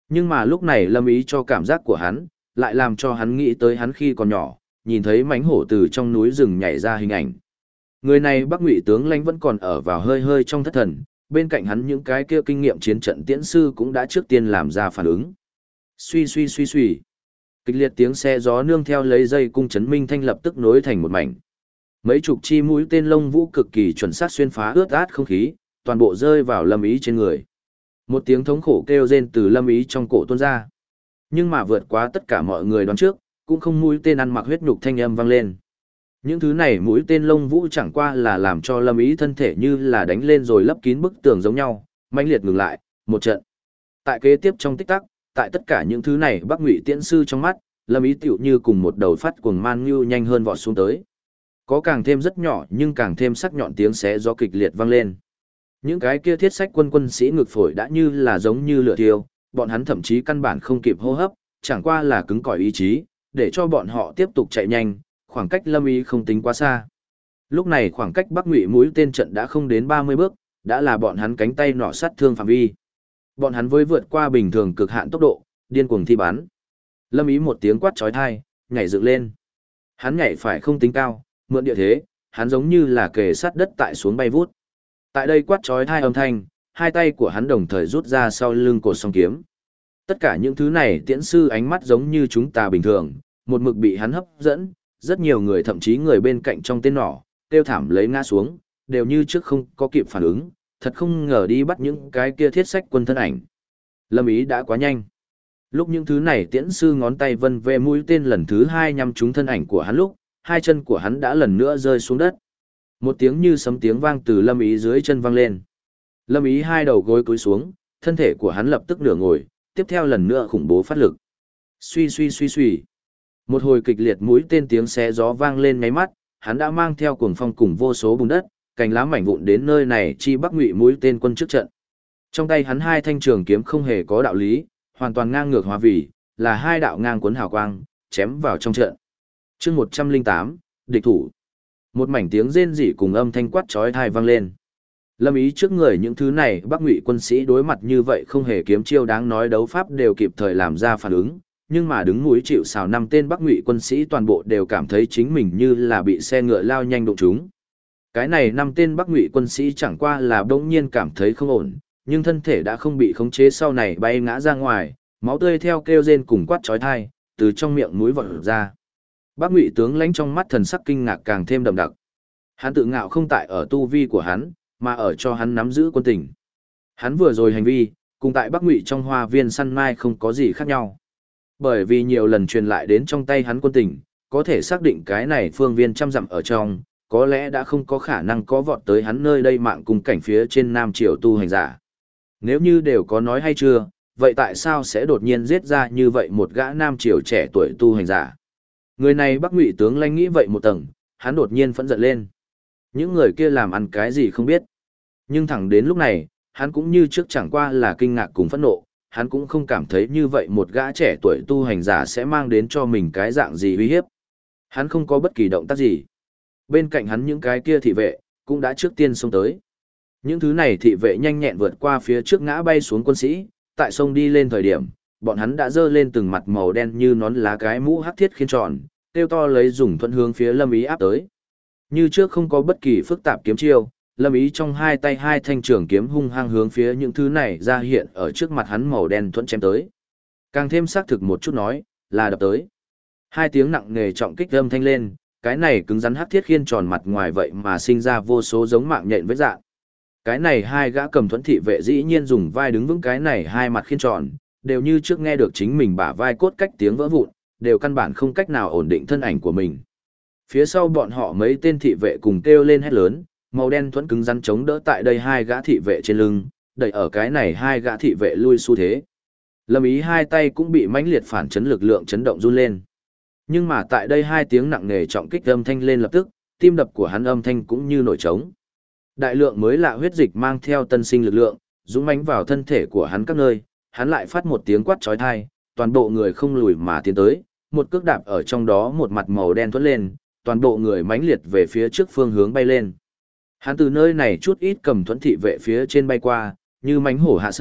Nhưng mà lúc này Lâm Ý cho cảm giác của hắn, lại làm cho hắn nghĩ tới hắn khi còn nhỏ, nhìn thấy mãnh hổ từ trong núi rừng nhảy ra hình ảnh. Người này Bắc Ngụy tướng lãnh vẫn còn ở vào hơi hơi trong thất thần, bên cạnh hắn những cái kia kinh nghiệm chiến trận tiễn sư cũng đã trước tiên làm ra phản ứng. Suy suy suy suy. Kịch liệt tiếng xe gió nương theo lấy dây cung chấn minh thanh lập tức nối thành một mảnh. Mấy chục chi mũi tên lông vũ cực kỳ chuẩn xác xuyên phá ướt át không khí, toàn bộ rơi vào Lâm Ý trên người. Một tiếng thống khổ kêu rên từ Lâm Ý trong cổ tuôn ra. Nhưng mà vượt quá tất cả mọi người đoán trước, cũng không mũi tên ăn mặc huyết nhục thanh âm vang lên. Những thứ này mũi tên lông vũ chẳng qua là làm cho Lâm Ý thân thể như là đánh lên rồi lấp kín bức tường giống nhau, mãnh liệt ngừng lại, một trận. Tại kế tiếp trong tích tắc, tại tất cả những thứ này Bắc Ngụy tiễn sư trong mắt, Lâm Ý tựu như cùng một đầu phát cuồng man như nhanh hơn vọt xuống tới. Có càng thêm rất nhỏ nhưng càng thêm sắc nhọn tiếng xé gió kịch liệt vang lên. Những cái kia thiết sách quân sĩ ngực phổi đã như là giống như lửa thiêu, bọn hắn thậm chí căn bản không kịp hô hấp, chẳng qua là cứng cỏi ý chí, để cho bọn họ tiếp tục chạy nhanh, khoảng cách Lâm Ý không tính quá xa. Lúc này khoảng cách Bắc Ngụy mũi tên trận đã không đến 30 bước, đã là bọn hắn cánh tay nỏ sát thương phạm vi. Bọn hắn với vượt qua bình thường cực hạn tốc độ, điên cuồng thi bắn. Lâm Ý một tiếng quát chói tai, nhảy dựng lên. Hắn nhảy phải không tính cao, mượn địa thế, hắn giống như là kề sát đất tại xuống bay vút. Tại đây quát chói tai âm thanh, hai tay của hắn đồng thời rút ra sau lưng cột song kiếm. Tất cả những thứ này tiễn sư ánh mắt giống như chúng ta bình thường, một mực bị hắn hấp dẫn, rất nhiều người thậm chí người bên cạnh trong tên nỏ, kêu thảm lấy ngã xuống, đều như trước không có kịp phản ứng, thật không ngờ đi bắt những cái kia thiết sách quân thân ảnh. Lâm Ý đã quá nhanh. Lúc những thứ này tiễn sư ngón tay vân về mũi tên lần thứ hai nhắm trúng thân ảnh của hắn lúc, hai chân của hắn đã lần nữa rơi xuống đất. Một tiếng như sấm tiếng vang từ Lâm Ý dưới chân vang lên. Lâm Ý hai đầu gối cúi xuống, thân thể của hắn lập tức nửa ngồi, tiếp theo lần nữa khủng bố phát lực. Suy suy suy suy. Một hồi kịch liệt mũi tên tiếng xé gió vang lên ngáy mắt, hắn đã mang theo cuồng phong cùng vô số bùn đất, cành lá mảnh vụn đến nơi này chi Bắc Ngụy mũi tên quân trước trận. Trong tay hắn hai thanh trường kiếm không hề có đạo lý, hoàn toàn ngang ngược hóa vì là hai đạo ngang cuốn hào quang, chém vào trong trận. Chương 108, địch thủ. Một mảnh tiếng rên rỉ cùng âm thanh quát chói tai vang lên. Lâm Ý trước người những thứ này Bắc Ngụy quân sĩ đối mặt như vậy không hề kiếm chiêu đáng nói đấu pháp đều kịp thời làm ra phản ứng, nhưng mà đứng núi chịu sào năm tên Bắc Ngụy quân sĩ toàn bộ đều cảm thấy chính mình như là bị xe ngựa lao nhanh đụng chúng. Cái này năm tên Bắc Ngụy quân sĩ chẳng qua là bỗng nhiên cảm thấy không ổn, nhưng thân thể đã không bị khống chế sau này bay ngã ra ngoài, máu tươi theo kêu rên cùng quát chói tai từ trong miệng mũi vọt ra. Bắc Ngụy tướng lãnh trong mắt thần sắc kinh ngạc càng thêm đậm đặc. Hắn tự ngạo không tại ở tu vi của hắn, mà ở cho hắn nắm giữ quân tình. Hắn vừa rồi hành vi, cùng tại Bắc Ngụy trong hoa viên săn mai không có gì khác nhau. Bởi vì nhiều lần truyền lại đến trong tay hắn quân tình, có thể xác định cái này phương viên trăm dặm ở trong, có lẽ đã không có khả năng có vọt tới hắn nơi đây mạng cùng cảnh phía trên Nam Triều tu hành giả. Nếu như đều có nói hay chưa, vậy tại sao sẽ đột nhiên giết ra như vậy một gã Nam Triều trẻ tuổi tu hành giả? Người này Bắc Ngụy tướng lãnh nghĩ vậy một tầng, hắn đột nhiên phẫn giận lên. Những người kia làm ăn cái gì không biết. Nhưng thẳng đến lúc này, hắn cũng như trước chẳng qua là kinh ngạc cùng phẫn nộ, hắn cũng không cảm thấy như vậy một gã trẻ tuổi tu hành giả sẽ mang đến cho mình cái dạng gì uy hiếp. Hắn không có bất kỳ động tác gì. Bên cạnh hắn những cái kia thị vệ, cũng đã trước tiên xông tới. Những thứ này thị vệ nhanh nhẹn vượt qua phía trước ngã bay xuống quân sĩ, tại sông đi lên thời điểm, bọn hắn đã dơ lên từng mặt màu đen như nón lá cái mũ hắc thiết khiên tròn, tiêu to lấy dùng thuận hướng phía Lâm Ý áp tới. Như trước không có bất kỳ phức tạp kiếm chiêu, Lâm Ý trong hai tay hai thanh trường kiếm hung hăng hướng phía những thứ này ra hiện ở trước mặt hắn màu đen thuẫn chém tới. Càng thêm xác thực một chút nói, là đập tới. Hai tiếng nặng nề trọng kích âm thanh lên, cái này cứng rắn hắc thiết khiên tròn mặt ngoài vậy mà sinh ra vô số giống mạng nhện với dạng. Cái này hai gã cầm thuẫn thị vệ dĩ nhiên dùng vai đứng vững cái này hai mặt khiên tròn, đều như trước nghe được chính mình bả vai cốt cách tiếng vỡ vụn, đều căn bản không cách nào ổn định thân ảnh của mình. Phía sau bọn họ mấy tên thị vệ cùng kêu lên hét lớn, màu đen thuẫn cứng rắn chống đỡ tại đây hai gã thị vệ trên lưng, đẩy ở cái này hai gã thị vệ lui xu thế. Lâm Ý hai tay cũng bị mãnh liệt phản chấn lực lượng chấn động run lên. Nhưng mà tại đây hai tiếng nặng nề trọng kích âm thanh lên lập tức, tim đập của hắn âm thanh cũng như nổi trống. Đại lượng mới lạ huyết dịch mang theo tân sinh lực lượng, dũng mãnh vào thân thể của hắn các nơi, hắn lại phát một tiếng quát chói tai, toàn bộ người không lùi mà tiến tới, một cước đạp ở trong đó một mặt màu đen thoát lên, toàn bộ người mãnh liệt về phía trước phương hướng bay lên. Hắn từ nơi này chút ít cầm thuẫn thị vệ phía trên bay qua, như mãnh hổ hạ sơn,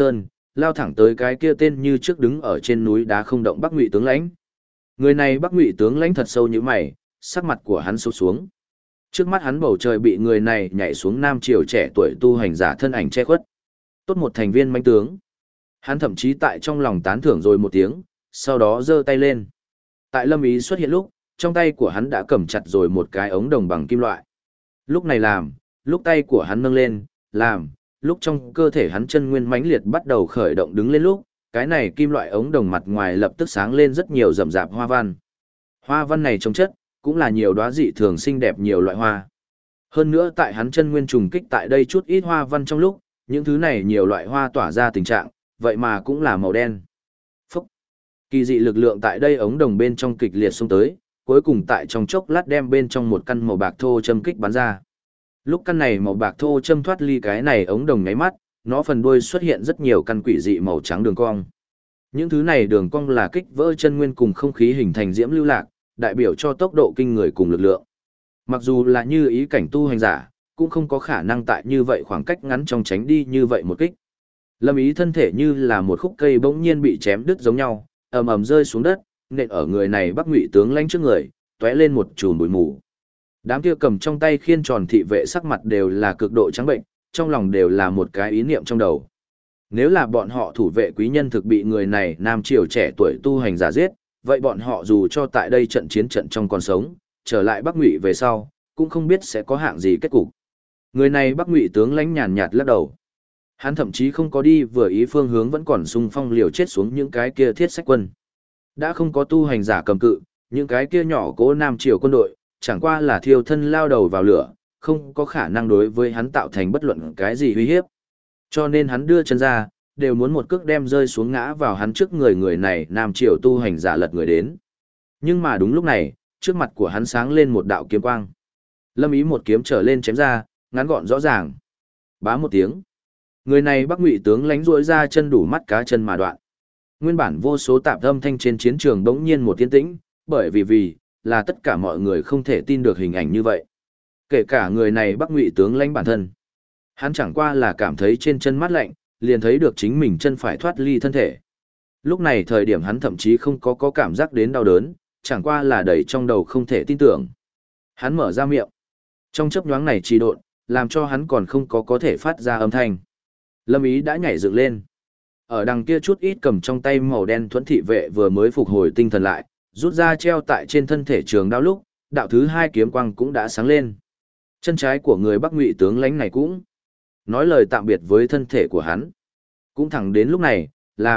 lao thẳng tới cái kia tên như trước đứng ở trên núi đá không động Bắc Ngụy tướng lãnh. Người này Bắc Ngụy tướng lãnh thật sâu như mày, sắc mặt của hắn sụp xuống. Trước mắt hắn bầu trời bị người này nhảy xuống nam triều trẻ tuổi tu hành giả thân ảnh che khuất. Tốt một thành viên mãnh tướng. Hắn thậm chí tại trong lòng tán thưởng rồi một tiếng, sau đó giơ tay lên. Tại Lâm Ý xuất hiện lúc, trong tay của hắn đã cầm chặt rồi một cái ống đồng bằng kim loại. Lúc này làm, lúc tay của hắn nâng lên, làm, lúc trong cơ thể hắn chân nguyên mãnh liệt bắt đầu khởi động đứng lên lúc, cái này kim loại ống đồng mặt ngoài lập tức sáng lên rất nhiều rậm rạp hoa văn. Hoa văn này trông chất, cũng là nhiều đóa dị thường xinh đẹp nhiều loại hoa. Hơn nữa tại hắn chân nguyên trùng kích tại đây chút ít hoa văn trong lúc, những thứ này nhiều loại hoa tỏa ra tình trạng, vậy mà cũng là màu đen. Phúc! Kỳ dị lực lượng tại đây ống đồng bên trong kịch liệt xông tới, cuối cùng tại trong chốc lát đem bên trong một căn màu bạc thô châm kích bắn ra. Lúc căn này màu bạc thô châm thoát ly cái này ống đồng nháy mắt, nó phần đuôi xuất hiện rất nhiều căn quỷ dị màu trắng đường cong. Những thứ này đường cong là kích vỡ chân nguyên cùng không khí hình thành diễm lưu lạc, đại biểu cho tốc độ kinh người cùng lực lượng. Mặc dù là như ý cảnh tu hành giả, cũng không có khả năng tại như vậy khoảng cách ngắn trong tránh đi như vậy một kích. Lâm Ý thân thể như là một khúc cây bỗng nhiên bị chém đứt giống nhau, ầm ầm rơi xuống đất, nện ở người này Bắc Ngụy tướng lãnh trước người, tóe lên một chùm bụi mù. Đám kia cầm trong tay khiên tròn thị vệ sắc mặt đều là cực độ trắng bệnh, trong lòng đều là một cái ý niệm trong đầu. Nếu là bọn họ thủ vệ quý nhân thực bị người này nam triều trẻ tuổi tu hành giả giết, vậy bọn họ dù cho tại đây trận chiến trận trong còn sống, trở lại Bắc Ngụy về sau, cũng không biết sẽ có hạng gì kết cục. Người này Bắc Ngụy tướng lãnh nhàn nhạt lắc đầu. Hắn thậm chí không có đi vừa ý phương hướng vẫn còn xung phong liều chết xuống những cái kia thiết sách quân. Đã không có tu hành giả cầm cự, những cái kia nhỏ cố nam triều quân đội, chẳng qua là thiêu thân lao đầu vào lửa, không có khả năng đối với hắn tạo thành bất luận cái gì uy hiếp. Cho nên hắn đưa chân ra, đều muốn một cước đem rơi xuống ngã vào hắn trước người này nam triều tu hành giả lật người đến. Nhưng mà đúng lúc này, trước mặt của hắn sáng lên một đạo kiếm quang. Lâm Ý một kiếm trở lên chém ra, ngắn gọn rõ ràng. Bá một tiếng. Người này Bắc Ngụy tướng lánh rỗi ra chân đủ mắt cá chân mà đoạn. Nguyên bản vô số tạp âm thanh trên chiến trường đống nhiên một tiến tĩnh, bởi vì là tất cả mọi người không thể tin được hình ảnh như vậy. Kể cả người này Bắc Ngụy tướng lãnh bản thân. Hắn chẳng qua là cảm thấy trên chân mát lạnh, liền thấy được chính mình chân phải thoát ly thân thể. Lúc này thời điểm hắn thậm chí không có cảm giác đến đau đớn, chẳng qua là đầy trong đầu không thể tin tưởng. Hắn mở ra miệng. Trong chớp nhoáng này trì độn, làm cho hắn còn không có thể phát ra âm thanh. Lâm Ý đã nhảy dựng lên. Ở đằng kia chút ít cầm trong tay màu đen thuẫn thị vệ vừa mới phục hồi tinh thần lại, rút ra treo tại trên thân thể trường đao lúc, đạo thứ hai kiếm quang cũng đã sáng lên. Chân trái của người Bắc Ngụy tướng lãnh này cũng nói lời tạm biệt với thân thể của hắn. Cũng thẳng đến lúc này,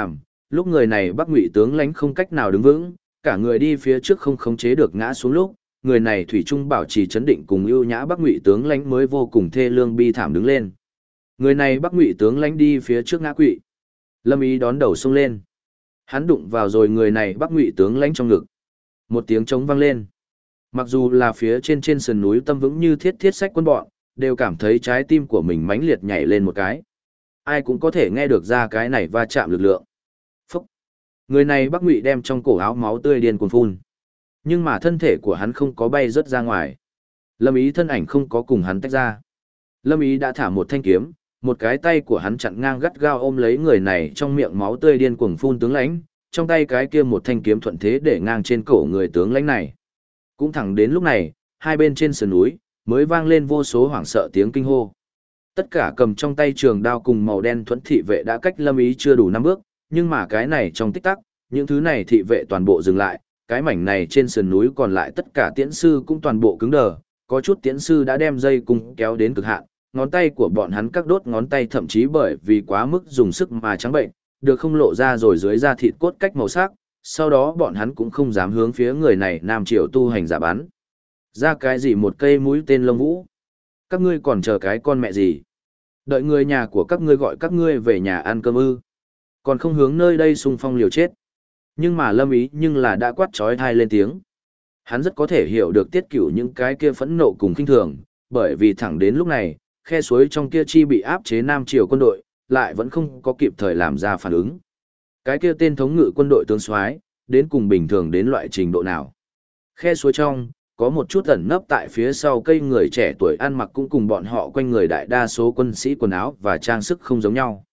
lúc người này Bắc Ngụy tướng lãnh không cách nào đứng vững, cả người đi phía trước không khống chế được ngã xuống lúc, người này thủy chung bảo trì chấn định cùng ưu nhã Bắc Ngụy tướng lãnh mới vô cùng thê lương bi thảm đứng lên. Người này Bắc Ngụy tướng lãnh đi phía trước ngã quỵ. Lâm Ý đón đầu xông lên. Hắn đụng vào rồi người này Bắc Ngụy tướng lãnh trong ngực. Một tiếng trống vang lên. Mặc dù là phía trên sườn núi tâm vững như thiết sách quân bọn, đều cảm thấy trái tim của mình mãnh liệt nhảy lên một cái. Ai cũng có thể nghe được ra cái này va chạm lực lượng. Phúc! Người này Bắc Ngụy đem trong cổ áo máu tươi điên cuồng phun. Nhưng mà thân thể của hắn không có bay rớt ra ngoài. Lâm Ý thân ảnh không có cùng hắn tách ra. Lâm Ý đã thả một thanh kiếm, một cái tay của hắn chặn ngang gắt gao ôm lấy người này trong miệng máu tươi điên cuồng phun tướng lãnh, trong tay cái kia một thanh kiếm thuận thế để ngang trên cổ người tướng lãnh này. Cũng thẳng đến lúc này, hai bên trên sườn núi mới vang lên vô số hoảng sợ tiếng kinh hô. Tất cả cầm trong tay trường đao cùng màu đen thuẫn thị vệ đã cách Lâm Ý chưa đủ 5 bước, nhưng mà cái này trong tích tắc, những thứ này thị vệ toàn bộ dừng lại, cái mảnh này trên sườn núi còn lại tất cả tiễn sư cũng toàn bộ cứng đờ, có chút tiễn sư đã đem dây cung kéo đến cực hạn, ngón tay của bọn hắn các đốt ngón tay thậm chí bởi vì quá mức dùng sức mà trắng bệnh, được không lộ ra rồi dưới da thịt cốt cách màu sắc, sau đó bọn hắn cũng không dám hướng phía người này nam triều tu hành giả bắn. Ra cái gì một cây mũi tên lông vũ? Các ngươi còn chờ cái con mẹ gì? Đợi người nhà của các ngươi gọi các ngươi về nhà ăn cơm ư? Còn không hướng nơi đây xung phong liều chết. Nhưng mà Lâm Ý nhưng là đã quát trói thai lên tiếng. Hắn rất có thể hiểu được tiết cửu những cái kia phẫn nộ cùng khinh thường, bởi vì thẳng đến lúc này, khe suối trong kia chi bị áp chế nam triều quân đội, lại vẫn không có kịp thời làm ra phản ứng. Cái kia tên thống ngự quân đội tướng soái, đến cùng bình thường đến loại trình độ nào? Khe suối trong, có một chút ẩn nấp tại phía sau cây người trẻ tuổi ăn mặc cũng cùng bọn họ quanh người đại đa số quân sĩ quần áo và trang sức không giống nhau.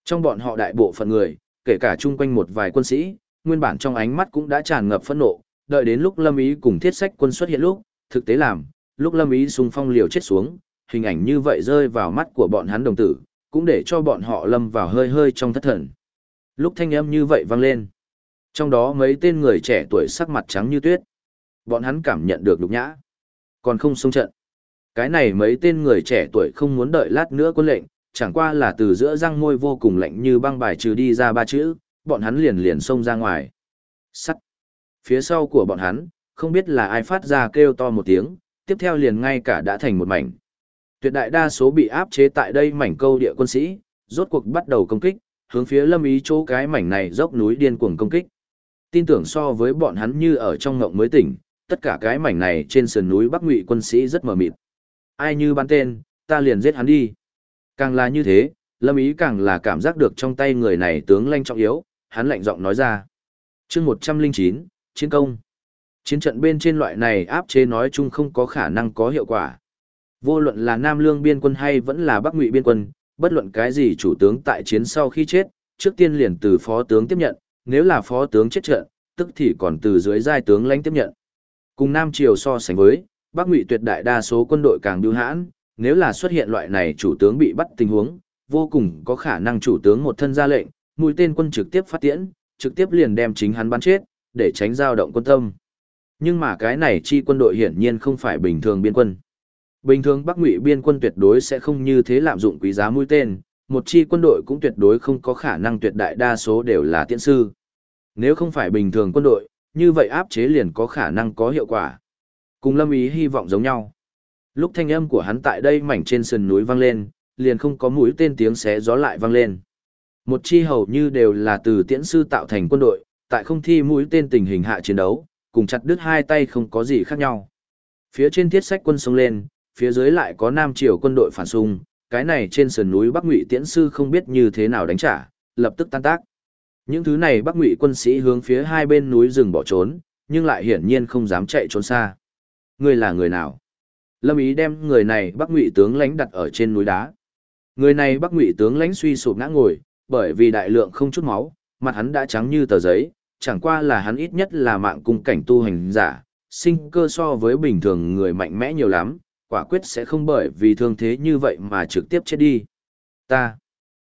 Trong bọn họ đại bộ phận người, kể cả chung quanh một vài quân sĩ, nguyên bản trong ánh mắt cũng đã tràn ngập phẫn nộ, đợi đến lúc Lâm Ý cùng Thiết Sách Quân xuất hiện thực tế làm, lúc Lâm Ý xung phong liều chết xuống, hình ảnh như vậy rơi vào mắt của bọn hắn đồng tử, cũng để cho bọn họ lâm vào hơi hơi trong thất thần. Lúc thanh âm như vậy vang lên, trong đó mấy tên người trẻ tuổi sắc mặt trắng như tuyết. Bọn hắn cảm nhận được nhục nhã, còn không xông trận. Cái này mấy tên người trẻ tuổi không muốn đợi lát nữa quân lệnh, chẳng qua là từ giữa răng môi vô cùng lạnh như băng bài trừ đi ra ba chữ, bọn hắn liền liền xông ra ngoài. Sắt. Phía sau của bọn hắn, không biết là ai phát ra kêu to một tiếng, tiếp theo liền ngay cả đã thành một mảnh. Tuyệt đại đa số bị áp chế tại đây mảnh câu địa quân sĩ, rốt cuộc bắt đầu công kích, hướng phía Lâm Ý chỗ cái mảnh này dốc núi điên cuồng công kích. Tin tưởng so với bọn hắn như ở trong ngộng mới tỉnh, tất cả cái mảnh này trên sườn núi Bắc Ngụy quân sĩ rất mờ mịt. Ai như bắn tên, ta liền giết hắn đi. Càng là như thế, Lâm Ý càng là cảm giác được trong tay người này tướng lãnh trọng yếu, hắn lạnh giọng nói ra. Chương 109, chiến công. Chiến trận bên trên loại này áp chế nói chung không có khả năng có hiệu quả. Vô luận là Nam Lương biên quân hay vẫn là Bắc Ngụy biên quân, bất luận cái gì chủ tướng tại chiến sau khi chết, trước tiên liền từ phó tướng tiếp nhận, nếu là phó tướng chết trận, tức thì còn từ dưới giai tướng lãnh tiếp nhận. Cùng Nam Triều so sánh với, Bắc Ngụy tuyệt đại đa số quân đội càng bưu hãn, nếu là xuất hiện loại này chủ tướng bị bắt tình huống, vô cùng có khả năng chủ tướng một thân ra lệnh, mũi tên quân trực tiếp phát tiễn, trực tiếp liền đem chính hắn bắn chết, để tránh dao động quân tâm. Nhưng mà cái này chi quân đội hiển nhiên không phải bình thường biên quân. Bình thường Bắc Ngụy biên quân tuyệt đối sẽ không như thế lạm dụng quý giá mũi tên, một chi quân đội cũng tuyệt đối không có khả năng tuyệt đại đa số đều là tiễn sư. Nếu không phải bình thường quân đội, như vậy áp chế liền có khả năng có hiệu quả. Cùng Lâm Ý hy vọng giống nhau. Lúc thanh âm của hắn tại đây mảnh trên sườn núi vang lên, liền không có mũi tên tiếng xé gió lại vang lên. Một chi hầu như đều là từ tiễn sư tạo thành quân đội, tại không thi mũi tên tình hình hạ chiến đấu, cùng chặt đứt hai tay không có gì khác nhau. Phía trên Thiết Sách Quân xông lên, phía dưới lại có Nam Triều quân đội phản xung, cái này trên sườn núi Bắc Ngụy tiễn sư không biết như thế nào đánh trả, lập tức tan tác. Những thứ này Bắc Ngụy quân sĩ hướng phía hai bên núi rừng bỏ trốn, nhưng lại hiển nhiên không dám chạy trốn xa. Ngươi là người nào? Lâm Ý đem người này Bắc Ngụy tướng lãnh đặt ở trên núi đá. Người này Bắc Ngụy tướng lãnh suy sụp ngã ngồi, bởi vì đại lượng không chút máu, mặt hắn đã trắng như tờ giấy, chẳng qua là hắn ít nhất là mạng cung cảnh tu hành giả, sinh cơ so với bình thường người mạnh mẽ nhiều lắm, quả quyết sẽ không bởi vì thương thế như vậy mà trực tiếp chết đi. Ta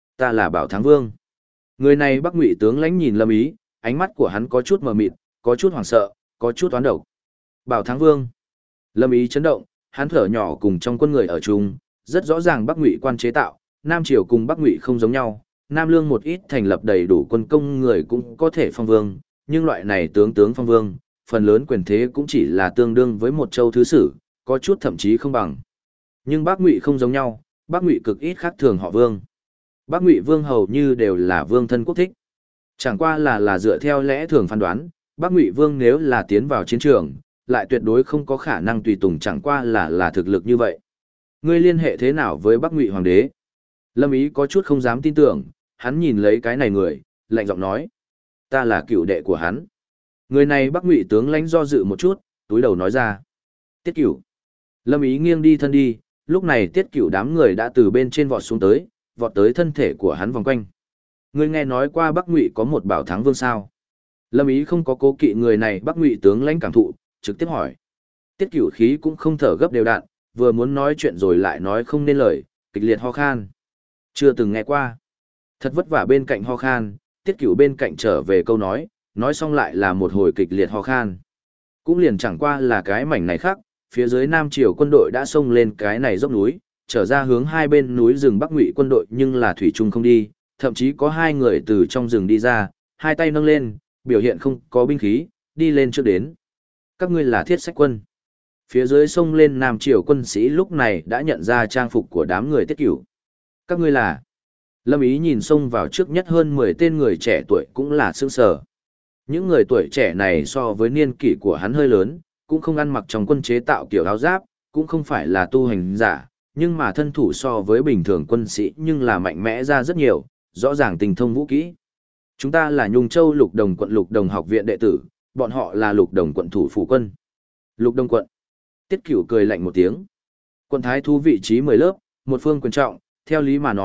là Bảo Thắng Vương. Người này Bắc Ngụy tướng lãnh nhìn Lâm Ý, ánh mắt của hắn có chút mờ mịt, có chút hoảng sợ, có chút toán độc. Bảo Thắng Vương. Lâm Ý chấn động, hắn thở nhỏ cùng trong quân người ở chung, rất rõ ràng Bắc Ngụy quan chế tạo, Nam Triều cùng Bắc Ngụy không giống nhau, Nam Lương một ít thành lập đầy đủ quân công người cũng có thể phong vương, nhưng loại này tướng phong vương, phần lớn quyền thế cũng chỉ là tương đương với một châu thứ sử, có chút thậm chí không bằng. Nhưng Bắc Ngụy không giống nhau, Bắc Ngụy cực ít khác thường họ Vương. Bắc Ngụy Vương hầu như đều là vương thân quốc thích. Chẳng qua là dựa theo lẽ thường phán đoán, Bắc Ngụy Vương nếu là tiến vào chiến trường, lại tuyệt đối không có khả năng tùy tùng chẳng qua là thực lực như vậy. Ngươi liên hệ thế nào với Bắc Ngụy Hoàng đế? Lâm Ý có chút không dám tin tưởng, hắn nhìn lấy cái này người, lạnh giọng nói. Ta là cựu đệ của hắn. Người này Bắc Ngụy tướng lãnh do dự một chút, túi đầu nói ra. Tiết Cửu. Lâm Ý nghiêng đi thân đi, lúc này Tiết Cửu đám người đã từ bên trên vọt xuống tới, vọt tới thân thể của hắn vòng quanh. Ngươi nghe nói qua Bắc Ngụy có một Bảo Thắng Vương sao? Lâm Ý không có cố kỵ người này Bắc Ngụy tướng lãnh cảm thụ, trực tiếp hỏi. Tiết Cửu khí cũng không thở gấp đều đặn, vừa muốn nói chuyện rồi lại nói không nên lời, kịch liệt ho khan. Chưa từng nghe qua. Thật vất vả bên cạnh ho khan, Tiết Cửu bên cạnh trở về câu nói xong lại là một hồi kịch liệt ho khan. Cũng liền chẳng qua là cái mảnh này khác, phía dưới Nam Triều quân đội đã xông lên cái này dốc núi, trở ra hướng hai bên núi rừng Bắc Ngụy quân đội nhưng là thủy chung không đi, thậm chí có hai người từ trong rừng đi ra, hai tay nâng lên, biểu hiện không có binh khí, đi lên trước đến. Các ngươi là Thiết Sách Quân. Phía dưới xông lên Nam Triều quân sĩ lúc này đã nhận ra trang phục của đám người Tiết Cửu. Các ngươi là... Lâm Ý nhìn xông vào trước nhất hơn 10 tên người trẻ tuổi cũng là sững sờ. Những người tuổi trẻ này so với niên kỷ của hắn hơi lớn, cũng không ăn mặc trong quân chế tạo kiểu áo giáp, cũng không phải là tu hành giả, nhưng mà thân thủ so với bình thường quân sĩ nhưng là mạnh mẽ ra rất nhiều, rõ ràng tình thông vũ kỹ. Chúng ta là Nhung Châu Lục Đồng quận Lục Đồng học viện đệ tử, bọn họ là Lục Đồng quận thủ phủ quân. Lục Đồng quận. Tiết Cửu cười lạnh một tiếng. Quận thái thú vị trí 10 lớp, một phương quyền trọng, theo lý mà nói,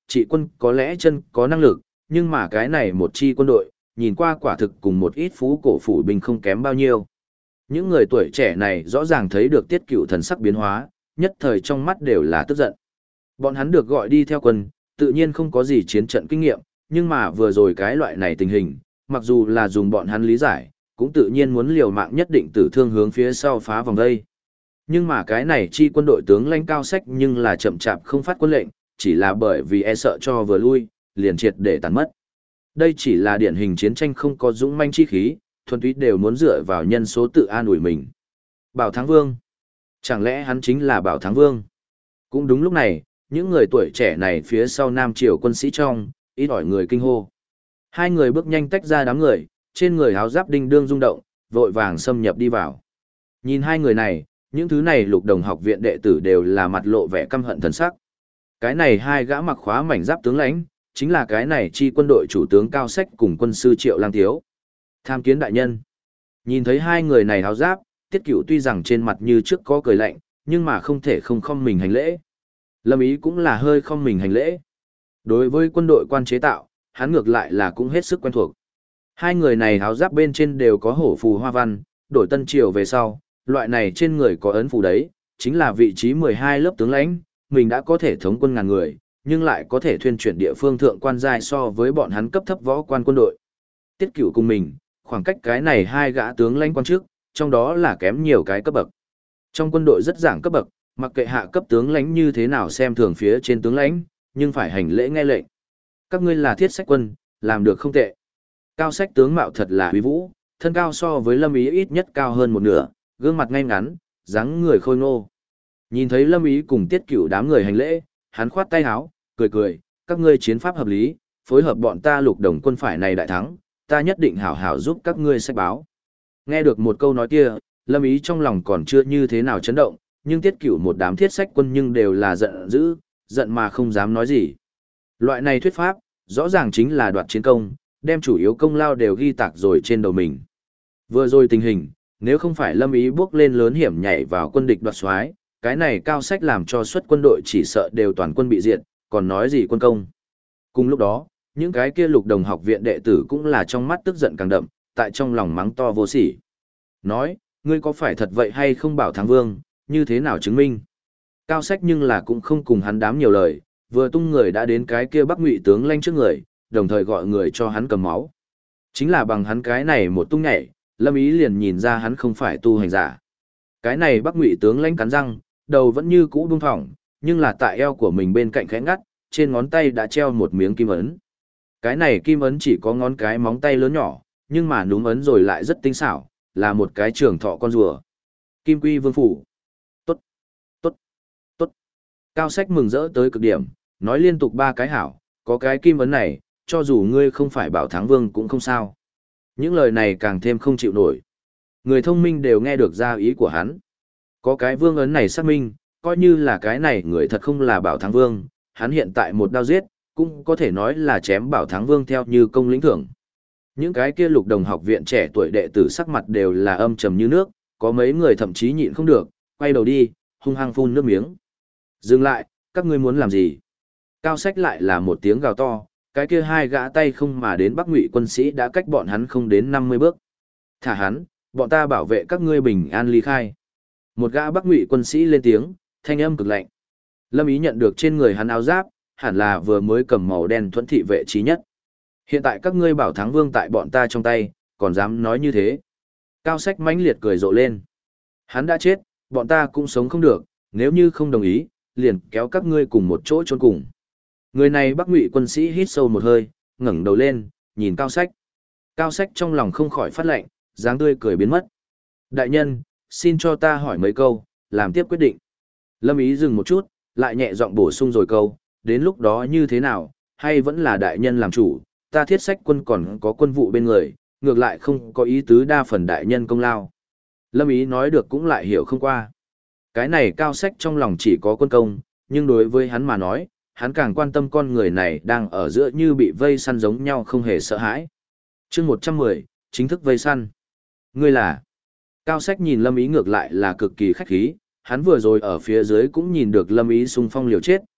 trị quân có lẽ chân có năng lực, nhưng mà cái này một chi quân đội, nhìn qua quả thực cùng một ít phú cổ phủ binh không kém bao nhiêu. Những người tuổi trẻ này rõ ràng thấy được Tiết Cửu thần sắc biến hóa, nhất thời trong mắt đều là tức giận. Bọn hắn được gọi đi theo quân, tự nhiên không có gì chiến trận kinh nghiệm, nhưng mà vừa rồi cái loại này tình hình, mặc dù là dùng bọn hắn lý giải, cũng tự nhiên muốn liều mạng nhất định tử thương hướng phía sau phá vòng đây. Nhưng mà cái này chi quân đội tướng lãnh Cao Sách nhưng là chậm chạp không phát quân lệnh, chỉ là bởi vì e sợ cho vừa lui, liền triệt để tàn mất. Đây chỉ là điển hình chiến tranh không có dũng manh chi khí, thuần túy đều muốn dựa vào nhân số tự an ủi mình. Bảo Thắng Vương. Chẳng lẽ hắn chính là Bảo Thắng Vương? Cũng đúng lúc này, những người tuổi trẻ này phía sau Nam Triều quân sĩ trong, ít ỏi người kinh hô. Hai người bước nhanh tách ra đám người, trên người áo giáp đinh đương rung động, vội vàng xâm nhập đi vào. Nhìn hai người này, những thứ này Lục Đồng học viện đệ tử đều là mặt lộ vẻ căm hận thần sắc. Cái này hai gã mặc khóa mảnh giáp tướng lãnh, chính là cái này chi quân đội chủ tướng Cao Sách cùng quân sư Triệu Lang Tiếu. Tham kiến đại nhân. Nhìn thấy hai người này áo giáp, Tiết Cửu tuy rằng trên mặt như trước có cười lạnh, nhưng mà không thể không khom mình hành lễ. Lâm Ý cũng là hơi khom mình hành lễ. Đối với quân đội quan chế tạo, hắn ngược lại là cũng hết sức quen thuộc. Hai người này áo giáp bên trên đều có hổ phù hoa văn, đổi Tân Triều về sau, loại này trên người có ấn phù đấy, chính là vị trí 12 lớp tướng lãnh, mình đã có thể thống quân ngàn người, nhưng lại có thể thuyên chuyển địa phương thượng quan giai so với bọn hắn cấp thấp võ quan quân đội. Tiết Cửu cùng mình, khoảng cách cái này hai gã tướng lãnh quan trước, trong đó là kém nhiều cái cấp bậc. Trong quân đội rất giảng cấp bậc, mặc kệ hạ cấp tướng lãnh như thế nào xem thường phía trên tướng lãnh, nhưng phải hành lễ nghe lệnh. Các ngươi là Thiết Sách quân, làm được không tệ. Cao Sách tướng mạo thật là uy vũ, thân cao so với Lâm Ý ít nhất cao hơn một nửa, gương mặt ngay ngắn, dáng người khôi ngô. Nhìn thấy Lâm Ý cùng Tiết Cửu đám người hành lễ, hắn khoát tay áo, cười cười, các ngươi chiến pháp hợp lý, phối hợp bọn ta Lục Đồng quân phải này đại thắng, ta nhất định hảo hảo giúp các ngươi sách báo. Nghe được một câu nói kia, Lâm Ý trong lòng còn chưa như thế nào chấn động, nhưng Tiết Cửu một đám Thiết Sách quân nhưng đều là giận dữ, giận mà không dám nói gì. Loại này thuyết pháp, rõ ràng chính là đoạt chiến công, đem chủ yếu công lao đều ghi tạc rồi trên đầu mình. Vừa rồi tình hình, nếu không phải Lâm Ý bước lên lớn hiểm nhảy vào quân địch đoạt soái, cái này Cao Sách làm cho suất quân đội chỉ sợ đều toàn quân bị diệt, còn nói gì quân công. Cùng lúc đó, những cái kia Lục Đồng học viện đệ tử cũng là trong mắt tức giận càng đậm, tại trong lòng mắng to vô sỉ. Nói, ngươi có phải thật vậy hay không Bảo Thắng Vương, như thế nào chứng minh? Cao Sách nhưng là cũng không cùng hắn đám nhiều lời, vừa tung người đã đến cái kia Bắc Ngụy tướng lãnh trước người, đồng thời gọi người cho hắn cầm máu. Chính là bằng hắn cái này một tung nhảy, Lâm Ý liền nhìn ra hắn không phải tu hành giả. Cái này Bắc Ngụy tướng lãnh cắn răng, đầu vẫn như cũ buông thõng, nhưng là tại eo của mình bên cạnh khẽ ngắt, trên ngón tay đã treo một miếng kim ấn. Cái này kim ấn chỉ có ngón cái móng tay lớn nhỏ, nhưng mà núm ấn rồi lại rất tinh xảo, là một cái trường thọ con rùa. Kim Quy Vương phủ. Tốt, tốt, tốt. Cao Sách mừng rỡ tới cực điểm, nói liên tục ba cái hảo, có cái kim ấn này, cho dù ngươi không phải Bảo Thắng Vương cũng không sao. Những lời này càng thêm không chịu nổi. Người thông minh đều nghe được ra ý của hắn. Có cái vương ấn này xác minh, coi như là cái này người thật không là Bảo Thắng Vương, hắn hiện tại một đao giết, cũng có thể nói là chém Bảo Thắng Vương theo như công lĩnh thưởng. Những cái kia Lục Đồng học viện trẻ tuổi đệ tử sắc mặt đều là âm trầm như nước, có mấy người thậm chí nhịn không được, quay đầu đi, hung hăng phun nước miếng. Dừng lại, các ngươi muốn làm gì? Cao Sách lại là một tiếng gào to, cái kia hai gã tay không mà đến Bắc Ngụy quân sĩ đã cách bọn hắn không đến 50 bước. Thả hắn, bọn ta bảo vệ các ngươi bình an ly khai. Một gã Bắc Ngụy quân sĩ lên tiếng, thanh âm cực lạnh. Lâm Ý nhận được trên người hắn áo giáp, hẳn là vừa mới cầm màu đen thuẫn thị vệ trí nhất. Hiện tại các ngươi Bảo Thắng Vương tại bọn ta trong tay, còn dám nói như thế. Cao Sách mãnh liệt cười rộ lên. Hắn đã chết, bọn ta cũng sống không được, nếu như không đồng ý, liền kéo các ngươi cùng một chỗ chôn cùng. Người này Bắc Ngụy quân sĩ hít sâu một hơi, ngẩng đầu lên, nhìn Cao Sách. Cao Sách trong lòng không khỏi phát lạnh, dáng tươi cười biến mất. Đại nhân, xin cho ta hỏi mấy câu, làm tiếp quyết định. Lâm Ý dừng một chút, lại nhẹ giọng bổ sung rồi câu, đến lúc đó như thế nào, hay vẫn là đại nhân làm chủ, ta Thiết Sách quân còn có quân vụ bên người, ngược lại không có ý tứ đa phần đại nhân công lao. Lâm Ý nói được cũng lại hiểu không qua. Cái này Cao Sách trong lòng chỉ có quân công, nhưng đối với hắn mà nói, hắn càng quan tâm con người này đang ở giữa như bị vây săn giống nhau không hề sợ hãi. Chương 110, chính thức vây săn. Ngươi là? Cao Sách nhìn Lâm Ý ngược lại là cực kỳ khách khí, hắn vừa rồi ở phía dưới cũng nhìn được Lâm Ý xung phong liều chết,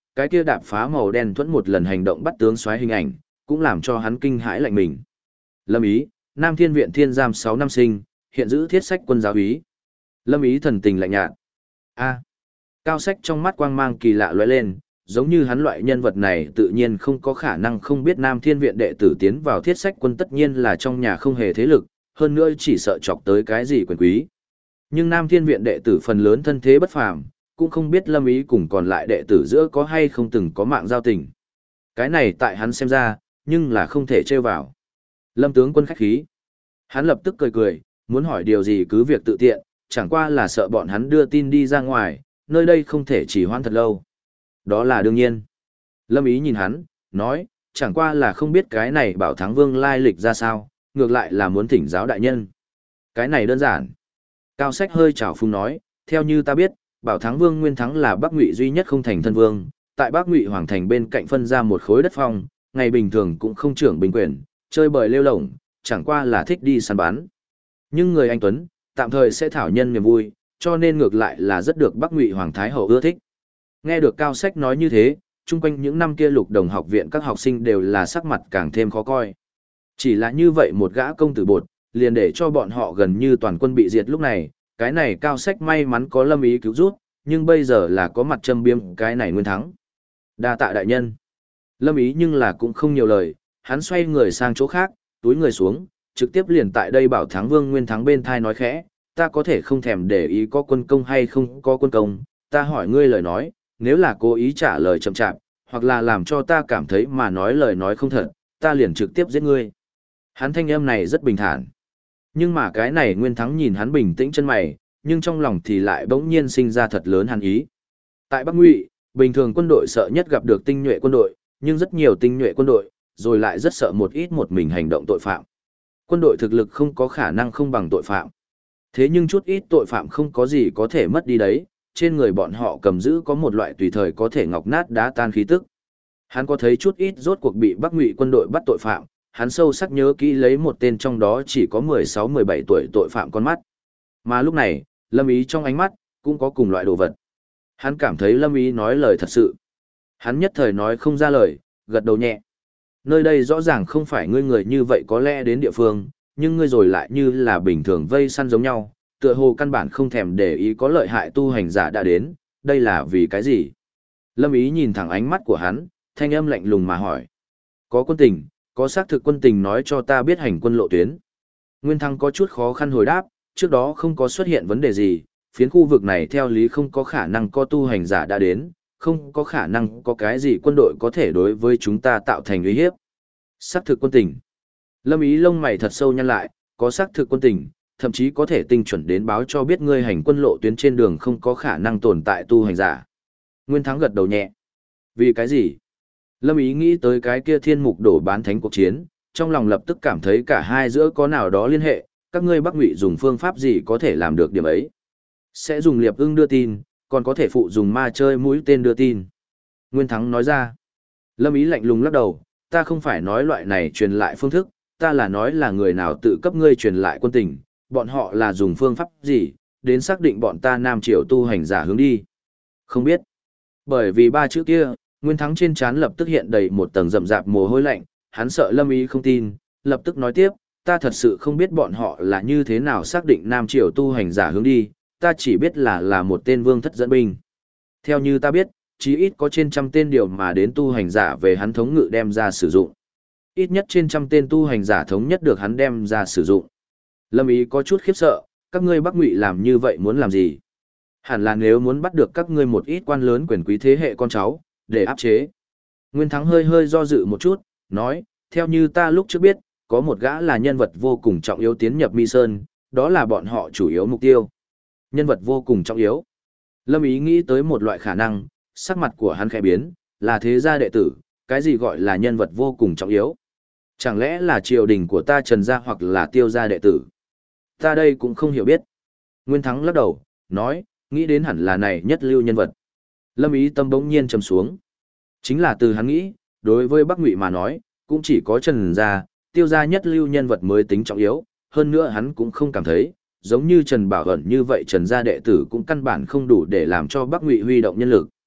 cái kia đạp phá màu đen thuẫn một lần hành động bắt tướng soái hình ảnh, cũng làm cho hắn kinh hãi lạnh mình. Lâm Ý, Nam Thiên Viện Thiên Giam 6 năm sinh, hiện giữ thiết sách quân giáo úy. Lâm Ý thần tình lạnh nhạt. A. Cao Sách trong mắt quang mang kỳ lạ lóe lên, giống như hắn loại nhân vật này tự nhiên không có khả năng không biết Nam Thiên Viện đệ tử tiến vào thiết sách quân tất nhiên là trong nhà không hề thế lực, hơn nữa chỉ sợ chọc tới cái gì quyền quý. Nhưng Nam Thiên Viện đệ tử phần lớn thân thế bất phàm, cũng không biết Lâm Ý cùng còn lại đệ tử giữa có hay không từng có mạng giao tình. Cái này tại hắn xem ra, nhưng là không thể trêu vào. Lâm tướng quân khách khí. Hắn lập tức cười cười, muốn hỏi điều gì cứ việc tự tiện, chẳng qua là sợ bọn hắn đưa tin đi ra ngoài, nơi đây không thể chỉ hoãn thật lâu. Đó là đương nhiên. Lâm Ý nhìn hắn, nói, chẳng qua là không biết cái này Bảo Thắng Vương lai lịch ra sao, ngược lại là muốn thỉnh giáo đại nhân. Cái này đơn giản. Cao Sách hơi trào phung nói, theo như ta biết, Bảo Thắng Vương Nguyên Thắng là Bắc Ngụy duy nhất không thành thân vương, tại Bắc Ngụy Hoàng thành bên cạnh phân ra một khối đất phong, ngày bình thường cũng không trưởng bình quyền, chơi bời lêu lổng, chẳng qua là thích đi săn bắn. Nhưng người anh Tuấn, tạm thời sẽ thảo nhân niềm vui, cho nên ngược lại là rất được Bắc Ngụy Hoàng thái hậu ưa thích. Nghe được Cao Sách nói như thế, chung quanh những năm kia Lục Đồng học viện các học sinh đều là sắc mặt càng thêm khó coi. Chỉ là như vậy một gã công tử bột, liền để cho bọn họ gần như toàn quân bị diệt lúc này, cái này Cao Sách may mắn có Lâm Ý cứu rút, nhưng bây giờ là có mặt châm biếm cái này Nguyên Thắng. Đa tạ đại nhân. Lâm Ý nhưng là cũng không nhiều lời, hắn xoay người sang chỗ khác, túi người xuống, trực tiếp liền tại đây bảo Thắng Vương Nguyên Thắng bên thai nói khẽ, ta có thể không thèm để ý có quân công hay không có quân công, ta hỏi ngươi lời nói, nếu là cố ý trả lời chậm chạp, hoặc là làm cho ta cảm thấy mà nói lời nói không thật, ta liền trực tiếp giết ngươi. Hắn thanh âm này rất bình thản. Nhưng mà cái này Nguyên Thắng nhìn hắn bình tĩnh chân mày, nhưng trong lòng thì lại bỗng nhiên sinh ra thật lớn hàn ý. Tại Bắc Ngụy, bình thường quân đội sợ nhất gặp được tinh nhuệ quân đội, nhưng rất nhiều tinh nhuệ quân đội, rồi lại rất sợ một ít một mình hành động tội phạm. Quân đội thực lực không có khả năng không bằng tội phạm. Thế nhưng chút ít tội phạm không có gì có thể mất đi đấy, trên người bọn họ cầm giữ có một loại tùy thời có thể ngọc nát đá tan khí tức. Hắn có thấy chút ít rốt cuộc bị Bắc Ngụy quân đội bắt tội phạm, hắn sâu sắc nhớ kỹ lấy một tên trong đó chỉ có 16-17 tuổi tội phạm con mắt. Mà lúc này, Lâm Ý trong ánh mắt, cũng có cùng loại đồ vật. Hắn cảm thấy Lâm Ý nói lời thật sự. Hắn nhất thời nói không ra lời, gật đầu nhẹ. Nơi đây rõ ràng không phải ngươi người như vậy có lẽ đến địa phương, nhưng ngươi rồi lại như là bình thường vây săn giống nhau, tựa hồ căn bản không thèm để ý có lợi hại tu hành giả đã đến, đây là vì cái gì? Lâm Ý nhìn thẳng ánh mắt của hắn, thanh âm lạnh lùng mà hỏi. Có quân tình, có xác thực quân tình nói cho ta biết hành quân lộ tuyến. Nguyên Thắng có chút khó khăn hồi đáp, trước đó không có xuất hiện vấn đề gì, phiến khu vực này theo lý không có khả năng có tu hành giả đã đến, không có khả năng có cái gì quân đội có thể đối với chúng ta tạo thành uy hiếp. Xác thực quân tình. Lâm Ý lông mày thật sâu nhăn lại, có xác thực quân tình, thậm chí có thể tinh chuẩn đến báo cho biết ngươi hành quân lộ tuyến trên đường không có khả năng tồn tại tu hành giả. Nguyên Thắng gật đầu nhẹ. Vì cái gì? Lâm Ý nghĩ tới cái kia thiên mục đổ bán thánh cuộc chiến, trong lòng lập tức cảm thấy cả hai giữa có nào đó liên hệ, các ngươi Bắc Ngụy dùng phương pháp gì có thể làm được điểm ấy. Sẽ dùng liệp ưng đưa tin, còn có thể phụ dùng ma chơi mũi tên đưa tin. Nguyên Thắng nói ra. Lâm Ý lạnh lùng lắc đầu, ta không phải nói loại này truyền lại phương thức, ta là nói là người nào tự cấp ngươi truyền lại quân tình, bọn họ là dùng phương pháp gì, đến xác định bọn ta Nam Triều tu hành giả hướng đi. Không biết. Bởi vì ba chữ kia, Nguyên Thắng trên trán lập tức hiện đầy một tầng rậm rạp mồ hôi lạnh, hắn sợ Lâm Ý không tin, lập tức nói tiếp, ta thật sự không biết bọn họ là như thế nào xác định Nam Triều tu hành giả hướng đi, ta chỉ biết là một tên vương thất dẫn binh. Theo như ta biết, chí ít có trên trăm tên điều mà đến tu hành giả về hắn thống ngự đem ra sử dụng. Ít nhất trên trăm tên tu hành giả thống nhất được hắn đem ra sử dụng. Lâm Ý có chút khiếp sợ, các ngươi Bắc Ngụy làm như vậy muốn làm gì? Hẳn là nếu muốn bắt được các ngươi một ít quan lớn quyền quý thế hệ con cháu, để áp chế. Nguyên Thắng hơi hơi do dự một chút, nói, theo như ta lúc trước biết, có một gã là nhân vật vô cùng trọng yếu tiến nhập Mi Sơn, đó là bọn họ chủ yếu mục tiêu. Nhân vật vô cùng trọng yếu. Lâm Ý nghĩ tới một loại khả năng, sắc mặt của hắn khẽ biến, là thế gia đệ tử, cái gì gọi là nhân vật vô cùng trọng yếu? Chẳng lẽ là triều đình của ta Trần gia hoặc là Tiêu gia đệ tử? Ta đây cũng không hiểu biết. Nguyên Thắng lắc đầu, nói, nghĩ đến hẳn là này nhất lưu nhân vật. Lâm Ý tâm bỗng nhiên trầm xuống. Chính là từ hắn nghĩ, đối với Bắc Ngụy mà nói, cũng chỉ có Trần gia, Tiêu gia nhất lưu nhân vật mới tính trọng yếu, hơn nữa hắn cũng không cảm thấy, giống như Trần Bảo Ẩn như vậy Trần gia đệ tử cũng căn bản không đủ để làm cho Bắc Ngụy huy động nhân lực.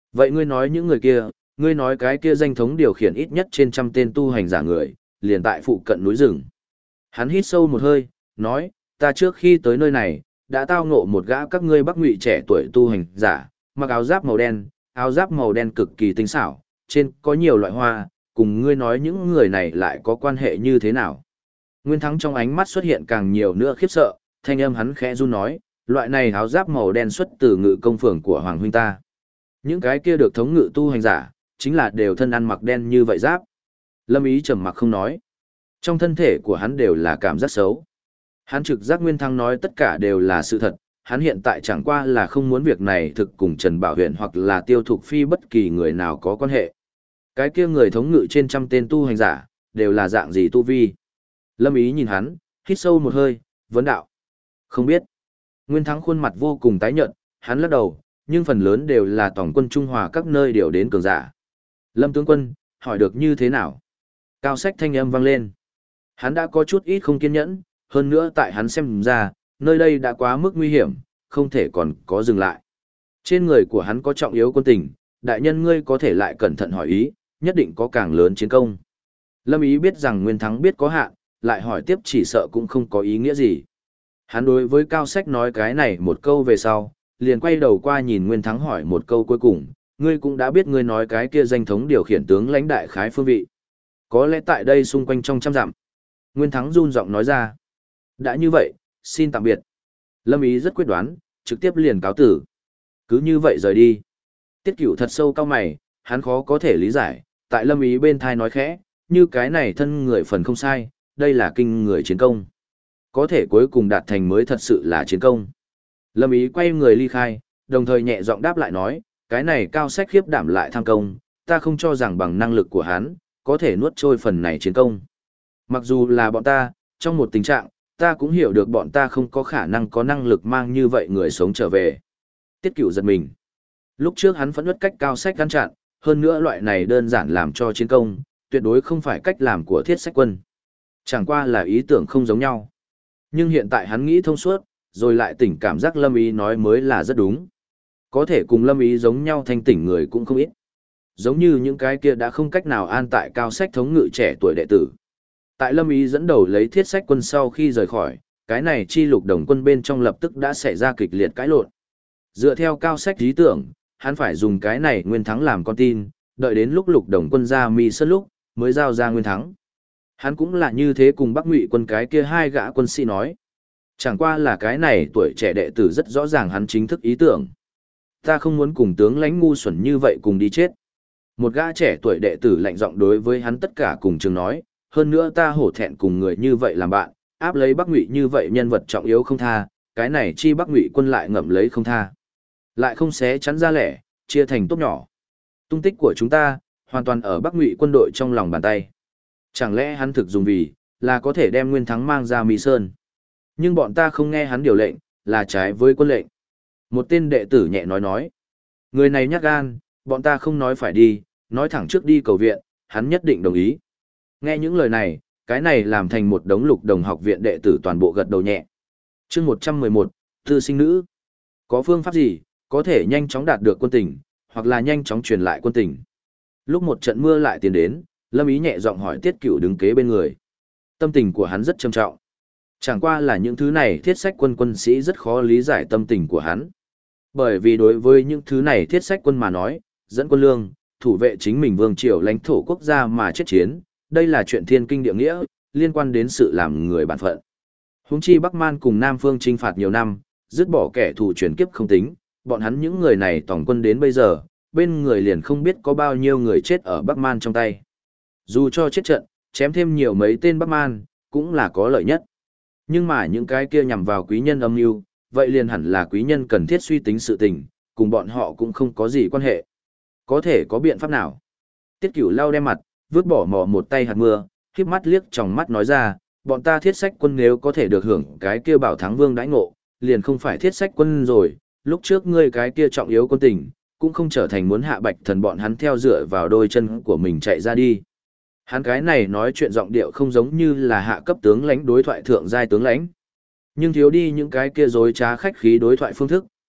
Vậy ngươi nói những người kia, ngươi nói cái kia danh thống điều khiển ít nhất trên 100 tên tu hành giả người, liền tại phụ cận núi rừng. Hắn hít sâu một hơi, nói, ta trước khi tới nơi này, đã tao ngộ một gã các ngươi Bắc Ngụy trẻ tuổi tu hành giả, mặc áo giáp màu đen cực kỳ tinh xảo, trên có nhiều loại hoa, cùng ngươi nói những người này lại có quan hệ như thế nào. Nguyên Thắng trong ánh mắt xuất hiện càng nhiều nữa khiếp sợ, thanh âm hắn khẽ run nói, loại này áo giáp màu đen xuất từ ngự công phường của Hoàng huynh ta. Những cái kia được thống ngự tu hành giả, chính là đều thân ăn mặc đen như vậy giáp. Lâm Ý trầm mặc không nói. Trong thân thể của hắn đều là cảm giác xấu. Hắn trực giác Nguyên Thắng nói tất cả đều là sự thật, hắn hiện tại chẳng qua là không muốn việc này thực cùng Trần Bảo Huyền hoặc là Tiêu Thục Phi bất kỳ người nào có quan hệ. Cái kia người thống ngự trên 100 tên tu hành giả, đều là dạng gì tu vi? Lâm Ý nhìn hắn, hít sâu một hơi, vấn đạo. Không biết. Nguyên Thắng khuôn mặt vô cùng tái nhợt, hắn lắc đầu, nhưng phần lớn đều là tổng quân Trung Hòa các nơi điều đến cường giả. Lâm tướng quân, hỏi được như thế nào? Cao Sách thanh âm vang lên. Hắn đã có chút ít không kiên nhẫn, hơn nữa tại hắn xem ra, nơi đây đã quá mức nguy hiểm, không thể còn có dừng lại. Trên người của hắn có trọng yếu quân tình, đại nhân ngươi có thể lại cẩn thận hỏi ý, nhất định có càng lớn chiến công. Lâm Ý biết rằng Nguyên Thắng biết có hạn, lại hỏi tiếp chỉ sợ cũng không có ý nghĩa gì. Hắn đối với Cao Sách nói cái này một câu về sau, liền quay đầu qua nhìn Nguyên Thắng hỏi một câu cuối cùng, ngươi cũng đã biết ngươi nói cái kia danh thống điều khiển tướng lãnh đại khái phương vị. Có lẽ tại đây xung quanh trong 100 dặm. Nguyên Thắng run giọng nói ra. Đã như vậy, xin tạm biệt. Lâm Ý rất quyết đoán, trực tiếp liền cáo tử. Cứ như vậy rời đi. Tiết Cửu thật sâu cao mày, hắn khó có thể lý giải, tại Lâm Ý bên thai nói khẽ, như cái này thân người phần không sai, đây là kinh người chiến công. Có thể cuối cùng đạt thành mới thật sự là chiến công. Lâm Ý quay người ly khai, đồng thời nhẹ giọng đáp lại nói, cái này Cao Sách khiếp đảm lại tham công, ta không cho rằng bằng năng lực của hắn, có thể nuốt trôi phần này chiến công. Mặc dù là bọn ta, trong một tình trạng, ta cũng hiểu được bọn ta không có khả năng có năng lực mang như vậy người sống trở về. Tiết Cửu giật mình. Lúc trước hắn phẫn nộ cách Cao Sách ngăn chặn, hơn nữa loại này đơn giản làm cho chiến công, tuyệt đối không phải cách làm của Thiết Sách Quân. Chẳng qua là ý tưởng không giống nhau. Nhưng hiện tại hắn nghĩ thông suốt, rồi lại tỉnh cảm giác Lâm Ý nói mới là rất đúng. Có thể cùng Lâm Ý giống nhau thanh tỉnh người cũng không ít. Giống như những cái kia đã không cách nào an tại Cao Sách thống ngự trẻ tuổi đệ tử. Tại Lâm Ý dẫn đầu lấy Thiết Sách Quân sau khi rời khỏi, cái này chi lục đồng quân bên trong lập tức đã xảy ra kịch liệt cãi lộn. Dựa theo Cao Sách ý tưởng, hắn phải dùng cái này Nguyên Thắng làm con tin, đợi đến lúc lục đồng quân ra Mi Sơn lúc, mới giao ra Nguyên Thắng. Hắn cũng là như thế cùng Bắc Ngụy quân cái kia hai gã quân sĩ nói. Chẳng qua là cái này tuổi trẻ đệ tử rất rõ ràng hắn chính thức ý tưởng. Ta không muốn cùng tướng lãnh ngu xuẩn như vậy cùng đi chết. Một gã trẻ tuổi đệ tử lạnh giọng đối với hắn tất cả cùng trường nói, hơn nữa ta hổ thẹn cùng người như vậy làm bạn, áp lấy Bắc Ngụy như vậy nhân vật trọng yếu không tha, cái này chi Bắc Ngụy quân lại ngậm lấy không tha. Lại không xé chắn ra lẻ, chia thành tốt nhỏ. Tung tích của chúng ta, hoàn toàn ở Bắc Ngụy quân đội trong lòng bàn tay. Chẳng lẽ hắn thực dùng vì, là có thể đem Nguyên Thắng mang ra Mi Sơn. Nhưng bọn ta không nghe hắn điều lệnh, là trái với quân lệnh. Một tên đệ tử nhẹ nói. Người này nhát gan, bọn ta không nói phải đi, nói thẳng trước đi cầu viện, hắn nhất định đồng ý. Nghe những lời này, cái này làm thành một đống lục đồng học viện đệ tử toàn bộ gật đầu nhẹ. Chương 111, tư sinh nữ. Có phương pháp gì, có thể nhanh chóng đạt được quân tình, hoặc là nhanh chóng truyền lại quân tình. Lúc một trận mưa lại tiến đến, Lâm Ý nhẹ giọng hỏi Tiết Cửu đứng kế bên người. Tâm tình của hắn rất trầm trọng. Chẳng qua là những thứ này Thiết Sách Quân quân sĩ rất khó lý giải tâm tình của hắn. Bởi vì đối với những thứ này Thiết Sách Quân mà nói, dẫn quân lương, thủ vệ chính mình vương triều lãnh thổ quốc gia mà chết chiến, đây là chuyện thiên kinh địa nghĩa, liên quan đến sự làm người bản phận. Huống chi Bắc Man cùng Nam Phương chinh phạt nhiều năm, dứt bỏ kẻ thù chuyển kiếp không tính, bọn hắn những người này tổng quân đến bây giờ, bên người liền không biết có bao nhiêu người chết ở Bắc Man trong tay. Dù cho chết trận, chém thêm nhiều mấy tên Bắc Man, cũng là có lợi nhất. Nhưng mà những cái kia nhằm vào quý nhân âm mưu, vậy liền hẳn là quý nhân cần thiết suy tính sự tình, cùng bọn họ cũng không có gì quan hệ. Có thể có biện pháp nào? Tiết Cửu lau đem mặt, vứt bỏ mò một tay hạt mưa, khép mắt liếc trong mắt nói ra, bọn ta Thiết Sách Quân nếu có thể được hưởng cái kia bảo thắng vương đãi ngộ, liền không phải Thiết Sách Quân rồi, lúc trước ngươi cái kia trọng yếu quân tình, cũng không trở thành muốn hạ Bạch Thần bọn hắn theo dựa vào đôi chân của mình chạy ra đi. Hắn cái này nói chuyện giọng điệu không giống như là hạ cấp tướng lãnh đối thoại thượng giai tướng lãnh, nhưng thiếu đi những cái kia dối trá khách khí đối thoại phương thức,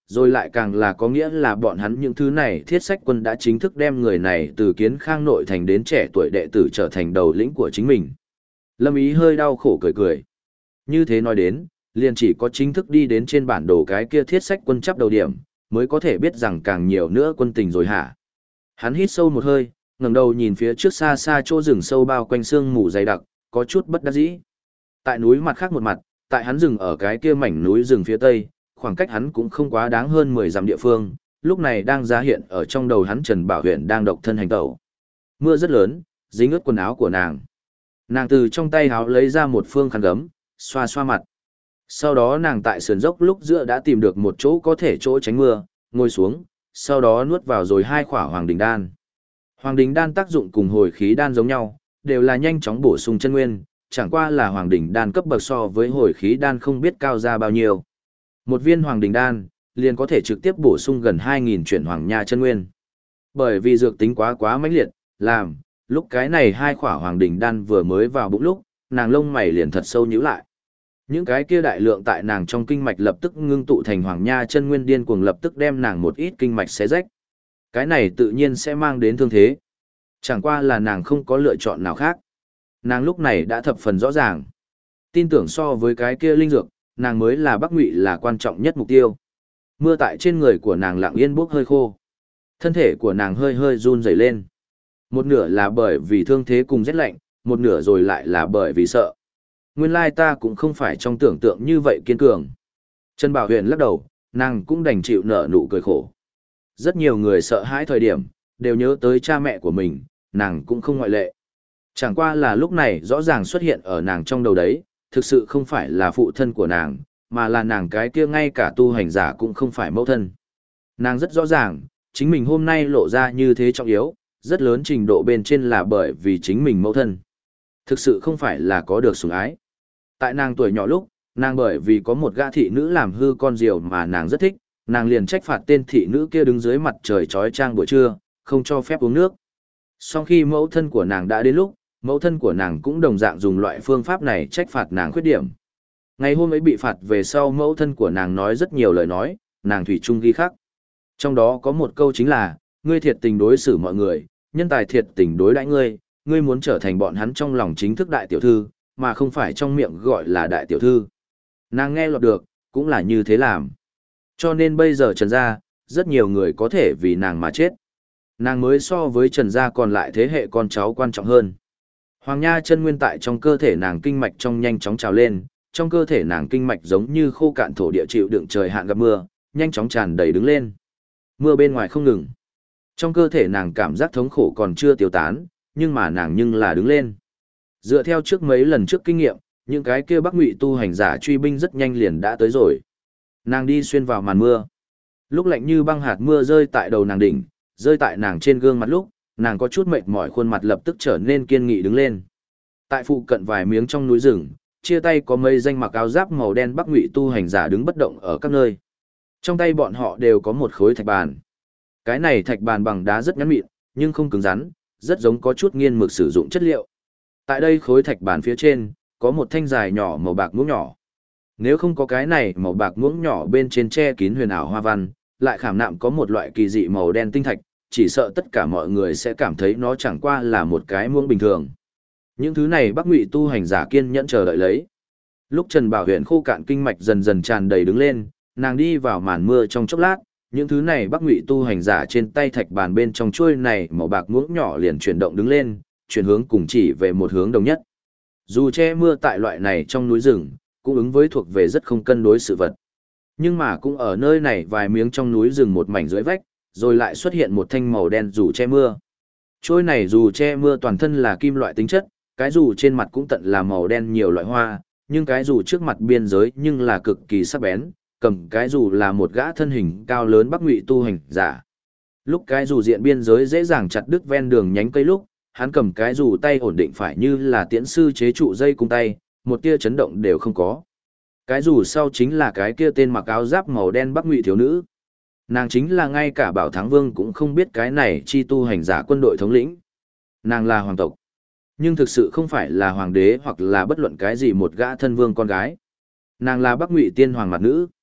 Rồi lại càng là có nghĩa là bọn hắn những thứ này thiết sách quân đã chính thức đem người này từ kiến khang nội thành đến trẻ tuổi đệ tử trở thành đầu lĩnh của chính mình. Lâm Ý hơi đau khổ cười cười. Như thế nói đến, liền chỉ có chính thức đi đến trên bản đồ cái kia thiết sách quân chắp đầu điểm, mới có thể biết rằng càng nhiều nữa quân tình rồi hả. Hắn hít sâu một hơi, ngẩng đầu nhìn phía trước xa xa chỗ rừng sâu bao quanh sương mù dày đặc, có chút bất đắc dĩ. Tại núi mặt khác một mặt, tại hắn dừng ở cái kia mảnh núi rừng phía tây, khoảng cách hắn cũng không quá đáng hơn 10 dặm địa phương, lúc này đang ra hiện ở trong đầu hắn Trần Bảo Huyền đang độc thân hành tẩu. Mưa rất lớn, dính ướt quần áo của nàng. Nàng từ trong tay áo lấy ra một phương khăn gấm, xoa xoa mặt. Sau đó nàng tại sườn dốc lúc giữa đã tìm được một chỗ có thể chỗ tránh mưa, ngồi xuống, sau đó nuốt vào rồi 2 khỏa hoàng đình đan. Hoàng đình đan tác dụng cùng hồi khí đan giống nhau, đều là nhanh chóng bổ sung chân nguyên, chẳng qua là hoàng đình đan cấp bậc so với hồi khí đan không biết cao ra bao nhiêu. Một viên hoàng đình đan, liền có thể trực tiếp bổ sung gần 2.000 chuyển hoàng nha chân nguyên. Bởi vì dược tính quá mãnh liệt, làm, lúc cái này 2 khỏa hoàng đình đan vừa mới vào bụng lúc, nàng lông mày liền thật sâu nhíu lại. Những cái kia đại lượng tại nàng trong kinh mạch lập tức ngưng tụ thành hoàng nha chân nguyên điên cuồng lập tức đem nàng một ít kinh mạch xé rách. Cái này tự nhiên sẽ mang đến thương thế. Chẳng qua là nàng không có lựa chọn nào khác. Nàng lúc này đã thập phần rõ ràng. Tin tưởng so với cái kia linh dược, nàng mới là Bắc Ngụy là quan trọng nhất mục tiêu. Mưa tại trên người của nàng lặng yên bốc hơi khô. Thân thể của nàng hơi hơi run rẩy lên. Một nửa là bởi vì thương thế cùng rét lạnh, một nửa rồi lại là bởi vì sợ. Nguyên lai ta cũng không phải trong tưởng tượng như vậy kiên cường. Trần Bảo Huyền lắc đầu, nàng cũng đành chịu nở nụ cười khổ. Rất nhiều người sợ hãi thời điểm, đều nhớ tới cha mẹ của mình, nàng cũng không ngoại lệ. Chẳng qua là lúc này rõ ràng xuất hiện ở nàng trong đầu đấy, thực sự không phải là phụ thân của nàng, mà là nàng cái kia ngay cả tu hành giả cũng không phải mẫu thân. Nàng rất rõ ràng, chính mình hôm nay lộ ra như thế trọng yếu, rất lớn trình độ bên trên là bởi vì chính mình mẫu thân. Thực sự không phải là có được sủng ái. Tại nàng tuổi nhỏ lúc, nàng bởi vì có một gã thị nữ làm hư con diều mà nàng rất thích, nàng liền trách phạt tên thị nữ kia đứng dưới mặt trời chói chang buổi trưa, không cho phép uống nước. Sau khi mẫu thân của nàng đã đến lúc, mẫu thân của nàng cũng đồng dạng dùng loại phương pháp này trách phạt nàng khuyết điểm. Ngày hôm ấy bị phạt về sau mẫu thân của nàng nói rất nhiều lời nói, nàng thủy chung ghi khắc. Trong đó có một câu chính là, ngươi thiệt tình đối xử mọi người, nhân tài thiệt tình đối đãi ngươi, ngươi muốn trở thành bọn hắn trong lòng chính thức đại tiểu thư, mà không phải trong miệng gọi là đại tiểu thư. Nàng nghe lọt được, cũng là như thế làm. Cho nên bây giờ Trần Gia, rất nhiều người có thể vì nàng mà chết. Nàng mới so với Trần Gia còn lại thế hệ con cháu quan trọng hơn. Hoàng nha chân nguyên tại trong cơ thể nàng kinh mạch trong nhanh chóng trào lên, trong cơ thể nàng kinh mạch giống như khô cạn thổ địa chịu đựng trời hạn gặp mưa, nhanh chóng tràn đầy đứng lên. Mưa bên ngoài không ngừng. Trong cơ thể nàng cảm giác thống khổ còn chưa tiêu tán, nhưng mà nàng nhưng là đứng lên. Dựa theo trước mấy lần trước kinh nghiệm, những cái kia Bắc Ngụy tu hành giả truy binh rất nhanh liền đã tới rồi. Nàng đi xuyên vào màn mưa. Lúc lạnh như băng hạt mưa rơi tại đầu nàng đỉnh, rơi tại nàng trên gương mặt lúc, nàng có chút mệt mỏi khuôn mặt lập tức trở nên kiên nghị đứng lên. Tại phụ cận vài miếng trong núi rừng, chia tay có mấy danh mặc áo giáp màu đen Bắc Ngụy tu hành giả đứng bất động ở các nơi. Trong tay bọn họ đều có một khối thạch bàn. Cái này thạch bàn bằng đá rất ngắn mịn, nhưng không cứng rắn, rất giống có chút nghiên mực sử dụng chất liệu. Tại đây khối thạch bàn phía trên, có một thanh dài nhỏ màu bạc muỗng nhỏ. Nếu không có cái này màu bạc muỗng nhỏ bên trên che kín huyền ảo hoa văn, lại khảm nạm có một loại kỳ dị màu đen tinh thạch, chỉ sợ tất cả mọi người sẽ cảm thấy nó chẳng qua là một cái muỗng bình thường. Những thứ này Bắc Ngụy tu hành giả kiên nhẫn chờ đợi lấy. Lúc Trần Bảo Huyền khô cạn kinh mạch dần dần tràn đầy đứng lên, nàng đi vào màn mưa trong chốc lát, những thứ này Bắc Ngụy tu hành giả trên tay thạch bàn bên trong chuôi này màu bạc muỗng nhỏ liền chuyển động đứng lên, chuyển hướng cùng chỉ về một hướng đồng nhất. Dù che mưa tại loại này trong núi rừng, cũng ứng với thuộc về rất không cân đối sự vật. Nhưng mà cũng ở nơi này vài miếng trong núi rừng một mảnh dưới vách, rồi lại xuất hiện một thanh màu đen dù che mưa. Trôi này dù che mưa toàn thân là kim loại tính chất, cái dù trên mặt cũng tận là màu đen nhiều loại hoa, nhưng cái dù trước mặt biên giới nhưng là cực kỳ sắc bén, cầm cái dù là một gã thân hình cao lớn Bắc Ngụy tu hành giả. Lúc cái dù diện biên giới dễ dàng chặt đứt ven đường nhánh cây lúc, hắn cầm cái dù tay ổn định phải như là tiễn sư chế trụ dây cung tay, một tia chấn động đều không có. Cái dù sau chính là cái kia tên mặc áo giáp màu đen Bắc Ngụy thiếu nữ. Nàng chính là ngay cả Bảo Thắng Vương cũng không biết cái này chi tu hành giả quân đội thống lĩnh. Nàng là hoàng tộc, nhưng thực sự không phải là hoàng đế hoặc là bất luận cái gì một gã thân vương con gái. Nàng là Bắc Ngụy tiên hoàng mặt nữ.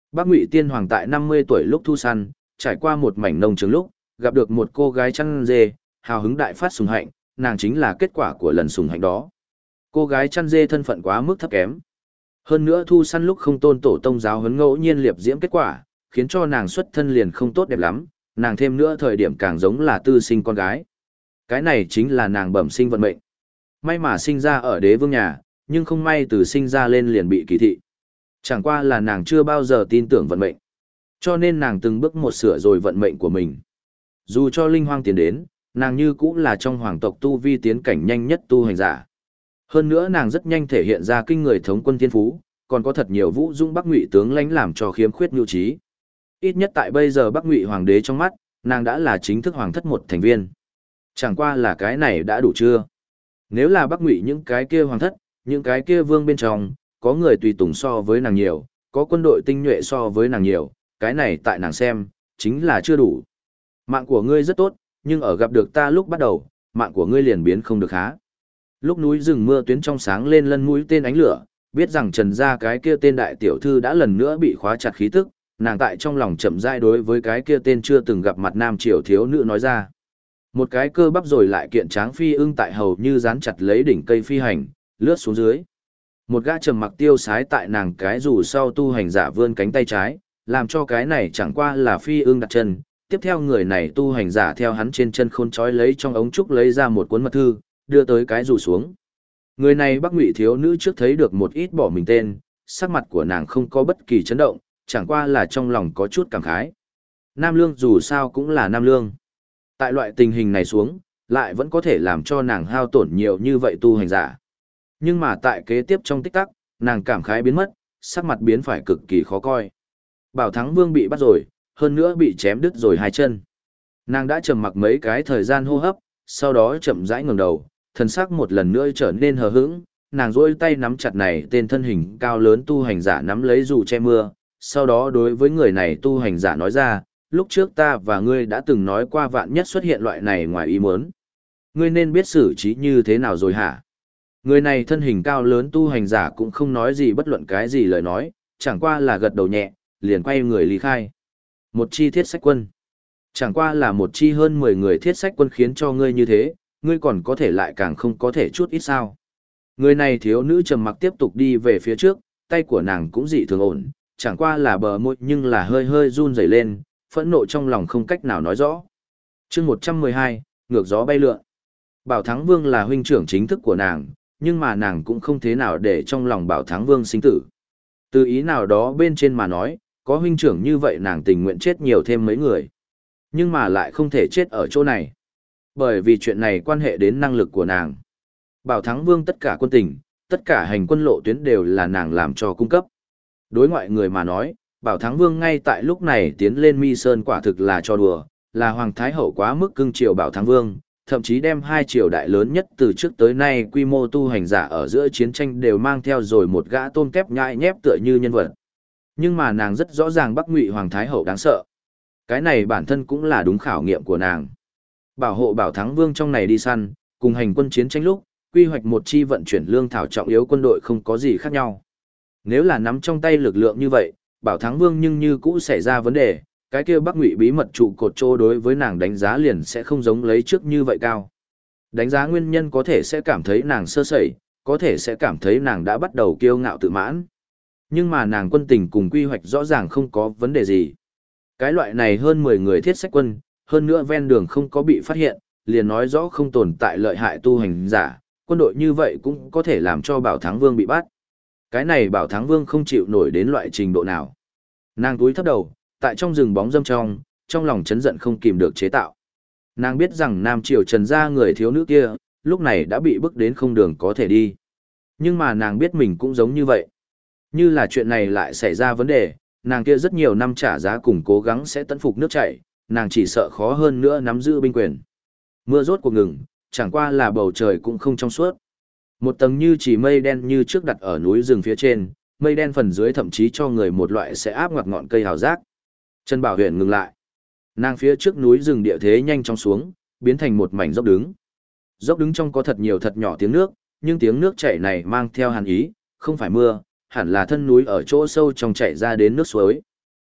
Bắc Ngụy Tiên Hoàng tại 50 tuổi lúc thu săn, trải qua một mảnh nông trường lúc, gặp được một cô gái chăn dê, hào hứng đại phát sùng hạnh, nàng chính là kết quả của lần sùng hạnh đó. Cô gái chăn dê thân phận quá mức thấp kém. Hơn nữa thu săn lúc không tôn tổ tông giáo huấn ngẫu nhiên liệp diễm kết quả, khiến cho nàng xuất thân liền không tốt đẹp lắm, nàng thêm nữa thời điểm càng giống là tư sinh con gái. Cái này chính là nàng bẩm sinh vận mệnh. May mà sinh ra ở đế vương nhà, nhưng không may từ sinh ra lên liền bị kỳ thị. Chẳng qua là nàng chưa bao giờ tin tưởng vận mệnh. Cho nên nàng từng bước một sửa rồi vận mệnh của mình. Dù cho linh hoang tiến đến, nàng như cũng là trong hoàng tộc tu vi tiến cảnh nhanh nhất tu hành giả. Hơn nữa nàng rất nhanh thể hiện ra kinh người thống quân thiên phú, còn có thật nhiều vũ dũng Bắc Ngụy tướng lãnh làm cho khiếm khuyết nhu trí. Ít nhất tại bây giờ Bắc Ngụy hoàng đế trong mắt, nàng đã là chính thức hoàng thất một thành viên. Chẳng qua là cái này đã đủ chưa? Nếu là Bắc Ngụy những cái kia hoàng thất, những cái kia vương bên trong, có người tùy tùng so với nàng nhiều, có quân đội tinh nhuệ so với nàng nhiều, cái này tại nàng xem, chính là chưa đủ. Mạng của ngươi rất tốt, nhưng ở gặp được ta lúc bắt đầu, mạng của ngươi liền biến không được há. Lúc núi rừng mưa tuyến trong sáng lên lân mũi tên ánh lửa, biết rằng Trần gia cái kia tên đại tiểu thư đã lần nữa bị khóa chặt khí tức, nàng tại trong lòng chậm rãi đối với cái kia tên chưa từng gặp mặt nam triều thiếu nữ nói ra. Một cái cơ bắp rồi lại kiện tráng phi ưng tại hầu như dán chặt lấy đỉnh cây phi hành, lướt xuống dưới. Một gã trầm mặc tiêu sái tại nàng cái dù sau tu hành giả vươn cánh tay trái, làm cho cái này chẳng qua là phi ưng đặt chân. Tiếp theo người này tu hành giả theo hắn trên chân khôn trói lấy trong ống trúc lấy ra một cuốn mật thư, đưa tới cái rủ xuống. Người này Bắc Ngụy thiếu nữ trước thấy được một ít bỏ mình tên, sắc mặt của nàng không có bất kỳ chấn động, chẳng qua là trong lòng có chút cảm khái. Nam Lương dù sao cũng là Nam Lương. Tại loại tình hình này xuống, lại vẫn có thể làm cho nàng hao tổn nhiều như vậy tu hành giả. Nhưng mà tại kế tiếp trong tích tắc, nàng cảm khái biến mất, sắc mặt biến phải cực kỳ khó coi. Bảo Thắng Vương bị bắt rồi, hơn nữa bị chém đứt rồi hai chân. Nàng đã trầm mặc mấy cái thời gian hô hấp, sau đó chậm rãi ngẩng đầu, thần sắc một lần nữa trở nên hờ hững, nàng duỗi tay nắm chặt này tên thân hình cao lớn tu hành giả nắm lấy dù che mưa, sau đó đối với người này tu hành giả nói ra, lúc trước ta và ngươi đã từng nói qua vạn nhất xuất hiện loại này ngoài ý muốn. Ngươi nên biết xử trí như thế nào rồi hả? Người này thân hình cao lớn tu hành giả cũng không nói gì bất luận cái gì lời nói, chẳng qua là gật đầu nhẹ, liền quay người ly khai. Một chi thiết sách quân. Chẳng qua là một chi hơn 10 người thiết sách quân khiến cho ngươi như thế, ngươi còn có thể lại càng không có thể chút ít sao. Người này thiếu nữ trầm mặc tiếp tục đi về phía trước, tay của nàng cũng dị thường ổn, chẳng qua là bờ môi nhưng là hơi hơi run rẩy lên, phẫn nộ trong lòng không cách nào nói rõ. Chương 112, ngược gió bay lượn. Bảo Thắng Vương là huynh trưởng chính thức của nàng, nhưng mà nàng cũng không thế nào để trong lòng Bảo Thắng Vương sinh tử. Từ ý nào đó bên trên mà nói, có huynh trưởng như vậy nàng tình nguyện chết nhiều thêm mấy người. Nhưng mà lại không thể chết ở chỗ này. Bởi vì chuyện này quan hệ đến năng lực của nàng. Bảo Thắng Vương tất cả quân tình, tất cả hành quân lộ tuyến đều là nàng làm cho cung cấp. Đối ngoại người mà nói, Bảo Thắng Vương ngay tại lúc này tiến lên Mi Sơn quả thực là cho đùa, là Hoàng Thái Hậu quá mức cưng chiều Bảo Thắng Vương, thậm chí đem hai triều đại lớn nhất từ trước tới nay quy mô tu hành giả ở giữa chiến tranh đều mang theo rồi một gã tôm tép nhại nhép tựa như nhân vật. Nhưng mà nàng rất rõ ràng Bắc Ngụy Hoàng Thái Hậu đáng sợ. Cái này bản thân cũng là đúng khảo nghiệm của nàng. Bảo hộ Bảo Thắng Vương trong này đi săn, cùng hành quân chiến tranh lúc, quy hoạch một chi vận chuyển lương thảo trọng yếu quân đội không có gì khác nhau. Nếu là nắm trong tay lực lượng như vậy, Bảo Thắng Vương nhưng như cũ xảy ra vấn đề, cái kia Bắc Ngụy bí mật trụ cột trô đối với nàng đánh giá liền sẽ không giống lấy trước như vậy cao. Đánh giá nguyên nhân có thể sẽ cảm thấy nàng sơ sẩy, có thể sẽ cảm thấy nàng đã bắt đầu kiêu ngạo tự mãn. Nhưng mà nàng quân tình cùng quy hoạch rõ ràng không có vấn đề gì. Cái loại này hơn 10 người thiết sách quân, hơn nữa ven đường không có bị phát hiện, liền nói rõ không tồn tại lợi hại tu hành giả, quân đội như vậy cũng có thể làm cho Bảo Thắng Vương bị bắt. Cái này Bảo Thắng Vương không chịu nổi đến loại trình độ nào. Nàng túi thấp đầu, tại trong rừng bóng râm trong lòng chấn giận không kìm được chế tạo. Nàng biết rằng Nam Triều Trần gia người thiếu nữ kia, lúc này đã bị bức đến không đường có thể đi. Nhưng mà nàng biết mình cũng giống như vậy. Như là chuyện này lại xảy ra vấn đề, nàng kia rất nhiều năm trả giá cùng cố gắng sẽ tận phục nước chảy, nàng chỉ sợ khó hơn nữa nắm giữ binh quyền. Mưa rốt cuộc ngừng, chẳng qua là bầu trời cũng không trong suốt. Một tầng như chỉ mây đen như trước đặt ở núi rừng phía trên, mây đen phần dưới thậm chí cho người một loại sẽ áp ngoặt ngọn cây hào giác. Trần Bảo Huyền ngừng lại. Nàng phía trước núi rừng địa thế nhanh chóng xuống, biến thành một mảnh dốc đứng. Dốc đứng trong có thật nhiều thật nhỏ tiếng nước, nhưng tiếng nước chảy này mang theo hàn ý, không phải mưa, hẳn là thân núi ở chỗ sâu trong chảy ra đến nước suối.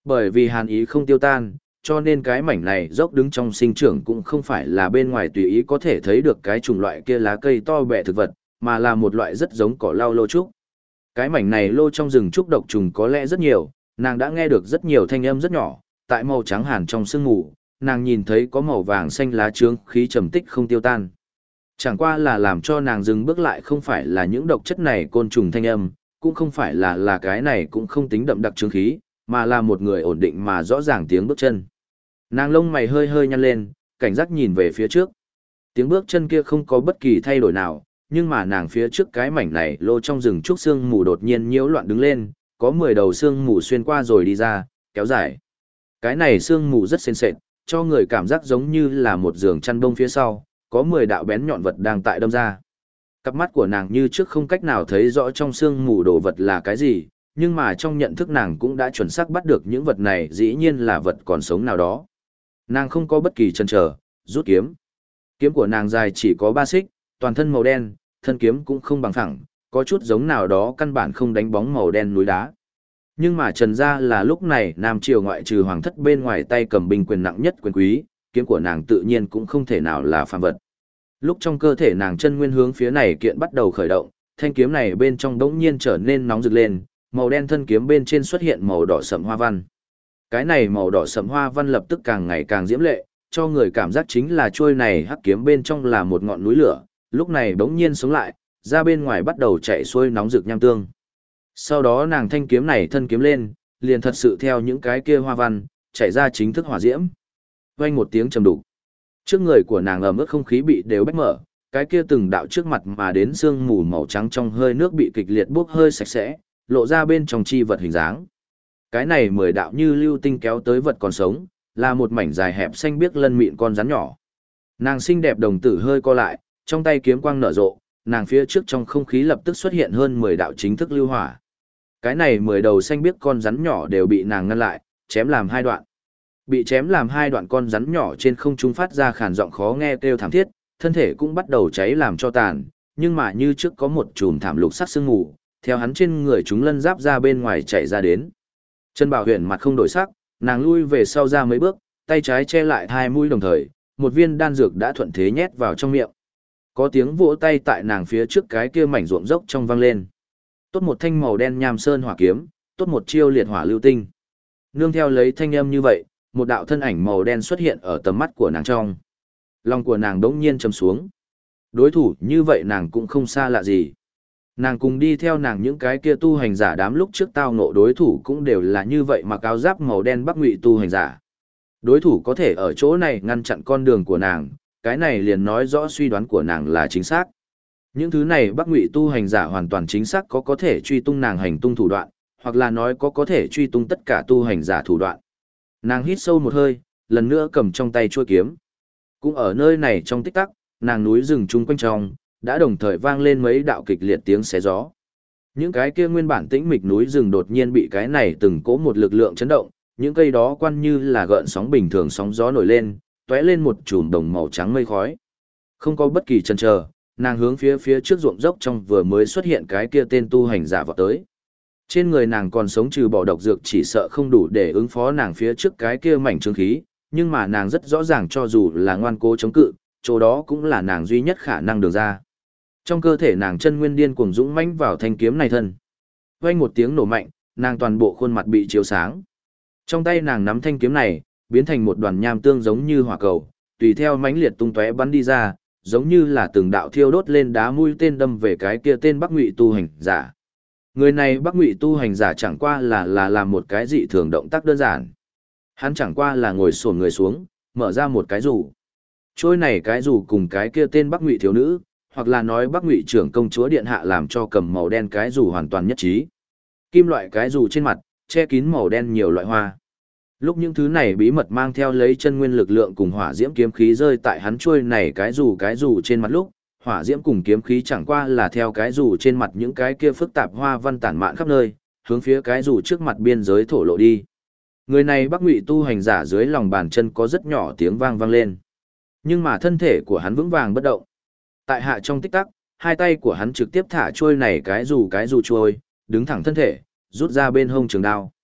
Bởi vì hàn ý không tiêu tan, cho nên cái mảnh này dốc đứng trong sinh trưởng cũng không phải là bên ngoài tùy ý có thể thấy được cái chủng loại kia lá cây to bẹ thực vật, mà là một loại rất giống cỏ lau lô trúc. Cái mảnh này lô trong rừng trúc độc trùng có lẽ rất nhiều, nàng đã nghe được rất nhiều thanh âm rất nhỏ, tại màu trắng hàn trong sương mù, nàng nhìn thấy có màu vàng xanh lá trướng khí trầm tích không tiêu tan. Chẳng qua là làm cho nàng dừng bước lại không phải là những độc chất này côn trùng thanh âm, cũng không phải là cái này cũng không tính đậm đặc trướng khí, mà là một người ổn định mà rõ ràng tiếng bước chân. Nàng lông mày hơi hơi nhăn lên, cảnh giác nhìn về phía trước. Tiếng bước chân kia không có bất kỳ thay đổi nào, nhưng mà nàng phía trước cái mảnh này lô trong rừng trúc sương mù đột nhiên nhiễu loạn đứng lên, có 10 đầu sương mù xuyên qua rồi đi ra, kéo dài. Cái này sương mù rất sền sệt, cho người cảm giác giống như là một giường chăn bông phía sau, có 10 đạo bén nhọn vật đang tại đâm ra. Cặp mắt của nàng như trước không cách nào thấy rõ trong sương mù đồ vật là cái gì, nhưng mà trong nhận thức nàng cũng đã chuẩn xác bắt được những vật này dĩ nhiên là vật còn sống nào đó. Nàng không có bất kỳ chần chờ, rút kiếm. Kiếm của nàng dài chỉ có 3 xích, toàn thân màu đen, thân kiếm cũng không bằng phẳng, có chút giống nào đó căn bản không đánh bóng màu đen núi đá. Nhưng mà trần ra là lúc này Nam Triều ngoại trừ hoàng thất bên ngoài tay cầm binh quyền nặng nhất quyền quý, kiếm của nàng tự nhiên cũng không thể nào là phàm vật. Lúc trong cơ thể nàng chân nguyên hướng phía này kiện bắt đầu khởi động, thanh kiếm này bên trong đống nhiên trở nên nóng rực lên, màu đen thân kiếm bên trên xuất hiện màu đỏ sẫm hoa văn. Cái này màu đỏ sẫm hoa văn lập tức càng ngày càng diễm lệ, cho người cảm giác chính là chuôi này hắc kiếm bên trong là một ngọn núi lửa, lúc này đống nhiên sống lại, ra bên ngoài bắt đầu chạy xuôi nóng rực nham tương. Sau đó nàng thanh kiếm này thân kiếm lên, liền thật sự theo những cái kia hoa văn, chạy ra chính thức hỏa diễm. Vang một tiếng trầm đục. Trước người của nàng ẩm ướt không khí bị đều bách mở, cái kia từng đạo trước mặt mà đến sương mù màu trắng trong hơi nước bị kịch liệt bốc hơi sạch sẽ, lộ ra bên trong chi vật hình dáng. Cái này 10 đạo như lưu tinh kéo tới vật còn sống, là một mảnh dài hẹp xanh biếc lân mịn con rắn nhỏ. Nàng xinh đẹp đồng tử hơi co lại, trong tay kiếm quang nở rộ, nàng phía trước trong không khí lập tức xuất hiện hơn 10 đạo chính thức lưu hỏa. Cái này 10 đầu xanh biếc con rắn nhỏ đều bị nàng ngăn lại, chém làm 2 đoạn. Bị chém làm 2 đoạn con rắn nhỏ trên không trung phát ra khàn giọng khó nghe kêu thảm thiết, thân thể cũng bắt đầu cháy làm cho tàn, nhưng mà như trước có một chùm thảm lục sắc sương mù, theo hắn trên người chúng lân giáp ra bên ngoài chạy ra đến. Trần Bảo Huyền mặt không đổi sắc, nàng lui về sau ra mấy bước, tay trái che lại 2 mũi đồng thời, một viên đan dược đã thuận thế nhét vào trong miệng. Có tiếng vỗ tay tại nàng phía trước cái kia mảnh ruộng dốc trong vang lên. Tốt một thanh màu đen nham sơn hỏa kiếm, tốt một chiêu liệt hỏa lưu tinh. Nương theo lấy thanh âm như vậy, một đạo thân ảnh màu đen xuất hiện ở tầm mắt của nàng trong. Lòng của nàng đống nhiên trầm xuống. Đối thủ như vậy nàng cũng không xa lạ gì. Nàng cùng đi theo nàng những cái kia tu hành giả đám lúc trước tao ngộ đối thủ cũng đều là như vậy mà áo giáp màu đen Bắc Ngụy tu hành giả. Đối thủ có thể ở chỗ này ngăn chặn con đường của nàng, cái này liền nói rõ suy đoán của nàng là chính xác. Những thứ này Bắc Ngụy tu hành giả hoàn toàn chính xác có thể truy tung nàng hành tung thủ đoạn, hoặc là nói có thể truy tung tất cả tu hành giả thủ đoạn. Nàng hít sâu một hơi, lần nữa cầm trong tay chuôi kiếm. Cũng ở nơi này trong tích tắc, nàng núi rừng chung quanh trong, đã đồng thời vang lên mấy đạo kịch liệt tiếng xé gió. Những cái kia nguyên bản tĩnh mịch núi rừng đột nhiên bị cái này từng cỗ một lực lượng chấn động, những cây đó quan như là gợn sóng bình thường sóng gió nổi lên, tóe lên một chùm đồng màu trắng mây khói. Không có bất kỳ chần chờ, nàng hướng phía trước ruộng dốc trong vừa mới xuất hiện cái kia tên tu hành giả vọt tới. Trên người nàng còn sống trừ bỏ độc dược chỉ sợ không đủ để ứng phó nàng phía trước cái kia mảnh trướng khí, nhưng mà nàng rất rõ ràng cho dù là ngoan cố chống cự, chỗ đó cũng là nàng duy nhất khả năng đường ra. Trong cơ thể nàng chân nguyên điên cuồng dũng mãnh vào thanh kiếm này thân. Vang một tiếng nổ mạnh, nàng toàn bộ khuôn mặt bị chiếu sáng. Trong tay nàng nắm thanh kiếm này, biến thành một đoàn nham tương giống như hỏa cầu, tùy theo mãnh liệt tung tóe bắn đi ra, giống như là từng đạo thiêu đốt lên đá mũi tên đâm về cái kia tên Bắc Ngụy tu hành giả. Người này Bắc Ngụy tu hành giả chẳng qua là làm một cái dị thường động tác đơn giản. Hắn chẳng qua là ngồi xổm người xuống, mở ra một cái dù. Trôi này cái dù cùng cái kia tên Bắc Ngụy thiếu nữ, hoặc là nói Bắc Ngụy trưởng công chúa điện hạ làm cho cầm màu đen cái dù hoàn toàn nhất trí. Kim loại cái dù trên mặt, che kín màu đen nhiều loại hoa. Lúc những thứ này bí mật mang theo lấy chân nguyên lực lượng cùng hỏa diễm kiếm khí rơi tại hắn trôi này cái dù trên mặt lúc, hỏa diễm cùng kiếm khí chẳng qua là theo cái dù trên mặt những cái kia phức tạp hoa văn tản mạn khắp nơi, hướng phía cái dù trước mặt biên giới thổ lộ đi. Người này Bắc Ngụy tu hành giả dưới lòng bàn chân có rất nhỏ tiếng vang vang lên. Nhưng mà thân thể của hắn vững vàng bất động. Tại hạ trong tích tắc, hai tay của hắn trực tiếp thả trôi này cái dù trôi, đứng thẳng thân thể, rút ra bên hông trường đao.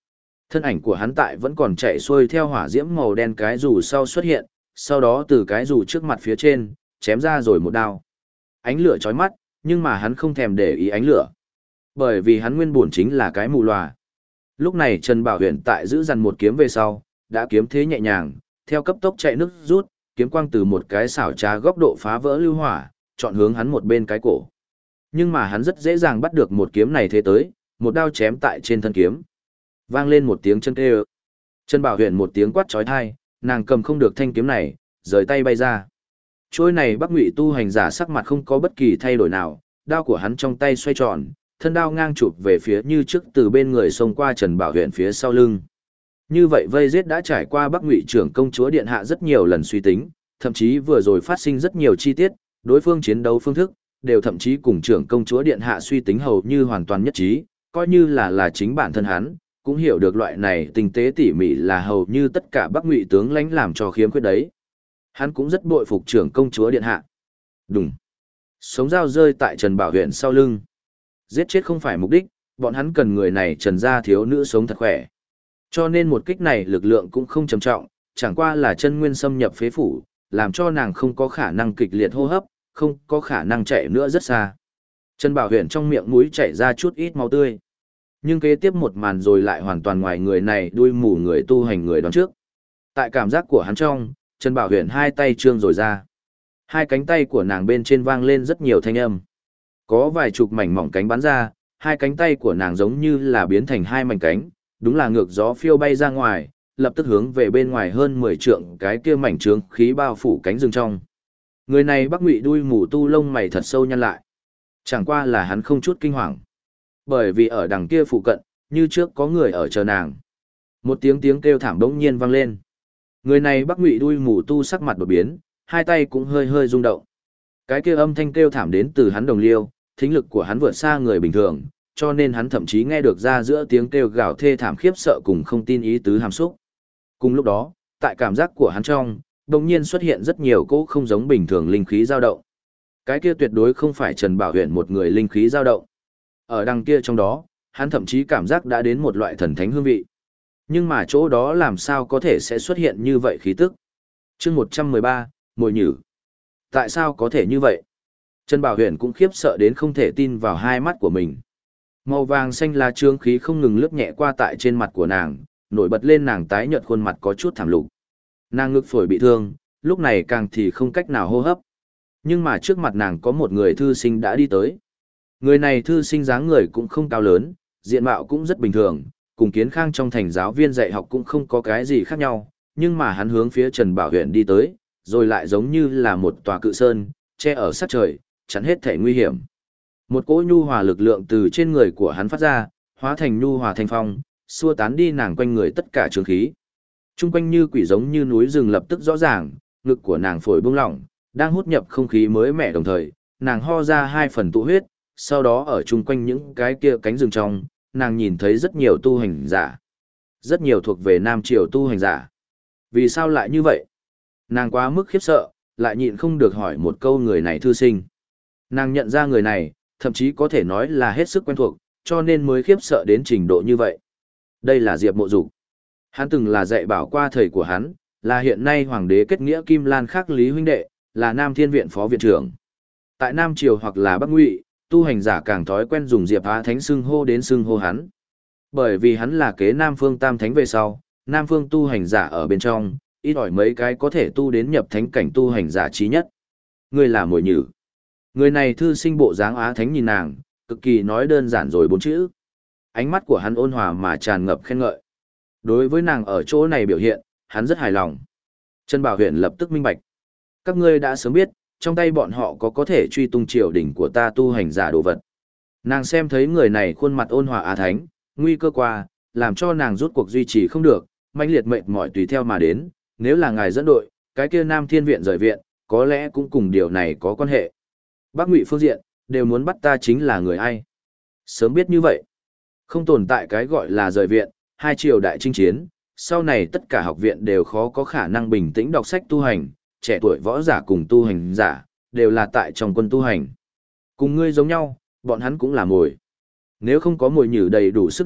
Thân ảnh của hắn tại vẫn còn chạy xuôi theo hỏa diễm màu đen cái dù sau xuất hiện, sau đó từ cái dù trước mặt phía trên, chém ra rồi một đao. Ánh lửa chói mắt, nhưng mà hắn không thèm để ý ánh lửa. Bởi vì hắn nguyên bổn chính là cái mù lòa. Lúc này Trần Bảo Huyền tại giữ dằn một kiếm về sau, đã kiếm thế nhẹ nhàng, theo cấp tốc chạy nước rút, kiếm quang từ một cái xảo trá góc độ phá vỡ lưu hỏa, chọn hướng hắn một bên cái cổ. Nhưng mà hắn rất dễ dàng bắt được một kiếm này thế tới, một đao chém tại trên thân kiếm. Vang lên một tiếng chân kêu. Trần Bảo Huyền một tiếng quát chói tai, nàng cầm không được thanh kiếm này, rời tay bay ra. Trôi này Bắc Ngụy tu hành giả sắc mặt không có bất kỳ thay đổi nào, đao của hắn trong tay xoay tròn, thân đao ngang chụp về phía như trước từ bên người xông qua Trần Bảo Huyền phía sau lưng. Như vậy vây giết đã trải qua Bắc Ngụy trưởng công chúa điện hạ rất nhiều lần suy tính, thậm chí vừa rồi phát sinh rất nhiều chi tiết, đối phương chiến đấu phương thức đều thậm chí cùng trưởng công chúa điện hạ suy tính hầu như hoàn toàn nhất trí, coi như là chính bản thân hắn cũng hiểu được loại này tinh tế tỉ mỉ là hầu như tất cả Bắc Ngụy tướng lãnh làm cho khiếm khuyết đấy. Hắn cũng rất bội phục trưởng công chúa điện hạ. Đùng. Sống dao rơi tại Trần Bảo Huyền sau lưng. Giết chết không phải mục đích, bọn hắn cần người này Trần gia thiếu nữ sống thật khỏe. Cho nên một kích này lực lượng cũng không trầm trọng, chẳng qua là chân nguyên xâm nhập phế phủ, làm cho nàng không có khả năng kịch liệt hô hấp, không có khả năng chạy nữa rất xa. Trần Bảo Huyền trong miệng mũi chảy ra chút ít máu tươi. Nhưng kế tiếp một màn rồi lại hoàn toàn ngoài người này đuôi mù người tu hành người đoán trước. Tại cảm giác của hắn trong, Trần Bảo Huyền hai tay trương rồi ra. Hai cánh tay của nàng bên trên vang lên rất nhiều thanh âm. Có vài chục mảnh mỏng cánh bắn ra, hai cánh tay của nàng giống như là biến thành hai mảnh cánh, đúng là ngược gió phiêu bay ra ngoài, lập tức hướng về bên ngoài hơn 10 trượng cái kia mảnh trướng khí bao phủ cánh rừng trong. Người này Bắc Ngụy đuôi mù tu lông mày thật sâu nhăn lại. Chẳng qua là hắn không chút kinh hoàng. Bởi vì ở đằng kia phụ cận, như trước có người ở chờ nàng. Một tiếng kêu thảm đống nhiên vang lên. Người này Bắc Ngụy đuôi mù tu sắc mặt đột biến, hai tay cũng hơi hơi rung động. Cái kia âm thanh kêu thảm đến từ hắn đồng liêu, thính lực của hắn vượt xa người bình thường, cho nên hắn thậm chí nghe được ra giữa tiếng kêu gào thê thảm khiếp sợ cùng không tin ý tứ hàm xúc. Cùng lúc đó, tại cảm giác của hắn trong, đột nhiên xuất hiện rất nhiều cỗ không giống bình thường linh khí dao động. Cái kia tuyệt đối không phải Trần Bảo Huyền một người linh khí dao động. Ở đằng kia trong đó, hắn thậm chí cảm giác đã đến một loại thần thánh hương vị. Nhưng mà chỗ đó làm sao có thể sẽ xuất hiện như vậy khí tức? Chương 113, mồi nhử. Tại sao có thể như vậy? Trần Bảo Huyền cũng khiếp sợ đến không thể tin vào hai mắt của mình. Màu vàng xanh lá trướng khí không ngừng lướt nhẹ qua tại trên mặt của nàng, nổi bật lên nàng tái nhợt khuôn mặt có chút thảm lục. Nàng ngực phổi bị thương, lúc này càng thì không cách nào hô hấp. Nhưng mà trước mặt nàng có một người thư sinh đã đi tới. Người này thư sinh dáng người cũng không cao lớn, diện mạo cũng rất bình thường, cùng Kiến Khang trong thành giáo viên dạy học cũng không có cái gì khác nhau, nhưng mà hắn hướng phía Trần Bảo Huyền đi tới, rồi lại giống như là một tòa cự sơn, che ở sát trời, chắn hết thể nguy hiểm. Một cỗ nhu hòa lực lượng từ trên người của hắn phát ra, hóa thành nhu hòa thanh phong, xua tán đi nàng quanh người tất cả trường khí. Trung quanh như quỷ giống như núi rừng lập tức rõ ràng, ngực của nàng phổi bung lỏng, đang hút nhập không khí mới mẻ đồng thời, nàng ho ra hai phần tụ huyết, sau đó ở chung quanh những cái kia cánh rừng trong, nàng nhìn thấy rất nhiều tu hành giả. Rất nhiều thuộc về Nam Triều tu hành giả. Vì sao lại như vậy? Nàng quá mức khiếp sợ, lại nhịn không được hỏi một câu người này thư sinh. Nàng nhận ra người này, thậm chí có thể nói là hết sức quen thuộc, cho nên mới khiếp sợ đến trình độ như vậy. Đây là Diệp Mộ Dục. Hắn từng là dạy bảo qua thầy của hắn, là hiện nay hoàng đế kết nghĩa Kim Lan Khắc Lý huynh đệ, là Nam Thiên Viện phó viện trưởng. Tại Nam Triều hoặc là Bắc Ngụy, tu hành giả càng thói quen dùng Diệp Á Thánh xưng hô đến xưng hô hắn. Bởi vì hắn là kế Nam Phương Tam Thánh về sau, Nam Phương tu hành giả ở bên trong, ít ỏi mấy cái có thể tu đến nhập thánh cảnh tu hành giả trí nhất. Người là mồi nhử. Người này thư sinh bộ dáng Á Thánh nhìn nàng, cực kỳ nói đơn giản rồi bốn chữ. Ánh mắt của hắn ôn hòa mà tràn ngập khen ngợi. Đối với nàng ở chỗ này biểu hiện, hắn rất hài lòng. Trần Bảo Huyền lập tức minh bạch. Các ngươi đã sớm biết, trong tay bọn họ có thể truy tung triều đỉnh của ta tu hành giả đồ vật. Nàng xem thấy người này khuôn mặt ôn hòa Á Thánh, nguy cơ qua, làm cho nàng rút cuộc duy trì không được, mãnh liệt mệt mỏi tùy theo mà đến, nếu là ngài dẫn đội, cái kia Nam Thiên Viện rời viện, có lẽ cũng cùng điều này có quan hệ. Bắc Ngụy phương diện, đều muốn bắt ta chính là người ai. Sớm biết như vậy, không tồn tại cái gọi là rời viện, hai triều đại chinh chiến, sau này tất cả học viện đều khó có khả năng bình tĩnh đọc sách tu hành, trẻ tuổi võ giả cùng tu hành giả, đều là tại trong quân tu hành. Cùng ngươi giống nhau, bọn hắn cũng là mồi. Nếu không có mồi nhử đầy đủ sức nặng,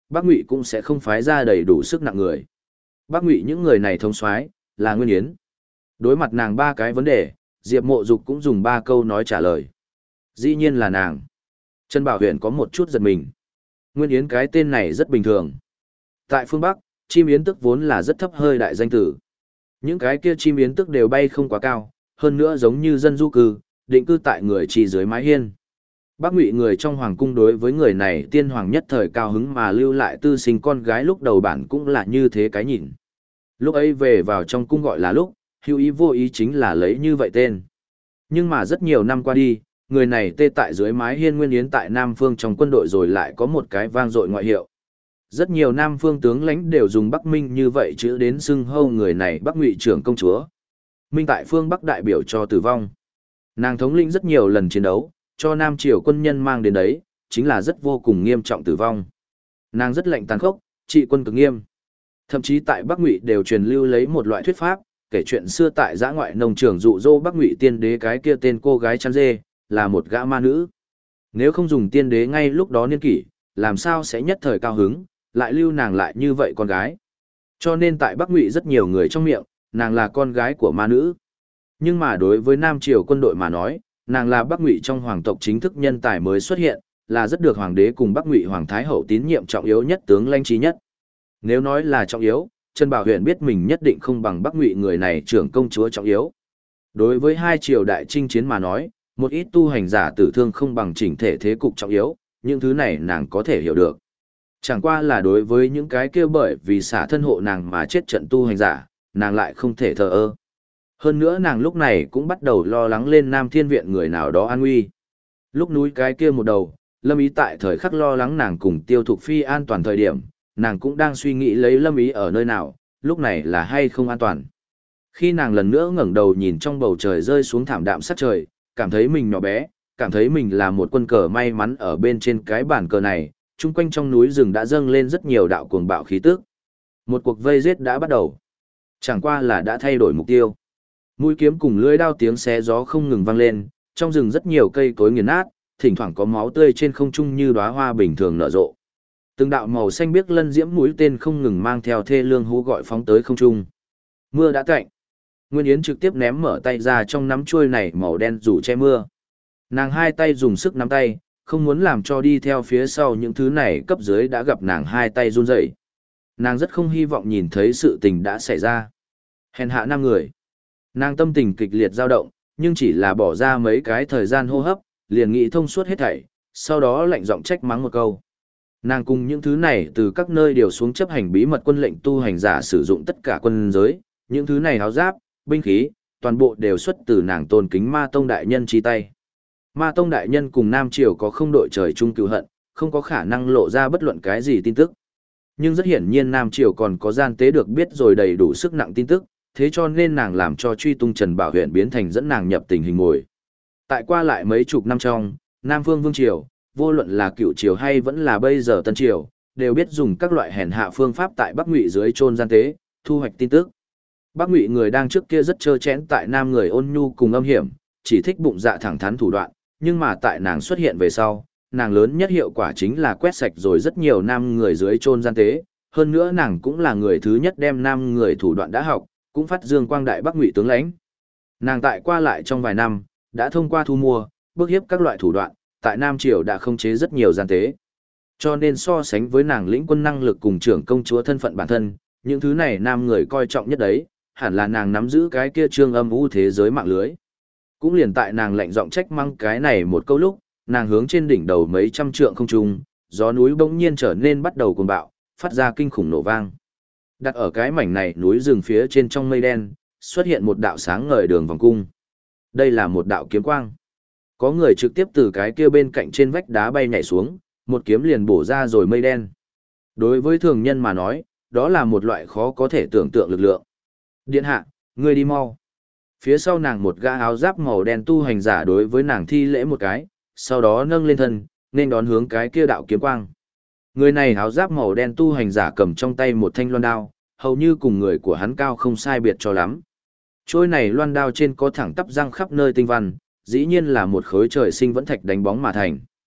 Bắc Ngụy cũng sẽ không phái ra đầy đủ sức nặng người. Bắc Ngụy những người này thống soái là Nguyên Yến. Đối mặt nàng ba cái vấn đề, Diệp Mộ Dục cũng dùng ba câu nói trả lời. Dĩ nhiên là nàng. Trần Bảo Huyền có một chút giật mình. Nguyên Yến cái tên này rất bình thường. Tại phương Bắc, chim yến tức vốn là rất thấp hơi đại danh tử. Những cái kia chim yến tức đều bay không quá cao, hơn nữa giống như dân du cư, định cư tại người chỉ dưới mái hiên. Bắc Ngụy người trong hoàng cung đối với người này tiên hoàng nhất thời cao hứng mà lưu lại tư sinh con gái lúc đầu bản cũng là như thế cái nhìn. Lúc ấy về vào trong cung gọi là lúc, hữu ý vô ý chính là lấy như vậy tên. Nhưng mà rất nhiều năm qua đi, người này tê tại dưới mái hiên Nguyên Yến tại Nam Phương trong quân đội rồi lại có một cái vang dội ngoại hiệu. Rất nhiều Nam Phương tướng lãnh đều dùng Bắc Minh như vậy chữ đến xưng hâu người này Bắc Ngụy trưởng công chúa. Minh tại phương Bắc đại biểu cho tử vong. Nàng thống lĩnh rất nhiều lần chiến đấu, cho Nam Triều quân nhân mang đến đấy, chính là rất vô cùng nghiêm trọng tử vong. Nàng rất lạnh tàn khốc, trị quân cực nghiêm. Thậm chí tại Bắc Ngụy đều truyền lưu lấy một loại thuyết pháp, kể chuyện xưa tại giã ngoại nông trường dụ dỗ Bắc Ngụy tiên đế cái kia tên cô gái chăn dê, là một gã ma nữ. Nếu không dùng tiên đế ngay lúc đó niên kỷ, làm sao sẽ nhất thời cao hứng, lại lưu nàng lại như vậy con gái. Cho nên tại Bắc Ngụy rất nhiều người trong miệng, nàng là con gái của ma nữ. Nhưng mà đối với Nam Triều quân đội mà nói, nàng là Bắc Ngụy trong hoàng tộc chính thức nhân tài mới xuất hiện, là rất được hoàng đế cùng Bắc Ngụy hoàng thái hậu tín nhiệm trọng yếu nhất tướng lãnh trí nhất. Nếu nói là trọng yếu, Trần Bảo Huyền biết mình nhất định không bằng Bắc Ngụy người này trưởng công chúa trọng yếu. Đối với hai triều đại chinh chiến mà nói, một ít tu hành giả tử thương không bằng chỉnh thể thế cục trọng yếu, những thứ này nàng có thể hiểu được. Chẳng qua là đối với những cái kia bởi vì xả thân hộ nàng mà chết trận tu hành giả, nàng lại không thể thờ ơ. Hơn nữa nàng lúc này cũng bắt đầu lo lắng lên Nam Thiên Viện người nào đó an nguy. Lúc núi cái kia một đầu, Lâm Ý tại thời khắc lo lắng nàng cùng Tiêu Thục Phi an toàn thời điểm, nàng cũng đang suy nghĩ lấy Lâm Ý ở nơi nào, lúc này là hay không an toàn. Khi nàng lần nữa ngẩng đầu nhìn trong bầu trời rơi xuống thảm đạm sắc trời, cảm thấy mình nhỏ bé, cảm thấy mình là một quân cờ may mắn ở bên trên cái bàn cờ này, chung quanh trong núi rừng đã dâng lên rất nhiều đạo cuồng bạo khí tức. Một cuộc vây giết đã bắt đầu. Chẳng qua là đã thay đổi mục tiêu. Mũi kiếm cùng lưỡi đao tiếng xé gió không ngừng vang lên, trong rừng rất nhiều cây cối nghiền nát, thỉnh thoảng có máu tươi trên không trung như đóa hoa bình thường nở rộ. Từng đạo màu xanh biếc lân diễm mũi tên không ngừng mang theo thê lương hú gọi phóng tới không trung. Mưa đã cạnh. Nguyên Yến trực tiếp ném mở tay ra trong nắm chuôi này màu đen dù che mưa. Nàng hai tay dùng sức nắm tay, không muốn làm cho đi theo phía sau những thứ này cấp dưới đã gặp nàng hai tay run rẩy. Nàng rất không hy vọng nhìn thấy sự tình đã xảy ra. Hèn hạ năm người. Nàng tâm tình kịch liệt dao động, nhưng chỉ là bỏ ra mấy cái thời gian hô hấp, liền nghĩ thông suốt hết thảy, sau đó lạnh giọng trách mắng một câu. Nàng cùng những thứ này từ các nơi điều xuống chấp hành bí mật quân lệnh tu hành giả sử dụng tất cả quân giới, những thứ này áo giáp, binh khí, toàn bộ đều xuất từ nàng tôn kính Ma Tông đại nhân chi tay. Ma Tông đại nhân cùng Nam Triều có không đội trời chung cừu hận, không có khả năng lộ ra bất luận cái gì tin tức. Nhưng rất hiển nhiên Nam Triều còn có gian tế được biết rồi đầy đủ sức nặng tin tức, thế cho nên nàng làm cho truy tung Trần Bảo Huyền biến thành dẫn nàng nhập tình hình ngồi. Tại qua lại mấy chục năm trong, Nam Phương Vương Triều, vô luận là cựu triều hay vẫn là bây giờ Tân Triều, đều biết dùng các loại hèn hạ phương pháp tại Bắc Ngụy dưới chôn gian tế, thu hoạch tin tức. Bắc Ngụy người đang trước kia rất trơ chẽn tại Nam người ôn nhu cùng âm hiểm, chỉ thích bụng dạ thẳng thắn thủ đoạn, nhưng mà tại nàng xuất hiện về sau, nàng lớn nhất hiệu quả chính là quét sạch rồi rất nhiều Nam người dưới chôn gian tế, hơn nữa nàng cũng là người thứ nhất đem Nam người thủ đoạn đã học, cũng phát dương quang đại Bắc Ngụy tướng lãnh. Nàng tại qua lại trong vài năm, đã thông qua thu mua, bức hiếp các loại thủ đoạn, tại Nam Triều đã khống chế rất nhiều gian tế. Cho nên so sánh với nàng lĩnh quân năng lực cùng trưởng công chúa thân phận bản thân, những thứ này Nam người coi trọng nhất đấy, hẳn là nàng nắm giữ cái kia trương âm u thế giới mạng lưới. Cũng liền tại nàng lạnh giọng trách mắng cái này một câu lúc, nàng hướng trên đỉnh đầu mấy trăm trượng không trung, gió núi bỗng nhiên trở nên bắt đầu cuồng bạo, phát ra kinh khủng nổ vang. Đặt ở cái mảnh này núi rừng phía trên trong mây đen, xuất hiện một đạo sáng ngời đường vòng cung. Đây là một đạo kiếm quang. Có người trực tiếp từ cái kia bên cạnh trên vách đá bay nhảy xuống, một kiếm liền bổ ra rồi mây đen. Đối với thường nhân mà nói, đó là một loại khó có thể tưởng tượng lực lượng. Điện hạ, ngươi đi mau. Phía sau nàng một gã áo giáp màu đen tu hành giả đối với nàng thi lễ một cái, sau đó nâng lên thân, nên đón hướng cái kia đạo kiếm quang. Người này áo giáp màu đen tu hành giả cầm trong tay một thanh loan đao, hầu như cùng người của hắn cao không sai biệt cho lắm. Trôi này loan đao trên có thẳng tắp răng khắp nơi tinh văn, dĩ nhiên là một khối trời sinh vẫn thạch đánh bóng mà thành.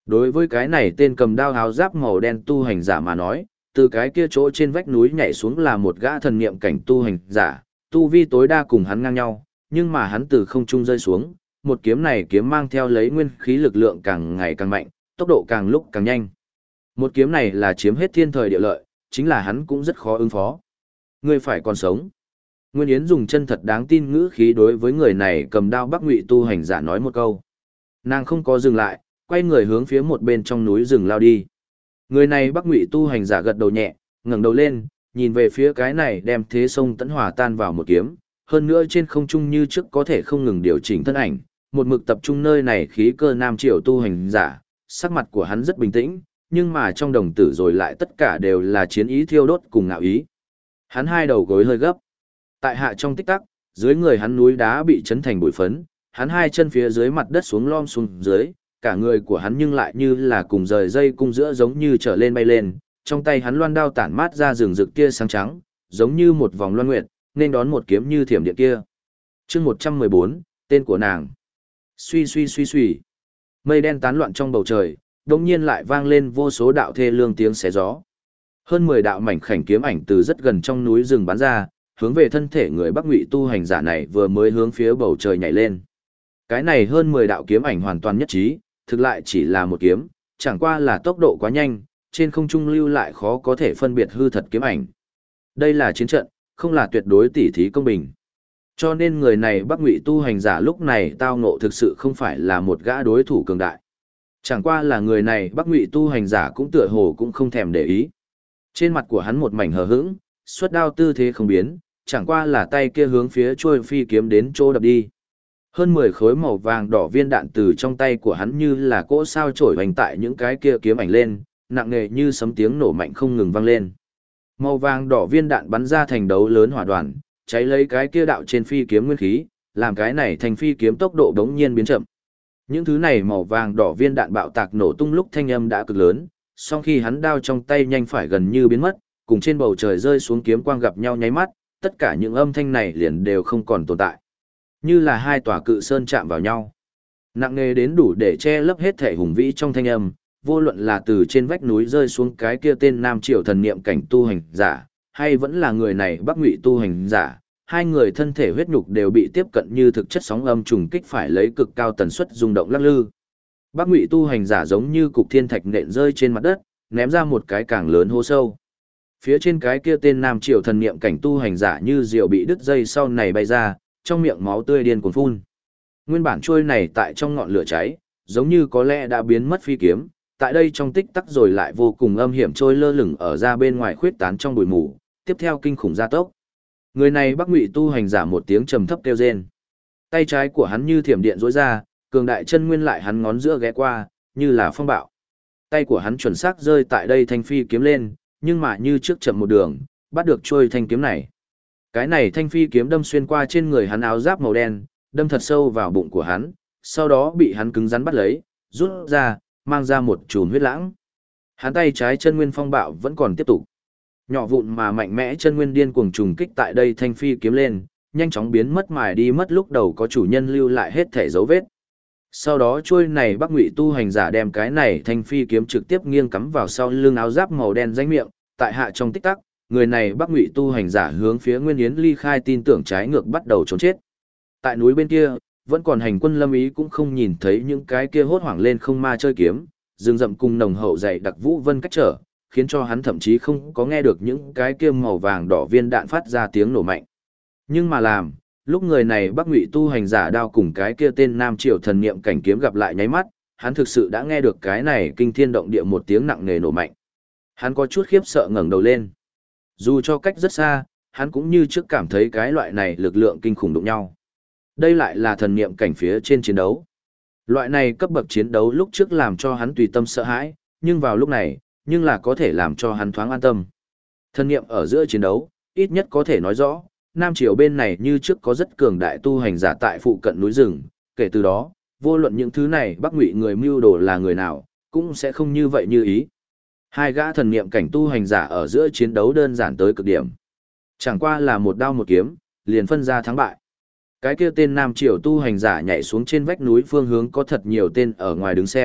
Đối với cái này tên cầm đao áo giáp màu đen tu hành giả mà nói, từ cái kia chỗ trên vách núi nhảy xuống là một gã thần niệm cảnh tu hành giả, tu vi tối đa cùng hắn ngang nhau, nhưng mà hắn từ không trung rơi xuống, một kiếm này kiếm mang theo lấy nguyên khí lực lượng càng ngày càng mạnh, tốc độ càng lúc càng nhanh. Một kiếm này là chiếm hết thiên thời địa lợi, chính là hắn cũng rất khó ứng phó. Ngươi phải còn sống. Nguyên Yến dùng chân thật đáng tin ngữ khí đối với người này cầm đao Bắc Ngụy tu hành giả nói một câu. Nàng không có dừng lại, quay người hướng phía một bên trong núi rừng lao đi. Người này Bắc Ngụy tu hành giả gật đầu nhẹ, ngẩng đầu lên, nhìn về phía cái này đem thế sông tẫn hòa tan vào một kiếm, hơn nữa trên không trung như trước có thể không ngừng điều chỉnh thân ảnh, một mực tập trung nơi này khí cơ nam triều tu hành giả, sắc mặt của hắn rất bình tĩnh, nhưng mà trong đồng tử rồi lại tất cả đều là chiến ý thiêu đốt cùng ngạo ý. Hắn hai đầu gối hơi gấp. Tại hạ trong tích tắc, dưới người hắn núi đá bị chấn thành bụi phấn, hắn hai chân phía dưới mặt đất xuống lom xuống dưới, cả người của hắn nhưng lại như là cùng rời dây cung giữa giống như trở lên bay lên, trong tay hắn loan đao tản mát ra rừng rực tia sáng trắng, giống như một vòng loan nguyệt, nên đón một kiếm như thiểm điện kia. Chương 114, tên của nàng. Suy suy suy suy. Mây đen tán loạn trong bầu trời, đột nhiên lại vang lên vô số đạo thê lương tiếng xé gió. Hơn 10 đạo mảnh khảnh kiếm ảnh từ rất gần trong núi rừng bắn ra, hướng về thân thể người Bắc Ngụy tu hành giả này vừa mới hướng phía bầu trời nhảy lên. Cái này hơn 10 đạo kiếm ảnh hoàn toàn nhất trí, thực lại chỉ là một kiếm, chẳng qua là tốc độ quá nhanh, trên không trung lưu lại khó có thể phân biệt hư thật kiếm ảnh. Đây là chiến trận, không là tuyệt đối tỉ thí công bình. Cho nên người này Bắc Ngụy tu hành giả lúc này tao ngộ thực sự không phải là một gã đối thủ cường đại. Chẳng qua là người này Bắc Ngụy tu hành giả cũng tựa hồ cũng không thèm để ý. Trên mặt của hắn một mảnh hờ hững, xuất đao tư thế không biến, chẳng qua là tay kia hướng phía trôi phi kiếm đến chỗ đập đi. Hơn 10 khối màu vàng đỏ viên đạn từ trong tay của hắn như là cỗ sao trổi hoành tại những cái kia kiếm ảnh lên, nặng nề như sấm tiếng nổ mạnh không ngừng vang lên. Màu vàng đỏ viên đạn bắn ra thành đấu lớn hỏa đoàn, cháy lấy cái kia đạo trên phi kiếm nguyên khí, làm cái này thành phi kiếm tốc độ đống nhiên biến chậm. Những thứ này màu vàng đỏ viên đạn bạo tạc nổ tung lúc thanh âm đã cực lớn, song khi hắn đao trong tay nhanh phải gần như biến mất, cùng trên bầu trời rơi xuống kiếm quang gặp nhau nháy mắt, tất cả những âm thanh này liền đều không còn tồn tại. Như là hai tòa cự sơn chạm vào nhau. Nặng nề đến đủ để che lấp hết thể hùng vĩ trong thanh âm, vô luận là từ trên vách núi rơi xuống cái kia tên nam triều thần niệm cảnh tu hành giả, hay vẫn là người này Bắc Ngụy tu hành giả, hai người thân thể huyết nhục đều bị tiếp cận như thực chất sóng âm trùng kích phải lấy cực cao tần suất rung động lắc lư. Bắc Ngụy tu hành giả giống như cục thiên thạch nện rơi trên mặt đất, ném ra một cái càng lớn hố sâu. Phía trên cái kia tên nam triều thần niệm cảnh tu hành giả như diều bị đứt dây sau này bay ra, trong miệng máu tươi điên cuồng phun. Nguyên bản trôi này tại trong ngọn lửa cháy, giống như có lẽ đã biến mất phi kiếm, tại đây trong tích tắc rồi lại vô cùng âm hiểm trôi lơ lửng ở ra bên ngoài khuyết tán trong bụi mù, tiếp theo kinh khủng gia tốc. Người này Bắc Ngụy tu hành giả một tiếng trầm thấp kêu rên. Tay trái của hắn như thiểm điện rỗi ra, cường đại chân nguyên lại hắn ngón giữa ghé qua, như là phong bạo. Tay của hắn chuẩn xác rơi tại đây thanh phi kiếm lên, nhưng mà như trước chậm một đường, bắt được trôi thanh kiếm này. Cái này thanh phi kiếm đâm xuyên qua trên người hắn áo giáp màu đen, đâm thật sâu vào bụng của hắn, sau đó bị hắn cứng rắn bắt lấy, rút ra, mang ra một chùm huyết lãng. Hắn tay trái chân nguyên phong bạo vẫn còn tiếp tục. Nhỏ vụn mà mạnh mẽ chân nguyên điên cuồng trùng kích tại đây thanh phi kiếm lên, nhanh chóng biến mất mài đi mất lúc đầu có chủ nhân lưu lại hết thể dấu vết. Sau đó chuôi này Bắc Ngụy tu hành giả đem cái này thanh phi kiếm trực tiếp nghiêng cắm vào sau lưng áo giáp màu đen rãnh miệng, tại hạ trong tích tắc, người này Bắc Ngụy tu hành giả hướng phía Nguyên Yến ly khai tin tưởng trái ngược bắt đầu trốn chết. Tại núi bên kia, vẫn còn hành quân lâm ý cũng không nhìn thấy những cái kia hốt hoảng lên không ma chơi kiếm, rừng rậm cùng nồng hậu dày đặc vũ vân cách trở, khiến cho hắn thậm chí không có nghe được những cái kia màu vàng đỏ viên đạn phát ra tiếng nổ mạnh. Nhưng mà làm, lúc người này Bắc Ngụy tu hành giả đao cùng cái kia tên nam triều thần niệm cảnh kiếm gặp lại nháy mắt, hắn thực sự đã nghe được cái này kinh thiên động địa một tiếng nặng nề nổ mạnh. Hắn có chút khiếp sợ ngẩng đầu lên. Dù cho cách rất xa, hắn cũng như trước cảm thấy cái loại này lực lượng kinh khủng đụng nhau. Đây lại là thần niệm cảnh phía trên chiến đấu. Loại này cấp bậc chiến đấu lúc trước làm cho hắn tùy tâm sợ hãi, nhưng vào lúc này, nhưng là có thể làm cho hắn thoáng an tâm. Thần niệm ở giữa chiến đấu, ít nhất có thể nói rõ, Nam Triều bên này như trước có rất cường đại tu hành giả tại phụ cận núi rừng, kể từ đó, vô luận những thứ này Bắc Ngụy người mưu đồ là người nào, cũng sẽ không như vậy như ý. Hai gã thần niệm cảnh tu hành giả ở giữa chiến đấu đơn giản tới cực điểm. Chẳng qua là một đao một kiếm, liền phân ra thắng bại. Cái kia tên Nam Triều tu hành giả nhảy xuống trên vách núi phương hướng có thật nhiều tên ở ngoài đứng xem,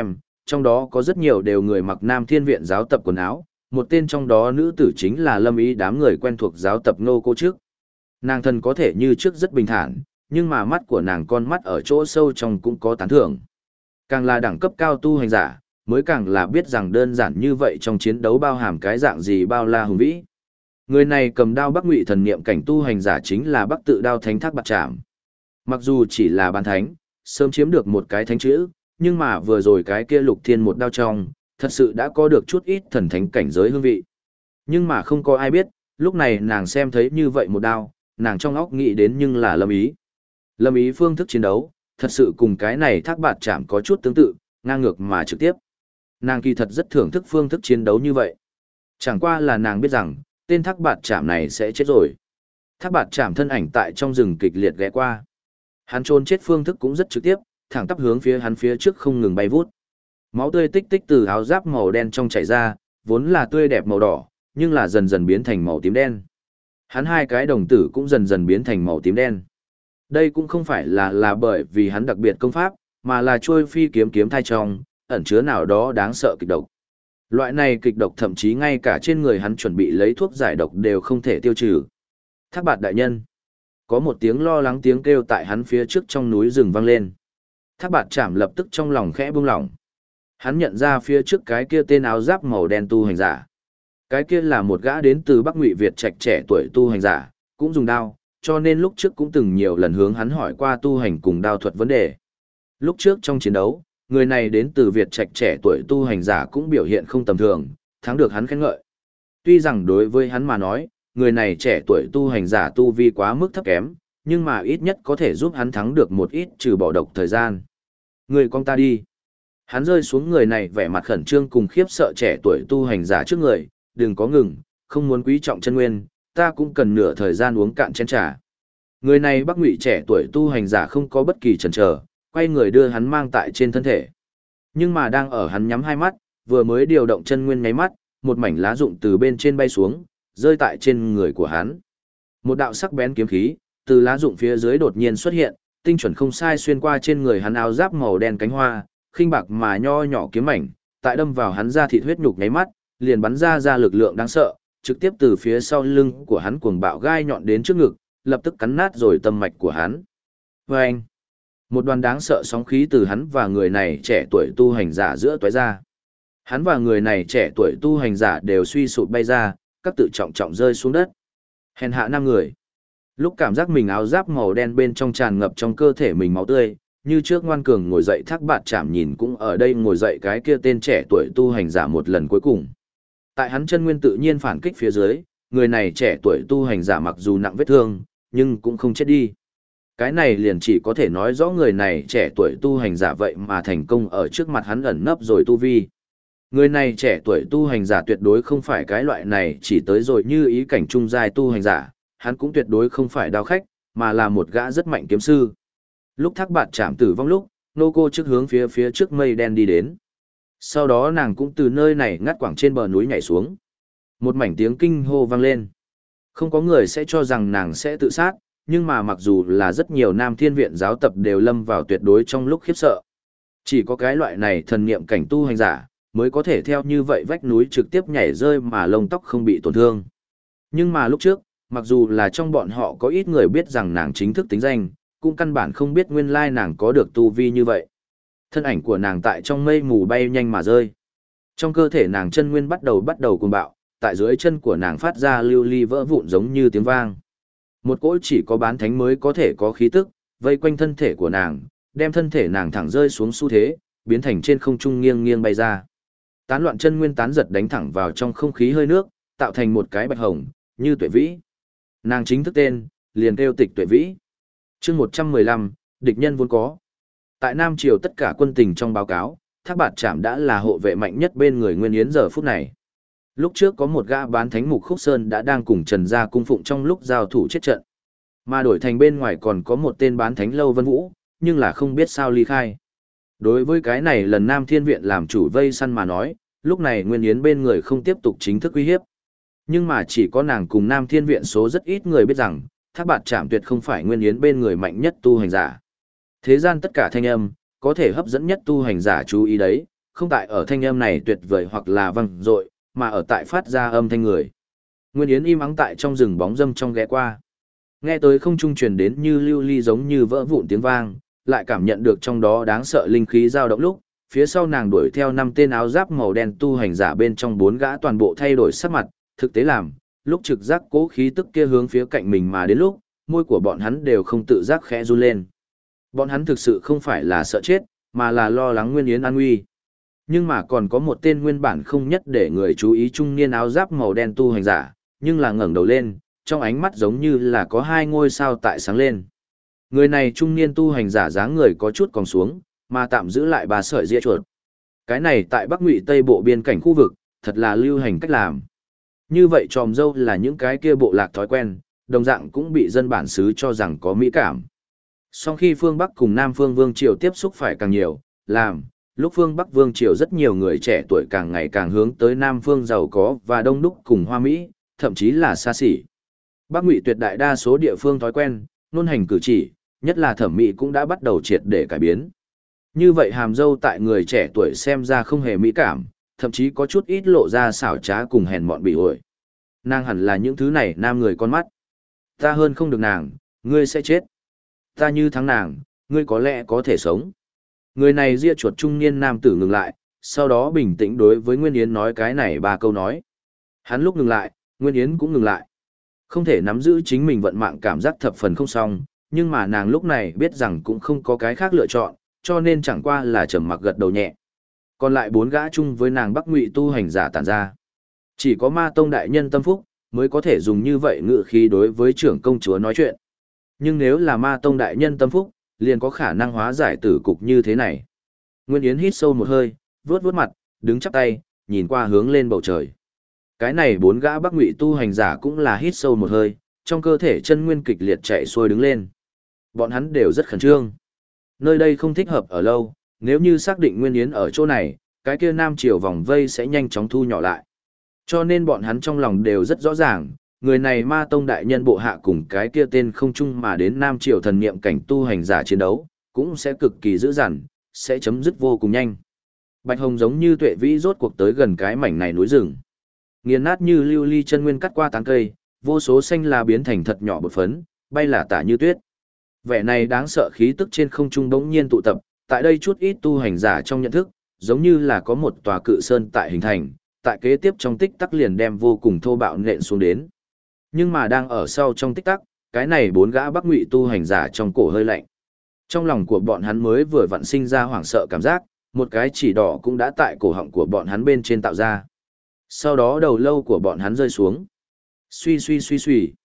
trong đó có rất nhiều đều người mặc Nam Thiên Viện giáo tập quần áo, một tên trong đó nữ tử chính là Lâm Ý, đám người quen thuộc giáo tập Nô cô trước. Nàng thân có thể như trước rất bình thản, nhưng mà mắt của nàng con mắt ở chỗ sâu trong cũng có tán thưởng. Càng là đẳng cấp cao tu hành giả, mới càng là biết rằng đơn giản như vậy trong chiến đấu bao hàm cái dạng gì bao la hùng vĩ. Người này cầm đao Bắc Ngụy thần niệm cảnh tu hành giả chính là Bắc Tự Đao Thánh Thác Bạt Trảm. Mặc dù chỉ là bán thánh, sớm chiếm được một cái thánh chữ, nhưng mà vừa rồi cái kia Lục Thiên một đao trong, thật sự đã có được chút ít thần thánh cảnh giới hương vị. Nhưng mà không có ai biết, lúc này nàng xem thấy như vậy một đao, nàng trong óc nghĩ đến nhưng là Lâm Ý. Lâm Ý phương thức chiến đấu, thật sự cùng cái này Thác Bạt Trảm có chút tương tự, ngang ngược mà trực tiếp. Nàng kỳ thật rất thưởng thức phương thức chiến đấu như vậy. Chẳng qua là nàng biết rằng, tên Thác Bạt Trảm này sẽ chết rồi. Thác Bạt Trảm thân ảnh tại trong rừng kịch liệt ghé qua. Hắn trốn chết phương thức cũng rất trực tiếp, thẳng tắp hướng phía hắn phía trước không ngừng bay vút. Máu tươi tích tích từ áo giáp màu đen trong chảy ra, vốn là tươi đẹp màu đỏ, nhưng là dần dần biến thành màu tím đen. Hắn hai cái đồng tử cũng dần dần biến thành màu tím đen. Đây cũng không phải là bởi vì hắn đặc biệt công pháp, mà là trôi phi kiếm kiếm thai trong, ẩn chứa nào đó đáng sợ kịch độc. Loại này kịch độc thậm chí ngay cả trên người hắn chuẩn bị lấy thuốc giải độc đều không thể tiêu trừ. Thác Bạt đại nhân. Có một tiếng lo lắng tiếng kêu tại hắn phía trước trong núi rừng vang lên. Thác Bạt Trảm lập tức trong lòng khẽ buông lỏng. Hắn nhận ra phía trước cái kia tên áo giáp màu đen tu hành giả. Cái kia là một gã đến từ Bắc Ngụy Việt trạch trẻ tuổi tu hành giả, cũng dùng đao, cho nên lúc trước cũng từng nhiều lần hướng hắn hỏi qua tu hành cùng đao thuật vấn đề. Lúc trước trong chiến đấu, người này đến từ Việt trạch trẻ tuổi tu hành giả cũng biểu hiện không tầm thường, thắng được hắn khen ngợi. Tuy rằng đối với hắn mà nói, người này trẻ tuổi tu hành giả tu vi quá mức thấp kém, nhưng mà ít nhất có thể giúp hắn thắng được một ít trừ bỏ độc thời gian. Người con ta đi. Hắn rơi xuống người này vẻ mặt khẩn trương cùng khiếp sợ trẻ tuổi tu hành giả trước người, đừng có ngừng, không muốn quý trọng chân nguyên, ta cũng cần nửa thời gian uống cạn chén trà. Người này Bắc Ngụy trẻ tuổi tu hành giả không có bất kỳ chần chờ, quay người đưa hắn mang tại trên thân thể. Nhưng mà đang ở hắn nhắm hai mắt, vừa mới điều động chân nguyên nháy mắt, một mảnh lá rụng từ bên trên bay xuống, rơi tại trên người của hắn. Một đạo sắc bén kiếm khí, từ lá rụng phía dưới đột nhiên xuất hiện, tinh chuẩn không sai xuyên qua trên người hắn áo giáp màu đen cánh hoa, khinh bạc mà nho nhỏ kiếm mảnh, tại đâm vào hắn da thịt huyết nhục nháy mắt, liền bắn ra lực lượng đáng sợ, trực tiếp từ phía sau lưng của hắn cuồng bạo gai nhọn đến trước ngực, lập tức cắn nát rồi tâm mạch của hắn. Vâng! Một đoàn đáng sợ sóng khí từ hắn và người này trẻ tuổi tu hành giả giữa tóe ra. Hắn và người này trẻ tuổi tu hành giả đều suy sụp bay ra, các tự trọng trọng rơi xuống đất. Hèn hạ năm người. Lúc cảm giác mình áo giáp màu đen bên trong tràn ngập trong cơ thể mình máu tươi, như trước ngoan cường ngồi dậy Thác Bạt Trảm nhìn cũng ở đây ngồi dậy cái kia tên trẻ tuổi tu hành giả một lần cuối cùng. Tại hắn chân nguyên tự nhiên phản kích phía dưới, người này trẻ tuổi tu hành giả mặc dù nặng vết thương, nhưng cũng không chết đi. Cái này liền chỉ có thể nói rõ người này trẻ tuổi tu hành giả vậy mà thành công ở trước mặt hắn ẩn nấp rồi tu vi. Người này trẻ tuổi tu hành giả tuyệt đối không phải cái loại này chỉ tới rồi như ý cảnh trung giai tu hành giả, hắn cũng tuyệt đối không phải đao khách, mà là một gã rất mạnh kiếm sư. Lúc Thác Bạt Trảm tử vong lúc, nô cô trước hướng phía trước mây đen đi đến. Sau đó nàng cũng từ nơi này ngắt quãng trên bờ núi nhảy xuống. Một mảnh tiếng kinh hô vang lên. Không có người sẽ cho rằng nàng sẽ tự sát, nhưng mà mặc dù là rất nhiều Nam Thiên Viện giáo tập đều lâm vào tuyệt đối trong lúc khiếp sợ. Chỉ có cái loại này thần niệm cảnh tu hành giả, mới có thể theo như vậy vách núi trực tiếp nhảy rơi mà lông tóc không bị tổn thương. Nhưng mà lúc trước, mặc dù là trong bọn họ có ít người biết rằng nàng chính thức tính danh, cũng căn bản không biết nguyên lai nàng có được tu vi như vậy. Thân ảnh của nàng tại trong mây mù bay nhanh mà rơi. Trong cơ thể nàng chân nguyên bắt đầu cuồng bạo, tại dưới chân của nàng phát ra lưu ly vỡ vụn giống như tiếng vang. Một cỗ chỉ có bán thánh mới có thể có khí tức, vây quanh thân thể của nàng, đem thân thể nàng thẳng rơi xuống xu thế, biến thành trên không trung nghiêng nghiêng bay ra. Tán loạn chân nguyên tán giật đánh thẳng vào trong không khí hơi nước, tạo thành một cái bạch hồng, như Tuệ Vĩ. Nàng chính thức tên, liền kêu Tịch Tuệ Vĩ. Chương 115, địch nhân vốn có. Tại Nam Triều tất cả quân tình trong báo cáo, Thác Bạt Trảm đã là hộ vệ mạnh nhất bên người Nguyên Yến giờ phút này. Lúc trước có một gã bán thánh Mục Khúc Sơn đã đang cùng Trần Gia cung phụng trong lúc giao thủ chết trận. Mà đổi thành bên ngoài còn có một tên bán thánh Lâu Vân Vũ, nhưng là không biết sao ly khai. Đối với cái này lần Nam Thiên Viện làm chủ vây săn mà nói, lúc này Nguyên Yến bên người không tiếp tục chính thức uy hiếp. Nhưng mà chỉ có nàng cùng Nam Thiên Viện số rất ít người biết rằng, Thác Bạt Trảm tuyệt không phải Nguyên Yến bên người mạnh nhất tu hành giả. Thế gian tất cả thanh âm, có thể hấp dẫn nhất tu hành giả chú ý đấy, không tại ở thanh âm này tuyệt vời hoặc là vang dội, mà ở tại phát ra âm thanh người. Nguyên Yến im ắng tại trong rừng bóng râm trong ghé qua. Nghe tới không trung truyền đến như lưu ly giống như vỡ vụn tiếng vang, lại cảm nhận được trong đó đáng sợ linh khí dao động lúc, phía sau nàng đuổi theo 5 tên áo giáp màu đen tu hành giả bên trong 4 gã toàn bộ thay đổi sắc mặt, thực tế làm, lúc trực giác cố khí tức kia hướng phía cạnh mình mà đến lúc, môi của bọn hắn đều không tự giác khẽ run lên. Bọn hắn thực sự không phải là sợ chết, mà là lo lắng Nguyên Yến an nguy. Nhưng mà còn có một tên nguyên bản không nhất để người chú ý trung niên áo giáp màu đen tu hành giả, nhưng là ngẩng đầu lên, trong ánh mắt giống như là có 2 ngôi sao tại sáng lên. Người này trung niên tu hành giả dáng người có chút còn xuống, mà tạm giữ lại 3 sợi ria chuột. Cái này tại Bắc Ngụy Tây bộ biên cảnh khu vực, thật là lưu hành cách làm. Như vậy tròm dâu là những cái kia bộ lạc thói quen, đồng dạng cũng bị dân bản xứ cho rằng có mỹ cảm. Sau khi phương Bắc cùng Nam phương Vương Triều tiếp xúc phải càng nhiều, lúc phương Bắc Vương Triều rất nhiều người trẻ tuổi càng ngày càng hướng tới Nam phương giàu có và đông đúc cùng hoa mỹ, thậm chí là xa xỉ. Bắc Ngụy tuyệt đại đa số địa phương thói quen, ngôn hành cử chỉ, nhất là thẩm mỹ cũng đã bắt đầu triệt để cải biến. Như vậy hàm dâu tại người trẻ tuổi xem ra không hề mỹ cảm, thậm chí có chút ít lộ ra xảo trá cùng hèn mọn bị ổi. Nàng hẳn là những thứ này nam người con mắt. Ta hơn không được nàng, ngươi sẽ chết. Ta như thắng nàng, ngươi có lẽ có thể sống. Người này ria chuột trung niên nam tử ngừng lại, sau đó bình tĩnh đối với Nguyên Yến nói cái này 3 câu nói. Hắn lúc ngừng lại, Nguyên Yến cũng ngừng lại. Không thể nắm giữ chính mình vận mạng cảm giác thập phần không xong, nhưng mà nàng lúc này biết rằng cũng không có cái khác lựa chọn, cho nên chẳng qua là trầm mặc gật đầu nhẹ. Còn lại 4 gã chung với nàng Bắc Ngụy tu hành giả tản ra. Chỉ có Ma Tông đại nhân tâm phúc, mới có thể dùng như vậy ngữ khí đối với trưởng công chúa nói chuyện. Nhưng nếu là Ma Tông đại nhân tâm phúc, liền có khả năng hóa giải tử cục như thế này. Nguyên Yến hít sâu một hơi, vuốt vuốt mặt, đứng chắp tay, nhìn qua hướng lên bầu trời. Cái này 4 gã Bắc Ngụy tu hành giả cũng là hít sâu một hơi, trong cơ thể chân nguyên kịch liệt chạy xuôi đứng lên. Bọn hắn đều rất khẩn trương. Nơi đây không thích hợp ở lâu, nếu như xác định Nguyên Yến ở chỗ này, cái kia Nam Triều vòng vây sẽ nhanh chóng thu nhỏ lại. Cho nên bọn hắn trong lòng đều rất rõ ràng, người này Ma Tông đại nhân bộ hạ cùng cái kia tên không chung mà đến Nam Triều thần niệm cảnh tu hành giả chiến đấu, cũng sẽ cực kỳ dữ dằn, sẽ chấm dứt vô cùng nhanh. Bạch Hồng giống như tuệ vĩ rốt cuộc tới gần cái mảnh này núi rừng. Nghiền nát như lưu ly chân nguyên cắt qua tán cây, vô số xanh là biến thành thật nhỏ bột phấn, bay lả tả như tuyết. Vẻ này đáng sợ khí tức trên không trung bỗng nhiên tụ tập, tại đây chút ít tu hành giả trong nhận thức, giống như là có một tòa cự sơn tại hình thành, tại kế tiếp trong tích tắc liền đem vô cùng thô bạo nện xuống đến. Nhưng mà đang ở sau trong tích tắc, cái này 4 gã Bắc Ngụy tu hành giả trong cổ hơi lạnh. Trong lòng của bọn hắn mới vừa vặn sinh ra hoảng sợ cảm giác, một cái chỉ đỏ cũng đã tại cổ họng của bọn hắn bên trên tạo ra. Sau đó đầu lâu của bọn hắn rơi xuống. Suy suy suy suy.